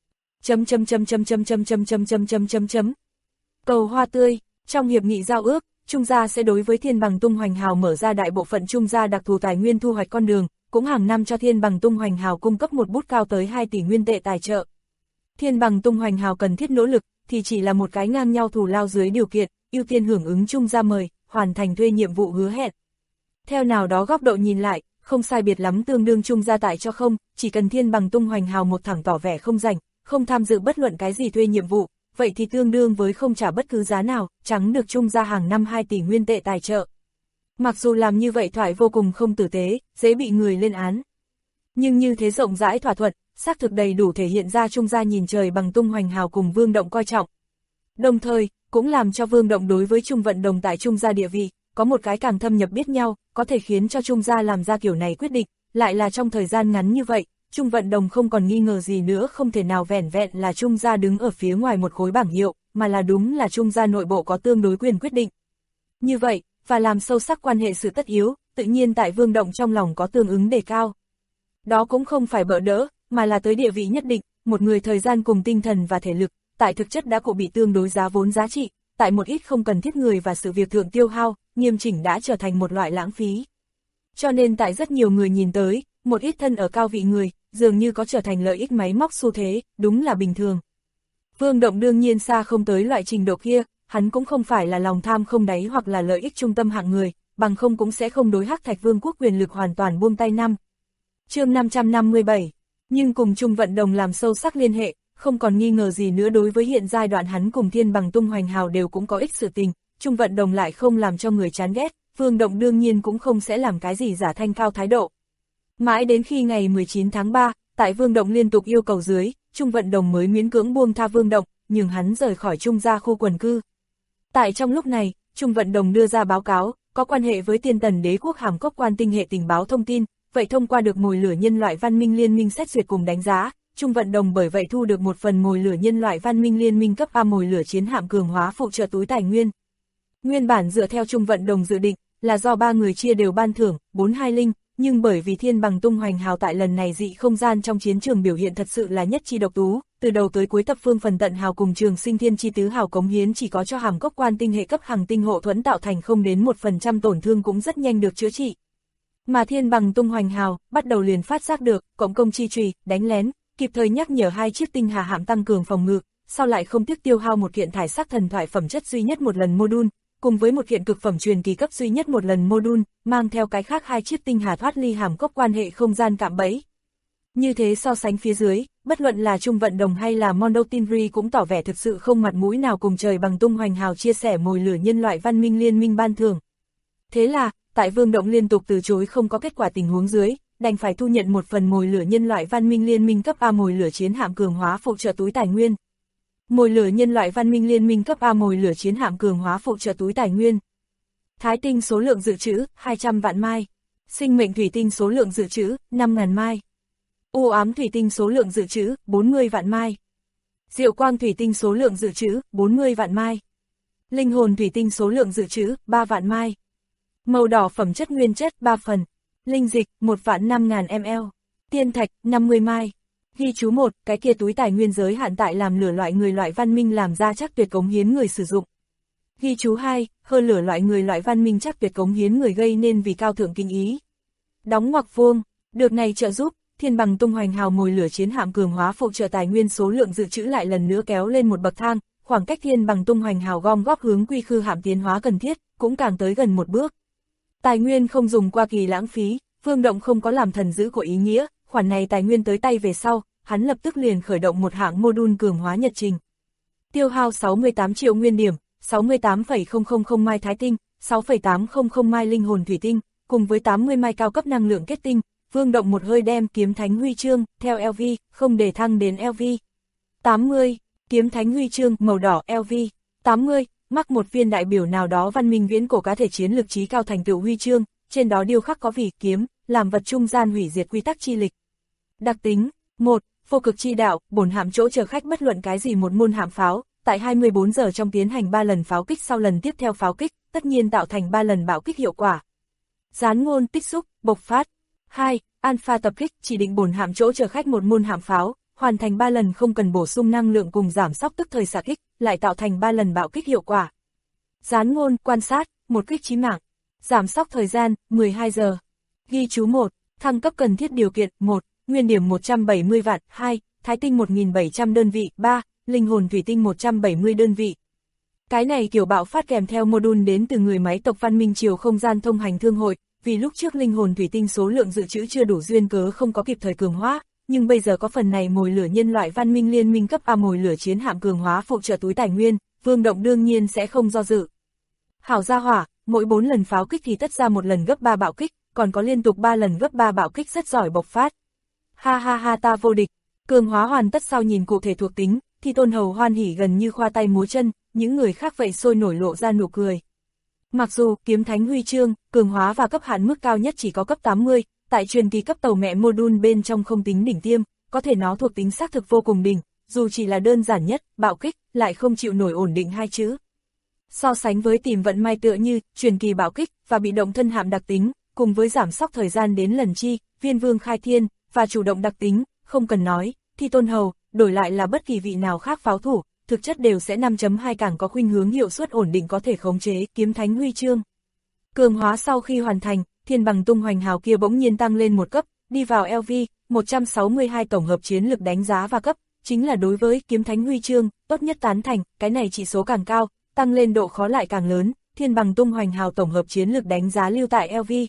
B: Cầu hoa tươi, trong hiệp nghị giao ước, Trung gia sẽ đối với Thiên Bằng Tung Hoành Hào mở ra đại bộ phận Trung gia đặc thù tài nguyên thu hoạch con đường, cũng hàng năm cho Thiên Bằng Tung Hoành Hào cung cấp một bút cao tới 2 tỷ nguyên tệ tài trợ. Thiên Bằng Tung Hoành Hào cần thiết nỗ lực, thì chỉ là một cái ngang nhau thù lao dưới điều kiện, ưu tiên hưởng ứng Trung gia mời, hoàn thành thuê nhiệm vụ hứa hẹn. Theo nào đó góc độ nhìn lại, không sai biệt lắm tương đương Trung gia tại cho không, chỉ cần Thiên Bằng Tung Hoành Hào một thẳng tỏ vẻ không rảnh, không tham dự bất luận cái gì thuê nhiệm vụ, vậy thì tương đương với không trả bất cứ giá nào, trắng được Trung gia hàng năm 2 tỷ nguyên tệ tài trợ. Mặc dù làm như vậy thoại vô cùng không tử tế, dễ bị người lên án. Nhưng như thế rộng rãi thỏa thuận, xác thực đầy đủ thể hiện ra Trung gia nhìn Trời Bằng Tung Hoành Hào cùng Vương Động coi trọng. Đồng thời, cũng làm cho Vương Động đối với Trung Vận Đồng tại Trung gia địa vị, có một cái càng thâm nhập biết nhau, có thể khiến cho Trung gia làm ra kiểu này quyết định, lại là trong thời gian ngắn như vậy, Trung Vận Đồng không còn nghi ngờ gì nữa, không thể nào vẻn vẹn là Trung gia đứng ở phía ngoài một khối bảng hiệu, mà là đúng là Trung gia nội bộ có tương đối quyền quyết định. Như vậy, và làm sâu sắc quan hệ sự tất yếu, tự nhiên tại Vương Động trong lòng có tương ứng đề cao. Đó cũng không phải bỡ đỡ, mà là tới địa vị nhất định, một người thời gian cùng tinh thần và thể lực, tại thực chất đã cụ bị tương đối giá vốn giá trị, tại một ít không cần thiết người và sự việc thượng tiêu hao, nghiêm chỉnh đã trở thành một loại lãng phí. Cho nên tại rất nhiều người nhìn tới, một ít thân ở cao vị người, dường như có trở thành lợi ích máy móc xu thế, đúng là bình thường. Vương Động đương nhiên xa không tới loại trình độ kia, hắn cũng không phải là lòng tham không đáy hoặc là lợi ích trung tâm hạng người, bằng không cũng sẽ không đối Hắc Thạch Vương quốc quyền lực hoàn toàn buông tay năm. Chương 557, nhưng cùng Trung Vận Đồng làm sâu sắc liên hệ, không còn nghi ngờ gì nữa đối với hiện giai đoạn hắn cùng Thiên Bằng Tung Hoành Hào đều cũng có ích sự tình, Trung Vận Đồng lại không làm cho người chán ghét, Vương Động đương nhiên cũng không sẽ làm cái gì giả thanh cao thái độ. Mãi đến khi ngày 19 tháng 3, tại Vương Động liên tục yêu cầu dưới, Trung Vận Đồng mới miễn cưỡng buông tha Vương Động, nhưng hắn rời khỏi Trung gia khu quần cư. Tại trong lúc này, Trung Vận Đồng đưa ra báo cáo, có quan hệ với Tiên Tần Đế quốc Hàm Cốc quan tinh hệ tình báo thông tin, vậy thông qua được mồi lửa nhân loại văn minh liên minh xét duyệt cùng đánh giá, Trung Vận Đồng bởi vậy thu được một phần mồi lửa nhân loại văn minh liên minh cấp A mồi lửa chiến hạm cường hóa phụ trợ túi tài nguyên. Nguyên bản dựa theo Trung Vận Đồng dự định, là do 3 người chia đều ban thưởng, 4-2 linh, nhưng bởi vì Thiên Bằng Tung Hoành Hào tại lần này dị không gian trong chiến trường biểu hiện thật sự là nhất chi độc tú, từ đầu tới cuối Thập Phương Phần Tận Hào cùng Trường Sinh Thiên Chi Tứ Hào cống hiến chỉ có cho Hàm Cốc quan tinh hệ cấp Hằng tinh hộ thuẫn tạo thành không đến 1% tổn thương cũng rất nhanh được chữa trị. Mà Thiên Bằng Tung Hoành Hào bắt đầu liền phát giác được, cộng công chi chùy, đánh lén, kịp thời nhắc nhở 2 chiếc tinh hà hạm tăng cường phòng ngự, sau lại không tiếc tiêu hao một kiện thải sắc thần thoại phẩm chất duy nhất một lần module, cùng với một kiện cực phẩm truyền kỳ cấp duy nhất một lần module, mang theo cái khác 2 chiếc tinh hà thoát ly Hàm Cốc quan hệ không gian cạm bẫy. Như thế so sánh phía dưới, bất luận là Trung Vận Đồng hay là Mondo Tinri cũng tỏ vẻ thực sự không mặt mũi nào cùng Trời Bằng Tung Hoành Hào chia sẻ mồi lửa nhân loại văn minh liên minh ban thưởng. Thế là, tại Vương Động liên tục từ chối không có kết quả tình huống dưới, đành phải thu nhận một phần mồi lửa nhân loại văn minh liên minh cấp A mồi lửa chiến hạm cường hóa phụ trợ túi tài nguyên. Mồi lửa nhân loại văn minh liên minh cấp A mồi lửa chiến hạm cường hóa phụ trợ túi tài nguyên. Thái tinh số lượng dự trữ 200 vạn mai. Sinh mệnh thủy tinh số lượng dự trữ 5.000 mai. U ám thủy tinh số lượng dự trữ 40 vạn mai. Diệu quang thủy tinh số lượng dự trữ 40 vạn mai. Linh hồn thủy tinh số lượng dự trữ 3 vạn mai. Màu đỏ phẩm chất nguyên chất 3 phần. Linh dịch 1.500.000 ml. Tiên thạch 50 mai. Ghi chú 1, cái kia túi tài nguyên giới hạn tại làm lửa loại người loại văn minh làm ra chắc tuyệt cống hiến người sử dụng. Ghi chú 2, hơn lửa loại người loại văn minh chắc tuyệt cống hiến người gây nên vì cao thượng kinh ý. Đóng ngoặc vuông, được này trợ giúp, Thiên Bằng Tung Hoành Hào mồi lửa chiến hạm cường hóa phụ trợ tài nguyên số lượng dự trữ lại lần nữa kéo lên một bậc thang, khoảng cách Thiên Bằng Tung Hoành Hào gom góp hướng quy khư hạm tiến hóa cần thiết, cũng càng tới gần một bước. Tài nguyên không dùng qua kỳ lãng phí, Vương Động không có làm thần dữ của ý nghĩa, khoản này tài nguyên tới tay về sau, hắn lập tức liền khởi động một hạng module cường hóa nhật trình. Tiêu hao 68 triệu nguyên điểm, 68,000 mai thái tinh, 6,800 mai linh hồn thủy tinh, cùng với 80 mai cao cấp năng lượng kết tinh, Vương Động một hơi đem kiếm thánh huy chương, theo LV, không để thăng đến LV. 80, kiếm thánh huy chương, màu đỏ, LV. 80, mắc một viên đại biểu nào đó văn minh viễn cổ cá thể chiến lực trí cao thành tựu huy chương, trên đó điêu khắc có vì kiếm, làm vật trung gian hủy diệt quy tắc chi lịch. Đặc tính, 1. Vô cực chi đạo, bổn hạm chỗ chờ khách bất luận cái gì một môn hạm pháo, tại 24 giờ trong tiến hành 3 lần pháo kích, sau lần tiếp theo pháo kích, tất nhiên tạo thành 3 lần bạo kích hiệu quả. Gián ngôn tích xúc, bộc phát. 2. Alpha tập kích, chỉ định bổn hạm chỗ chờ khách một môn hạm pháo, hoàn thành 3 lần không cần bổ sung năng lượng cùng giảm sóc tức thời xạ kích, lại tạo thành 3 lần bạo kích hiệu quả. Gián ngôn, quan sát, một kích chí mạng. Giảm sóc thời gian, 12 giờ. Ghi chú 1. Thăng cấp cần thiết điều kiện, 1. Nguyên điểm 170 vạn, 2. Thái tinh 1.700 đơn vị, 3. Linh hồn thủy tinh 170 đơn vị. Cái này kiểu bạo phát kèm theo module đến từ người máy tộc văn minh chiều không gian thông hành thương hội, vì lúc trước linh hồn thủy tinh số lượng dự trữ chưa đủ duyên cớ không có kịp thời cường hóa, nhưng bây giờ có phần này mồi lửa nhân loại văn minh liên minh cấp A mồi lửa chiến hạm cường hóa phụ trợ túi tài nguyên, Vương Động đương nhiên sẽ không do dự. Hảo gia hỏa, mỗi 4 lần pháo kích thì tất ra một lần gấp 3 bạo kích, còn có liên tục 3 lần gấp 3 bạo kích rất giỏi bộc phát. Ha ha ha, ta vô địch. Cường hóa hoàn tất sau nhìn cụ thể thuộc tính, thì Tôn Hầu hoan hỉ gần như khoa tay múa chân, những người khác vậy sôi nổi lộ ra nụ cười. Mặc dù kiếm thánh huy chương, cường hóa và cấp hạn mức cao nhất chỉ có cấp 80, tại truyền kỳ cấp tàu mẹ module bên trong không tính đỉnh tiêm, có thể nó thuộc tính xác thực vô cùng đỉnh, dù chỉ là đơn giản nhất, bạo kích, lại không chịu nổi ổn định hai chữ. So sánh với tìm vận may tựa như truyền kỳ bạo kích và bị động thân hạm đặc tính, cùng với giảm sóc thời gian đến lần chi, viên vương khai thiên và chủ động đặc tính, không cần nói, thì Tôn Hầu, đổi lại là bất kỳ vị nào khác pháo thủ, thực chất đều sẽ 5.2 càng có khuynh hướng hiệu suất ổn định có thể khống chế kiếm thánh huy chương. Cường hóa sau khi hoàn thành, thiên bằng tung hoành hào kia bỗng nhiên tăng lên một cấp, đi vào LV, 162 tổng hợp chiến lực đánh giá và cấp, chính là đối với kiếm thánh huy chương, tốt nhất tán thành, cái này chỉ số càng cao, tăng lên độ khó lại càng lớn, thiên bằng tung hoành hào tổng hợp chiến lực đánh giá lưu tại LV,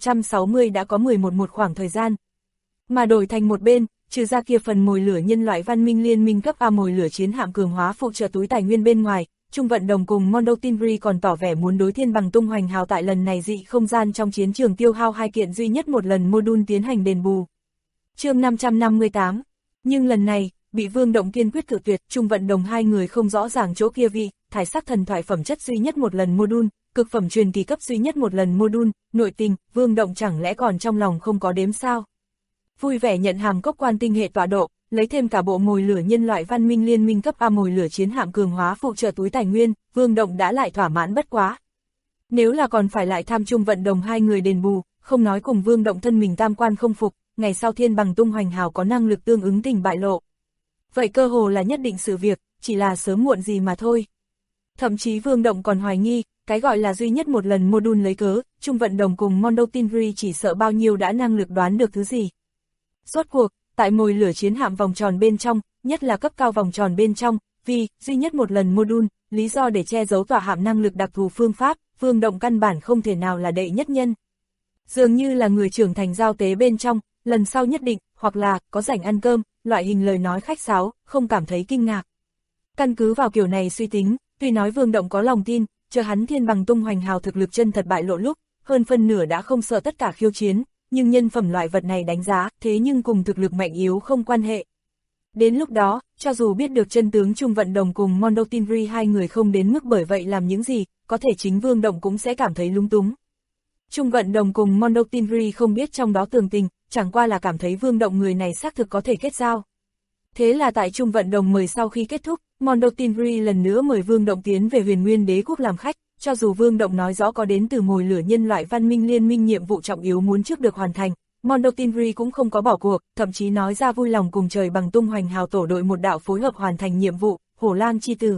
B: 160 đã có 11 một khoảng thời gian. Mà đổi thành một bên, trừ ra kia phần mồi lửa nhân loại văn minh liên minh cấp A mồi lửa chiến hạm cường hóa phụ trợ túi tài nguyên bên ngoài, Trung Vận Đồng cùng Mondo Tinri còn tỏ vẻ muốn đối thiên bằng tung hoành hào tại lần này dị không gian trong chiến trường tiêu hao 2 kiện duy nhất một lần module tiến hành đền bù. Chương 558. Nhưng lần này, bị Vương Động kiên quyết cự tuyệt, Trung Vận Đồng hai người không rõ ràng chỗ kia vị, thải sắc thần thoại phẩm chất duy nhất một lần module, cực phẩm truyền kỳ cấp duy nhất một lần module, nội tình, Vương Động chẳng lẽ còn trong lòng không có đếm sao? Vui vẻ nhận hàm cốc quan tinh hệ tọa độ, lấy thêm cả bộ mồi lửa nhân loại văn minh liên minh cấp A mồi lửa chiến hạm cường hóa phụ trợ túi tài nguyên, Vương Động đã lại thỏa mãn bất quá. Nếu là còn phải lại tham Trung Vận Đồng hai người đền bù, không nói cùng Vương Động thân mình tam quan không phục, ngày sau thiên bằng tung hoành hào có năng lực tương ứng tình bại lộ. Vậy cơ hồ là nhất định sự việc, chỉ là sớm muộn gì mà thôi. Thậm chí Vương Động còn hoài nghi, cái gọi là duy nhất một lần module lấy cớ, Trung Vận Đồng cùng Mondo Tinri chỉ sợ bao nhiêu đã năng lực đoán được thứ gì. Rốt cuộc, tại mồi lửa chiến hạm vòng tròn bên trong, nhất là cấp cao vòng tròn bên trong, vì duy nhất một lần module, lý do để che giấu tỏa hạm năng lực đặc thù phương pháp, Vương Động căn bản không thể nào là đệ nhất nhân. Dường như là người trưởng thành giao tế bên trong, lần sau nhất định, hoặc là có rảnh ăn cơm, loại hình lời nói khách sáo, không cảm thấy kinh ngạc. Căn cứ vào kiểu này suy tính, tuy nói Vương Động có lòng tin, chờ hắn thiên bằng tung hoành hào thực lực chân thật bại lộ lúc, hơn phân nửa đã không sợ tất cả khiêu chiến, nhưng nhân phẩm loại vật này đánh giá, thế nhưng cùng thực lực mạnh yếu không quan hệ. Đến lúc đó, cho dù biết được chân tướng Trung Vận Đồng cùng Mondo Tinri hai người không đến mức bởi vậy làm những gì, có thể chính Vương Động cũng sẽ cảm thấy lung túng. Trung Vận Đồng cùng Mondo Tinri không biết trong đó tường tình, chẳng qua là cảm thấy Vương Động người này xác thực có thể kết giao. Thế là tại Trung Vận Đồng mời sau khi kết thúc, Mondo Tinri lần nữa mời Vương Động tiến về Huyền Nguyên Đế quốc làm khách, cho dù Vương Động nói rõ có đến từ mồi lửa nhân loại văn minh liên minh nhiệm vụ trọng yếu muốn trước được hoàn thành, Mondo Tinri cũng không có bỏ cuộc, thậm chí nói ra vui lòng cùng trời bằng tung hoành hào tổ đội một đạo phối hợp hoàn thành nhiệm vụ, Hổ Lang chi tử.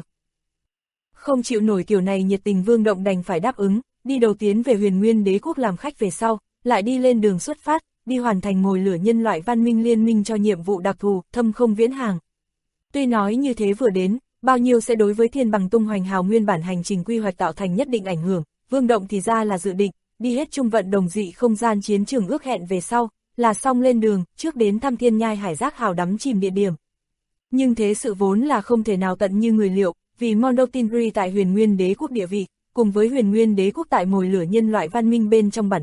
B: Không chịu nổi kiểu này nhiệt tình Vương Động đành phải đáp ứng, đi đầu tiến về Huyền Nguyên Đế quốc làm khách về sau, lại đi lên đường xuất phát, đi hoàn thành mồi lửa nhân loại văn minh liên minh cho nhiệm vụ đặc thù, thâm không viễn hàng. Tuy nói như thế vừa đến, bao nhiêu sẽ đối với thiên bằng tung hoành hào nguyên bản hành trình quy hoạch tạo thành nhất định ảnh hưởng, Vương Động thì ra là dự định, đi hết Trung Vận Đồng dị không gian chiến trường ước hẹn về sau, là xong lên đường, trước đến thăm thiên nhai hải giác hào đắm chìm địa điểm. Nhưng thế sự vốn là không thể nào tận như người liệu, vì Mondo Tinri tại Huyền Nguyên Đế quốc địa vị, cùng với Huyền Nguyên Đế quốc tại mồi lửa nhân loại văn minh bên trong bản tính,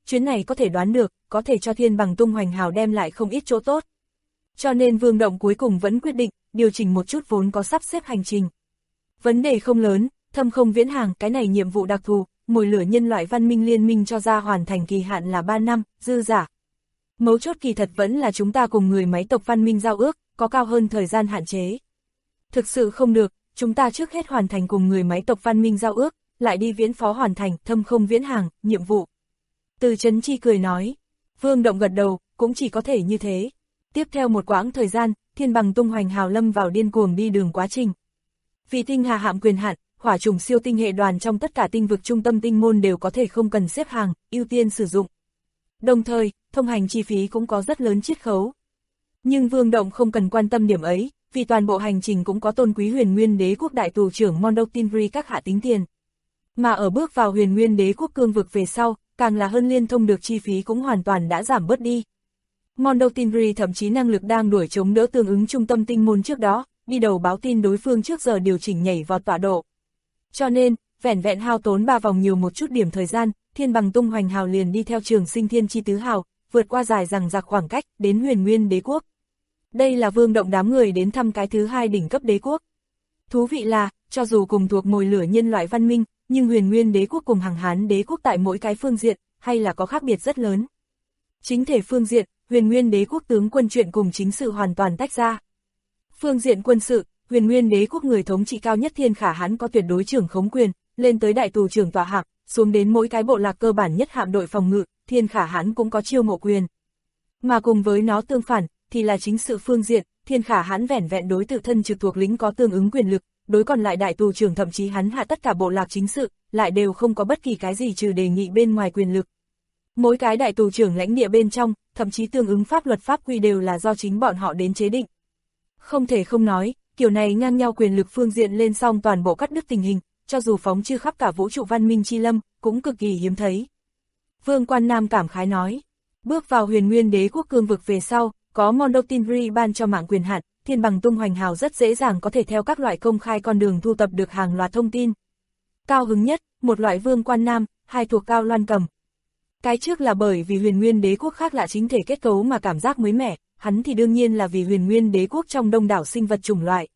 B: chuyến này có thể đoán được, có thể cho Thiên Bằng Tung Hoành Hào đem lại không ít chỗ tốt. Cho nên Vương Động cuối cùng vẫn quyết định, điều chỉnh một chút vốn có sắp xếp hành trình. Vấn đề không lớn, thâm không viễn hàng, cái này nhiệm vụ đặc thù, mồi lửa nhân loại văn minh liên minh cho ra hoàn thành kỳ hạn là 3 năm, dư giả. Mấu chốt kỳ thật vẫn là chúng ta cùng người máy tộc văn minh giao ước, có cao hơn thời gian hạn chế. Thực sự không được, chúng ta trước hết hoàn thành cùng người máy tộc văn minh giao ước, lại đi viễn phó hoàn thành thâm không viễn hàng, nhiệm vụ. Từ Chấn Chi cười nói, Vương Động gật đầu, cũng chỉ có thể như thế. Tiếp theo một quãng thời gian, Thiên Bằng Tung Hoành Hào lâm vào điên cuồng đi đường quá trình. Vì tinh hà hạm quyền hạn, hỏa trùng siêu tinh hệ đoàn trong tất cả tinh vực trung tâm tinh môn đều có thể không cần xếp hàng, ưu tiên sử dụng. Đồng thời, thông hành chi phí cũng có rất lớn chiết khấu. Nhưng Vương Động không cần quan tâm điểm ấy, vì toàn bộ hành trình cũng có tôn quý Huyền Nguyên Đế quốc đại tù trưởng Mondo Tinri các hạ tính tiền. Mà ở bước vào Huyền Nguyên Đế quốc cương vực về sau, càng là hơn liên thông được chi phí cũng hoàn toàn đã giảm bớt đi. Mondo Tinri thậm chí năng lực đang đuổi chống đỡ tương ứng trung tâm tinh môn trước đó, đi đầu báo tin đối phương trước giờ điều chỉnh nhảy vọt tọa độ. Cho nên, vẻn vẹn hao tốn 3 vòng nhiều một chút điểm thời gian, Thiên Bằng Tung Hoành Hào liền đi theo Trường Sinh Thiên Chi Tứ Hào, vượt qua dài dằng dặc khoảng cách, đến Huyền Nguyên Đế quốc. Đây là Vương Động đám người đến thăm cái thứ 2 đỉnh cấp đế quốc. Thú vị là, cho dù cùng thuộc mồi lửa nhân loại văn minh, nhưng Huyền Nguyên Đế quốc cùng Hằng Hán Đế quốc tại mỗi cái phương diện, hay là có khác biệt rất lớn. Chính thể phương diện, Huyền Nguyên Đế quốc tướng quân chuyện cùng chính sự hoàn toàn tách ra. Phương diện quân sự, Huyền Nguyên Đế quốc người thống trị cao nhất Thiên Khả Hãn có tuyệt đối trưởng khống quyền, lên tới đại tù trưởng tọa hạm, xuống đến mỗi cái bộ lạc cơ bản nhất hạm đội phòng ngự, Thiên Khả Hãn cũng có chiêu mộ quyền. Mà cùng với nó tương phản, thì là chính sự phương diện, Thiên Khả Hãn vẻn vẹn đối tự thân trực thuộc lính có tương ứng quyền lực, đối còn lại đại tù trưởng thậm chí hắn hạ tất cả bộ lạc chính sự, lại đều không có bất kỳ cái gì trừ đề nghị bên ngoài quyền lực. Mỗi cái đại tù trưởng lãnh địa bên trong, thậm chí tương ứng pháp luật pháp quy đều là do chính bọn họ đến chế định. Không thể không nói, kiểu này ngang nhau quyền lực phương diện lên xong toàn bộ cắt đứt tình hình, cho dù phóng chư khắp cả vũ trụ văn minh chi lâm, cũng cực kỳ hiếm thấy. Vương Quan Nam cảm khái nói, bước vào Huyền Nguyên Đế quốc cương vực về sau, có Mondo Tinri ban cho mạng quyền hạn, Thiên Bằng Tung Hoành Hào rất dễ dàng có thể theo các loại công khai con đường thu tập được hàng loạt thông tin. Cao hứng nhất, một loại Vương Quan Nam, hai thuộc Cao Loan Cầm. Cái trước là bởi vì Huyền Nguyên Đế quốc khác lạ chính thể kết cấu mà cảm giác mới mẻ, hắn thì đương nhiên là vì Huyền Nguyên Đế quốc trong đông đảo sinh vật chủng loại.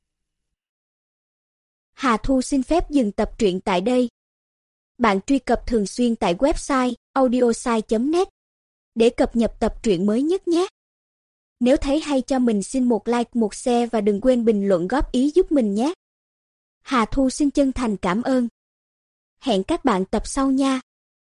C: Hà Thu xin phép dừng tập truyện tại đây. Bạn truy cập thường xuyên tại website audiosai.net để cập nhật tập truyện mới nhất nhé. Nếu thấy hay cho mình xin một like, một share và đừng quên bình luận góp ý giúp mình nhé. Hà Thu xin chân thành cảm ơn. Hẹn các bạn tập sau nha.